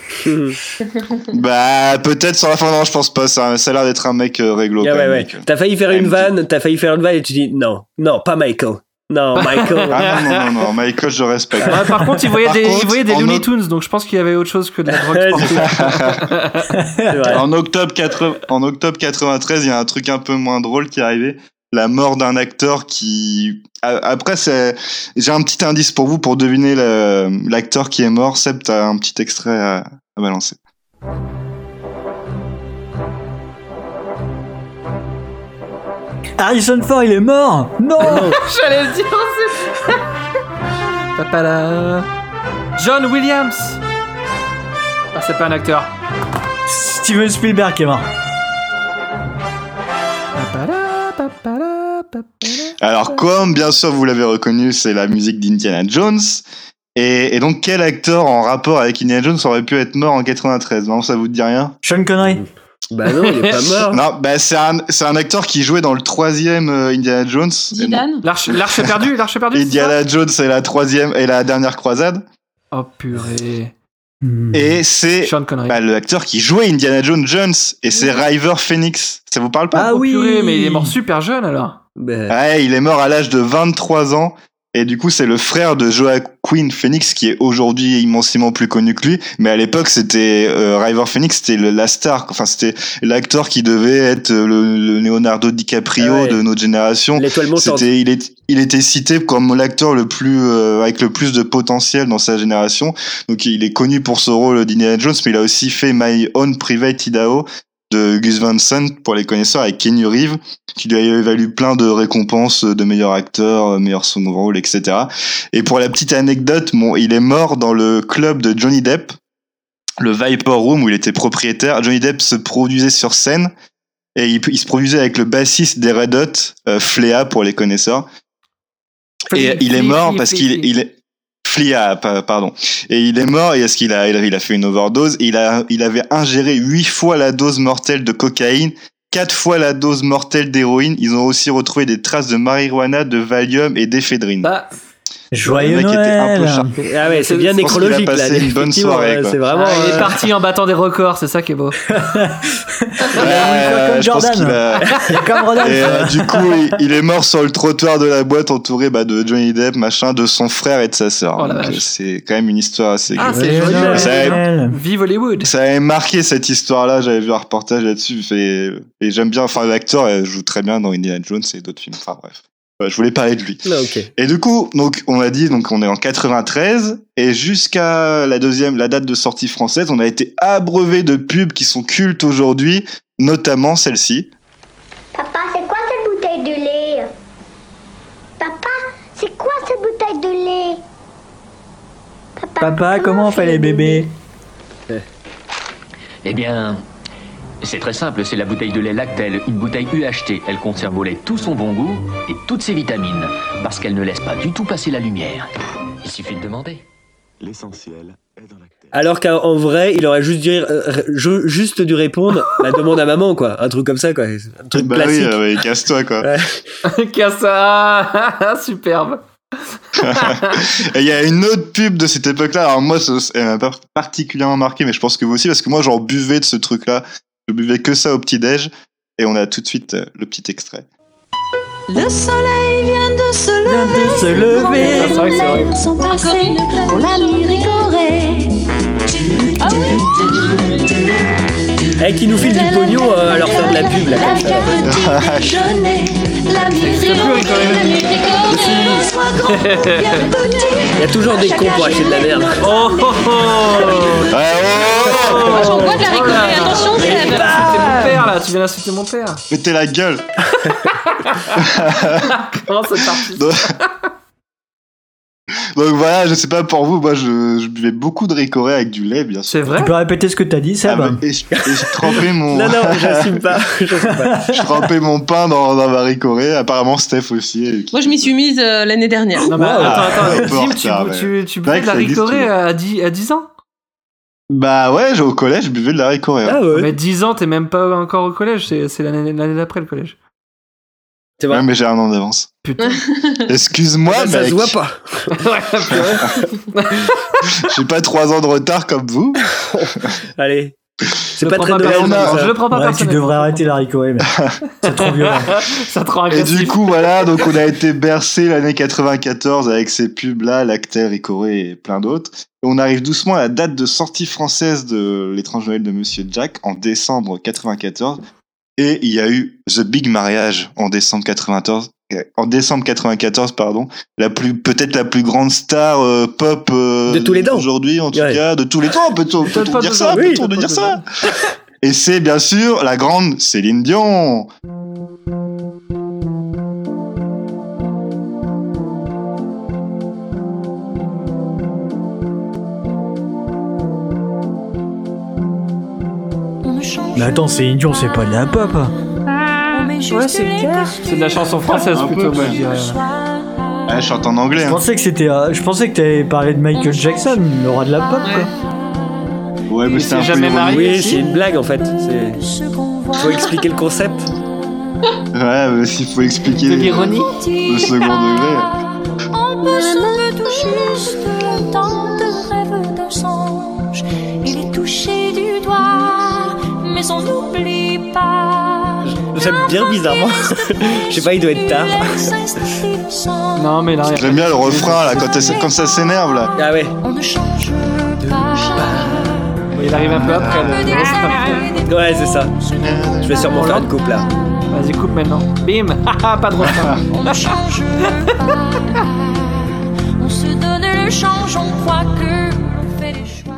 Bah peut-être sur la fin, non, je pense pas. Ça, ça a l'air d'être un mec euh, réglo. Yeah, ouais, ouais. T'as failli faire une vanne, t'as failli faire une vanne et tu dis non, non, pas Michael. Non, Michael. Ah non, non, non, non, Michael, je respecte. Ouais, par contre, il voyait Par des, contre, il voyait des en Looney oct- Tunes, donc je pense qu'il y avait autre chose que de la drogue sportive. En octobre, quatre- en octobre quatre-vingt-treize, il y a un truc un peu moins drôle qui est arrivé. La mort d'un acteur qui... Après, c'est... j'ai un petit indice pour vous pour deviner le... l'acteur qui est mort. Seb, t'as un petit extrait à, à balancer. Harrison Ford, il est mort. Non. J'allais le dire, c'est... Papala. John Williams. Ah, c'est pas un acteur. Steven Spielberg qui est mort. Papala, papala, papala. Alors, comme bien sûr vous l'avez reconnu, c'est la musique d'Indiana Jones. Et, et donc, quel acteur en rapport avec Indiana Jones aurait pu être mort en quatre-vingt-treize? Non, ça vous dit rien? Sean Connery. Bah non, il est pas mort. Non, bah c'est un, c'est un acteur qui jouait dans le troisième euh, Indiana Jones. Zidane. L'arche, l'arche perdue, l'arche perdue. c'est Indiana Jones, c'est la troisième et la dernière croisade. ça Oh purée. Et c'est Sean Connery. bah, le acteur qui jouait Indiana Jones Jones. Et c'est River Phoenix. Ça vous parle pas? Ah Oh, oui. purée, mais il est mort super jeune alors. Ben, Ouais, il est mort à l'âge de vingt-trois ans. Et du coup, c'est le frère de Joaquin Phoenix qui est aujourd'hui immensément plus connu que lui. Mais à l'époque, c'était euh, River Phoenix, c'était le, la star. Enfin, c'était l'acteur qui devait être le, le Leonardo DiCaprio Ah ouais. de notre génération. L'étoile montante. C'était, il est, il était cité comme l'acteur le plus euh, avec le plus de potentiel dans sa génération. Donc, il est connu pour ce rôle d'Indiana Jones, mais il a aussi fait My Own Private Idaho de Gus Van Sant pour les connaisseurs avec Keanu Reeves, qui lui a valu plein de récompenses de meilleur acteur, meilleur second rôle, et cetera. Et pour la petite anecdote, bon, il est mort dans le club de Johnny Depp, le Viper Room où il était propriétaire. Johnny Depp se produisait sur scène et il, il se produisait avec le bassiste des Red Hot, euh, Flea pour les connaisseurs. Et il est mort parce qu'il il est Flea, pardon. Et il est mort et est-ce qu'il a, il a, il a fait une overdose. Et il a, il avait ingéré huit fois la dose mortelle de cocaïne, quatre fois la dose mortelle d'héroïne. Ils ont aussi retrouvé des traces de marijuana, de Valium et d'éphédrine. Bah, Joyeux le mec était un peu Noël. charpé. Ah ouais, c'est bien Je pense qu'il a nécrologique là. passé une bonne effectivement, soirée, ouais, quoi. c'est vraiment. ah, il est euh, parti en battant des records, c'est ça qui est beau. Ouais, comme je pense Jordan. qu'il a- Comme Ronald. Et euh, du coup, il, il est mort sur le trottoir de la boîte, entouré bah, de Johnny Depp, machin, de son frère et de sa sœur. Oh la Donc, vache. euh, c'est quand même une histoire assez. Ah, cool. c'est Joyeux joli. Noël. Ça avait- Vive Hollywood. Ça avait marqué cette histoire-là. J'avais vu un reportage là-dessus, et, et j'aime bien. Enfin, l'acteur elle joue très bien dans Indiana Jones et d'autres films. Enfin bref. Ouais, je voulais parler de lui. là, ok. Et du coup, donc on a dit, donc on est en quatre-vingt-treize et jusqu'à la deuxième, la date de sortie française, on a été abreuvé de pubs qui sont cultes aujourd'hui, notamment celle-ci. Papa, c'est quoi cette bouteille de lait? Papa, c'est quoi cette bouteille de lait? Papa, comment on fait les bébés? Eh bien, c'est très simple, c'est la bouteille de lait Lactel, une bouteille U H T. Elle conserve au lait tout son bon goût et toutes ses vitamines, parce qu'elle ne laisse pas du tout passer la lumière. Il suffit de demander. L'essentiel est dans l'acte. Alors qu'en vrai, il aurait juste dû, euh, ju- juste dû répondre la demande à maman, quoi. Un truc comme ça, quoi. Un truc Bah classique. oui, euh, ouais, casse-toi quoi. Ouais. Cassa, superbe. Et il y a une autre pub de cette époque-là. Alors moi, ça- elle m'a pas particulièrement marqué, mais je pense que vous aussi, parce que moi, j'en buvais de ce truc-là. Je buvais que ça au petit-déj. Et on a tout de suite euh, le petit extrait. Le soleil vient de se Vient lever, de se lever. les C'est vrai que c'est vrai. lumières sont passées pour la nuit rigorée. Ah oui. Eh, qui nous file du pognon euh, à leur faire de la pub, là, comme ça. Déjeuner, la nuit rigorée, la nuit rigorée, sois grand ou bien petit. Il y a toujours des cons pour acheter de la merde. Oh oh oh. Moi, j'en bois de la ricorée, attention, Mais Seb. tu viens d'insulter mon père là, tu viens d'insulter mon père. Mettez la gueule. Comment c'est parti? Donc, donc voilà, je sais pas pour vous, moi je, je buvais beaucoup de ricoré avec du lait, bien sûr. C'est vrai? Tu peux répéter ce que t'as dit, Seb? Ah, bah, et, je, et je trempais mon. Non, non, j'assume pas. j'assume pas. Je trempais mon pain dans, dans ma ricoré. Apparemment, Steph aussi. et qui- Moi, je m'y suis mise euh, l'année dernière. Non mais Wow. attends, attends, Un peu en Tim, tu, retard, tu, mais- tu C'est vrai buvais de la que ça existe ricorée toujours. à dix, à dix ans? Bah ouais, j'ai- au collège, je buvais de la ricoré. Ah ouais. Mais dix ans, t'es même pas encore au collège, c'est, c'est l'année, l'année d'après le collège. C'est Ouais, vrai. mais j'ai un an d'avance. Putain. Excuse-moi, Ah, ça mec. se voit pas. J'ai pas trois ans de retard comme vous. Allez. C'est pas très Noël. Je le prends pas ouais, personnellement. Tu devrais arrêter l'haricot, ouais, mais c'est trop violent. Ça te rend Et agressif. du coup, voilà, donc on a été bercé l'année quatre-vingt-quatorze avec ces pubs-là, Lactel, Ricoré et plein d'autres. Et on arrive doucement à la date de sortie française de L'étrange Noël de Monsieur Jack en décembre quatre-vingt-quatorze. Et il y a eu The Big Mariage en décembre quatre-vingt-quatorze. En décembre quatre-vingt-quatorze, pardon, la plus peut-être la plus grande star euh, pop euh, de tous les temps aujourd'hui, en tout ouais. cas, de tous les temps. Peut-on, peut-on dire ça oui, Peut-on dire ça Et c'est bien sûr la grande Céline Dion. Mais attends, Céline Dion, c'est pas de la pop. Ouais, c'est clair. C'est de la chanson française Un plutôt, peu, moi je dirais. Ah, je chante en anglais. Je Hein. pensais que c'était, euh, je pensais que t'avais parlé de Michael Jackson, le roi de la pop, quoi. Ouais, mais Il c'est s'est un peu jamais ironique. marié. Oui, si. c'est une blague en fait. C'est... Faut expliquer le concept. Ouais, mais s'il faut expliquer De l'ironie. le second degré. On peut sauver tout juste le temps de rêve d'un songe. Il est touché du doigt, mais on n'oublie pas. J'aime bien bizarrement. Je sais pas, il doit être tard. Non, mais là, il y a- J'aime bien le refrain là, quand, elle- quand ça s'énerve là. Ah ouais. On ne change pas. il arrive un peu après le refrain. Ouais, c'est ça. Je vais sûrement faire une coupe là. Vas-y, coupe maintenant. Bim. Haha, pas de refrain. On ne change pas. On se donne le change, on croit que on fait des choix.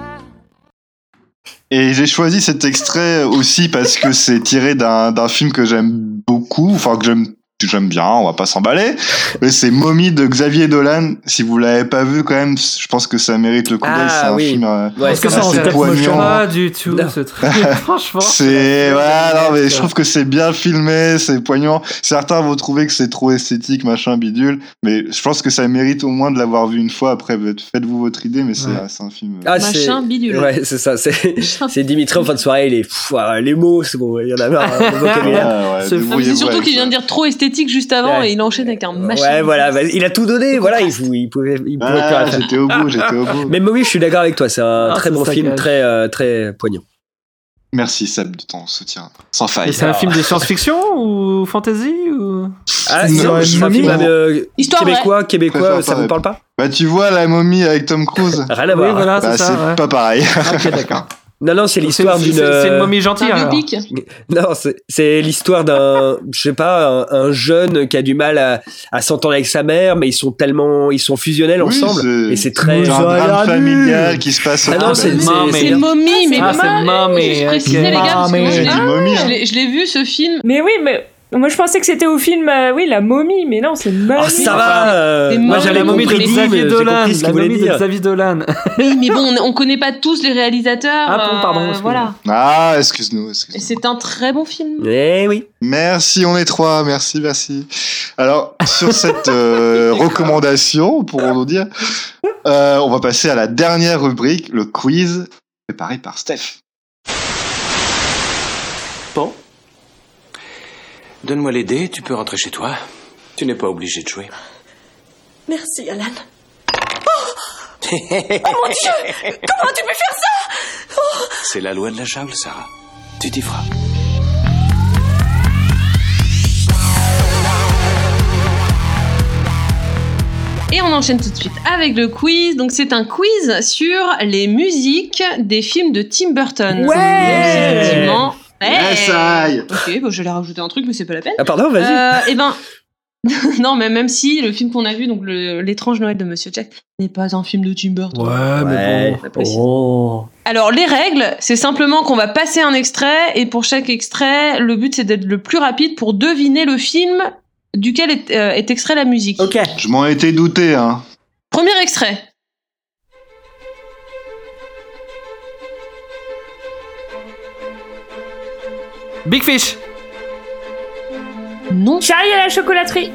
Et j'ai choisi cet extrait aussi parce que c'est tiré d'un, d'un film que j'aime beaucoup, enfin que j'aime, que j'aime bien, on va pas s'emballer. Mais c'est Mommy de Xavier Dolan. Si vous l'avez pas vu quand même, je pense que ça mérite le coup d'œil. Ah, c'est un oui. film euh, Ouais, Est-ce que ça en assez fait poignant. pas du tout ce truc. Franchement. C'est voilà, non mais je trouve que c'est bien filmé, c'est poignant. Certains vont trouver que c'est trop esthétique, machin bidule, mais je pense que ça mérite au moins de l'avoir vu une fois. Après, faites-vous votre idée, mais c'est, Ouais. c'est un film. Ah, Machin c'est... bidule. Ouais, c'est ça. C'est, c'est Dimitri en fin de soirée. Il est pff, ah, les mots, c'est bon. Il y en a marre. hein, le vocabulaire. Ouais, ouais, Ce- Non, mais débrouillez-vous c'est surtout avec qu'il ça. vient de dire trop esthétique juste avant Ouais. et il enchaîne avec un machin. Ouais, voilà. bah, il a tout donné. Voilà, il, il pouvait, il pouvait plus Ah, rien faire. j'étais au bout, j'étais au bout. Mais oui, je suis d'accord avec toi. C'est un Ah, très ça bon film, saccage. très, euh, très poignant. Merci Seb de ton soutien, sans faille. Et c'est un film de science-fiction ou fantasy ou Ah, Non, c'est un je- film non. euh, Histoire québécois, Je québécois, préfère ça pas vous parle pas Bah tu vois la momie avec Tom Cruise. Rien à Oui, voir. voilà, Bah, c'est c'est ça. ouais. pas pareil. Ok, d'accord. Non, non, c'est l'histoire C'est- d'une. c'est- C'est une momie gentille. Un alors. biopic. Non, c'est, c'est l'histoire d'un, je sais pas, un, un jeune qui a du mal à, à s'entendre avec sa mère, mais ils sont tellement, ils sont fusionnels Oui, ensemble, c'est- et c'est très. C'est un Ça a drame l'air familial nul. qui se passe au Ah non, Québec. c'est, c'est- c'est, C'est c'est- Mommy, mais Ah, c'est mal. Mommy, Je ok. précisais, les gars, parce que moi, je l'ai- C'est momie, hein. je l'ai- je l'ai vu ce film. Mais oui, mais moi je pensais que c'était au film, euh, oui, la momie, mais non, c'est Mommy. Oh, ça va. euh, C'est moi, Mommy, j'avais La momie de compris, mais Xavier j'ai Dolan. compris ce La qu'il voulait momie de dire. Xavier Dolan. Oui, mais bon, on, on connaît pas tous les réalisateurs. Ah bon, pardon, euh, excuse-moi. voilà. Ah, excuse-nous, Et excuse-nous. c'est un très bon film. Eh oui. Merci, on est trois. Merci, merci. Alors, sur cette euh, recommandation, pourrons-nous dire, euh, on va passer à la dernière rubrique, le quiz, préparé par Steph. Bon. Donne-moi les dés, tu peux rentrer chez toi. Tu n'es pas obligé de jouer. Merci, Alan. Oh, oh mon Dieu! Comment tu peux faire ça? Oh. C'est la loi de la jungle, Sarah. Tu t'y feras. Et on enchaîne tout de suite avec le quiz. Donc c'est un quiz sur les musiques des films de Tim Burton. Ouais. Effectivement. Yes, aïe. Ok, bon, je vais rajouter un truc, mais c'est pas la peine. Ah, pardon, vas-y. Euh, eh ben, non, mais même si le film qu'on a vu, donc le- l'étrange Noël de Monsieur Jack, n'est pas un film de Tim Burton. Ouais, mais bon. Oh. Alors les règles, c'est simplement qu'on va passer un extrait et pour chaque extrait, le but c'est d'être le plus rapide pour deviner le film duquel est, euh, est extrait la musique. Ok. Je m'en étais douté, hein. Premier extrait. Big Fish. Non. Charlie à la chocolaterie.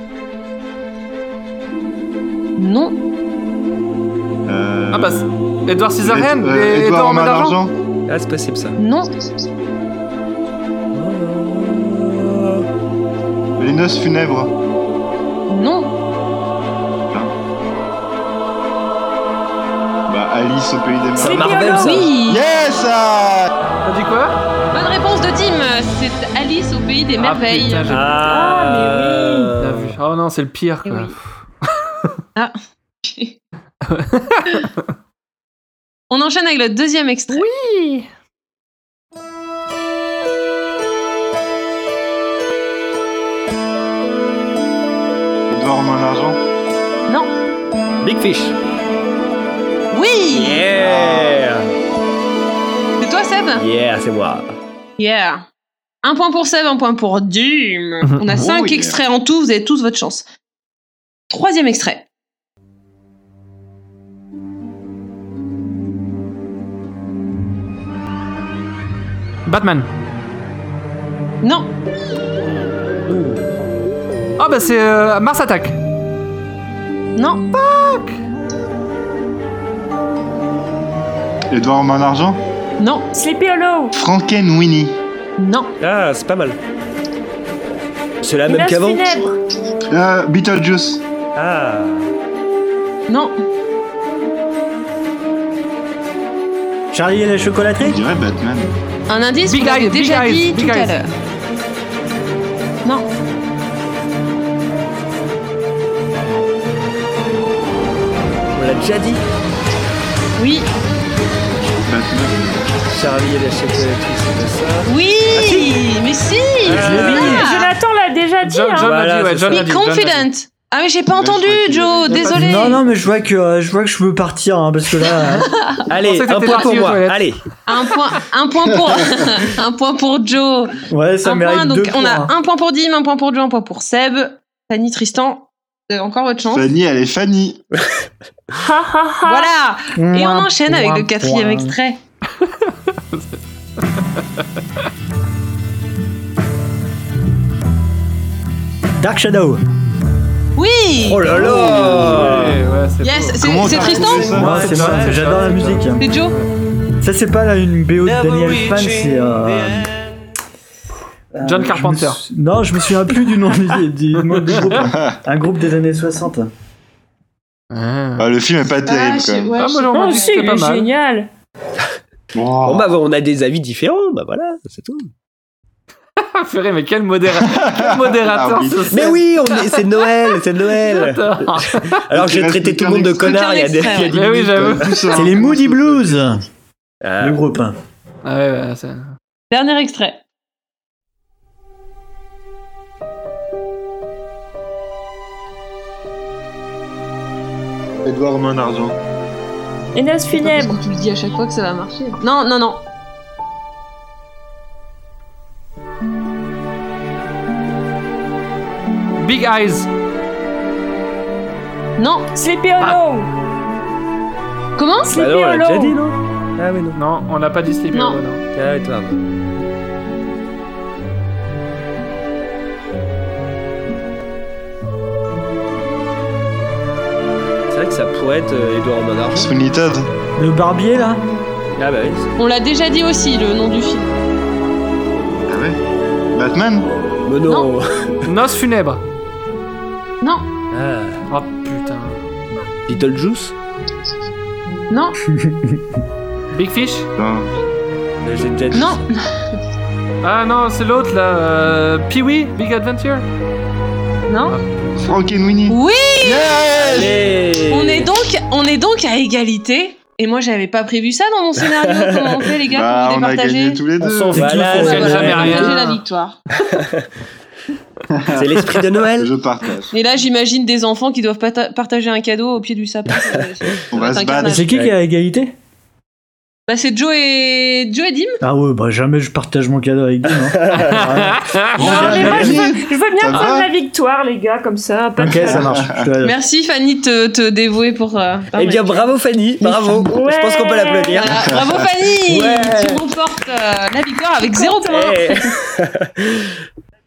Non. Euh... Ah bah, c'est- Edward Scissorhands euh, et Edward en main d'argent. Ah, c'est possible ça. Non. Les noces funèbres. Non. Bah, Alice au pays des C'est merveilles. Marvel, ça. Oui. Yes ah T'as dit quoi? Bonne réponse de Tim. C'est Alice au pays des merveilles. Putain, j'ai- Ah, mais T'as vu. Oh non, c'est le pire, quoi. Ah. On enchaîne avec le deuxième extrait. Oui. Edouard en main d'argent. Non. Big Fish. Oui. Yeah. C'est toi, Seb? Yeah, c'est moi. Yeah. Un point pour Seb, un point pour Dim. On a Oh, cinq yeah. extraits en tout, vous avez tous votre chance. Troisième extrait. Batman. Non. Oh bah c'est euh, Mars Attack. Non. Edouard en main d'argent. Non. Sleepy Hollow. Frankenweenie. Non. Ah, c'est pas mal. C'est la même Menace qu'avant. funèbre. Euh, Beetlejuice. Ah. Non. Charlie et la Je chocolaterie. dirais Batman. Un indice, Big vous l'avez Eyes, Big déjà Eyes, dit Big tout à Eyes. l'heure. Non. On l'a déjà dit. Oui. Batman. Charlie et la chocolaterie, c'est pas ça. Oui. Mais si. Ah, c'est je l'ai ça. Ah, Jonathan l'a déjà dit. John, hein. John l'a Voilà, dit, ouais, c'est John ça. l'a Be dit. John l'a dit. confident. Ah mais j'ai pas Ouais, entendu, je crois qu'il Joe. avait- Désolé. Non, non, mais je vois que euh, je vois que je veux partir hein, parce que là. euh, Allez, pensais que un t'étais point parti pour aux moi. toilettes. Allez. Un point, un point pour, un point pour Joe. Ouais, ça un mérite point, deux donc on points. a un point pour Dim, un point pour Joe, un point pour Seb. Fanny, Tristan, vous avez encore votre chance. Fanny, elle est Fanny. Ha ha ha. Voilà. Et on Point, enchaîne avec point, le quatrième point. extrait. Dark Shadow. Oui. Oh là là. Ouais, ouais, c'est Yes, beau. c'est Comment c'est t'as Tristan. trouvé ça Moi, c'est moi, j'adore la musique. C'est Joe. Ça, c'est pas là une B O de Daniel Fan, c'est. Euh... John euh, je Carpenter. me sou- Non, je me souviens plus du nom du, du nom du groupe. Un groupe des années soixante. Ah. Ah, le film est pas terrible je- quand même. ouais, Ah, je- moi, j'en Oh, ai dit que si, c'était il pas est mal. génial. Bon, bah, on a des avis différents. Bah voilà, c'est tout. Ferré, mais quel, modéra... quel modérateur Ah, oui. ce Mais oui, on est... c'est Noël, c'est Noël. J'adore. Alors j'ai traité tout le monde de connard il y a des, il y a dix Mais oui, minutes. j'avoue. C'est les Moody Blues, Ah. le groupe. Ah ouais, ouais, c'est... Dernier extrait. Edouard main d'argent. Menace funèbre. Tu le dis à chaque fois que ça va marcher. Non, non, non. Big Eyes. Non. Sleepy Hollow. Comment? Bah Sleepy non, on l'a déjà Hollow. dit, non? Ah oui, non. Non, on l'a pas dit Sleepy Non. Hollow, non. Ah oui, toi. C'est vrai que ça pourrait être euh, Edouard Main d'argent. Sweeney Todd. Le barbier, là. Ah bah oui. On l'a déjà dit aussi, le nom du film. Ah ouais. Batman. Mais non. Noce funèbre. Non. Ah. Oh putain. Beetlejuice. Non. Big Fish. Non. Euh, J'ai déjà dit. Non. Ah non, c'est l'autre là. Euh... Pee-wee, Big Adventure. Non. Frankenweenie. Oui. Allez. On est donc, on est donc à égalité. Et moi, j'avais pas prévu ça dans mon scénario. Comment on fait, les gars, Bah, pour vous on a départager? gagné tous les On deux. s'en fout. Voilà, Ah, bah, c'est voilà, jamais rien. partagez la victoire. C'est l'esprit de Noël. Je partage. Et là, j'imagine des enfants qui doivent pata- partager un cadeau au pied du sapin. Ça va- ça On va va être se un battre. carnage. C'est qui qui est à égalité? Bah, c'est Joe et Joe et Dim. Ah ouais, bah jamais je partage mon cadeau avec Dim. Hein. Non, mais moi, je veux, je veux bien Ça prendre va la victoire, les gars, comme ça. Pas de Ok, ça marche. Je te- Merci Fanny de te, te dévouer pour. Euh, Eh bien, bravo Fanny, bravo. Ouais. Je pense qu'on peut l'applaudir. Voilà. Bravo Fanny. Ouais. Tu remportes euh, la victoire avec zéro point. Eh.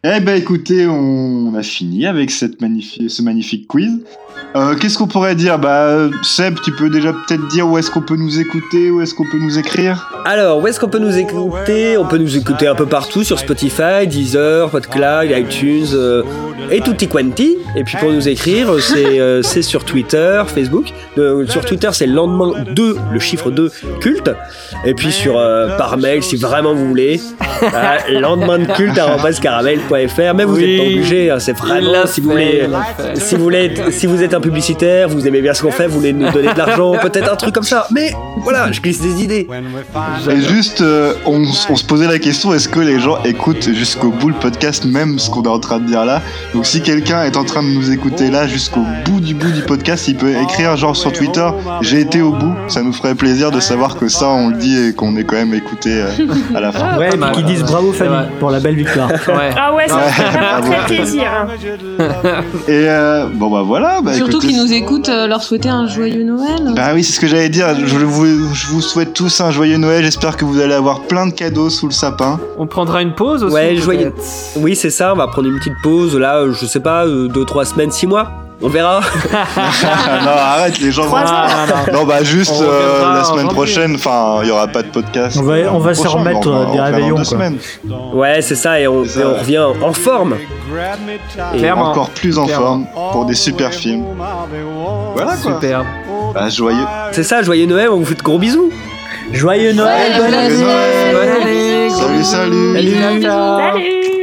Eh ben écoutez, on a fini avec cette magnifique, ce magnifique quiz. Euh, qu'est-ce qu'on pourrait dire? Bah, Seb, tu peux déjà peut-être dire où est-ce qu'on peut nous écouter, où est-ce qu'on peut nous écrire? Alors, où est-ce qu'on peut nous écouter? On peut nous écouter un peu partout sur Spotify, Deezer, PodCloud, iTunes euh, et tutti quanti. Et puis pour nous écrire, c'est, euh, c'est sur Twitter, Facebook. Euh, sur Twitter, c'est lendemain deux, le chiffre deux, culte. Et puis sur euh, par mail, si vraiment vous voulez, euh, lendemain de culte arobase caramel point f r. Mais vous n'êtes oui. pas obligé, hein, c'est vraiment si vous voulez, si vous voulez, si vous êtes un publicitaire, vous aimez bien ce qu'on fait, vous voulez nous donner de l'argent, peut-être un truc comme ça. Mais voilà, je glisse des idées. Et juste, euh, on, on se posait la question, est-ce que les gens écoutent jusqu'au bout le podcast, même ce qu'on est en train de dire là? Donc si quelqu'un est en train de nous écouter là jusqu'au bout du bout du podcast, il peut écrire genre sur Twitter, j'ai été au bout. Ça nous ferait plaisir de savoir que ça on le dit et qu'on est quand même écouté euh, à la fin. Ouais, et puis qu'ils disent bravo famille pour la belle victoire. Ouais. Ah ouais, ça fait vraiment très plaisir. Et euh, bon bah voilà. Bah, surtout écoutez, qu'ils nous écoutent euh, leur souhaiter un joyeux Noël. Bah oui, c'est ce que j'allais dire. Je vous, je vous souhaite tous un joyeux Noël. J'espère que vous allez avoir plein de cadeaux sous le sapin. On prendra une pause aussi. Ouais, joyeux. Oui, c'est ça. On va prendre une petite pause là. Je sais pas, deux, trois semaines, six mois. On verra. Non, arrête, les gens vont. Ah, non, non, bah juste euh, la semaine prochaine. Enfin, il y aura pas de podcast. On va, on va se remettre on va, des réveillons. Ouais, c'est ça, et on, et on revient en forme. Et Clairement. encore plus en Clairement. forme pour des super films. Voilà quoi. Super. Bah, joyeux. C'est ça, joyeux Noël. On vous fait de gros bisous. Joyeux Noël, bonne année. Bonne année. Salut, salut. Salut. Salut.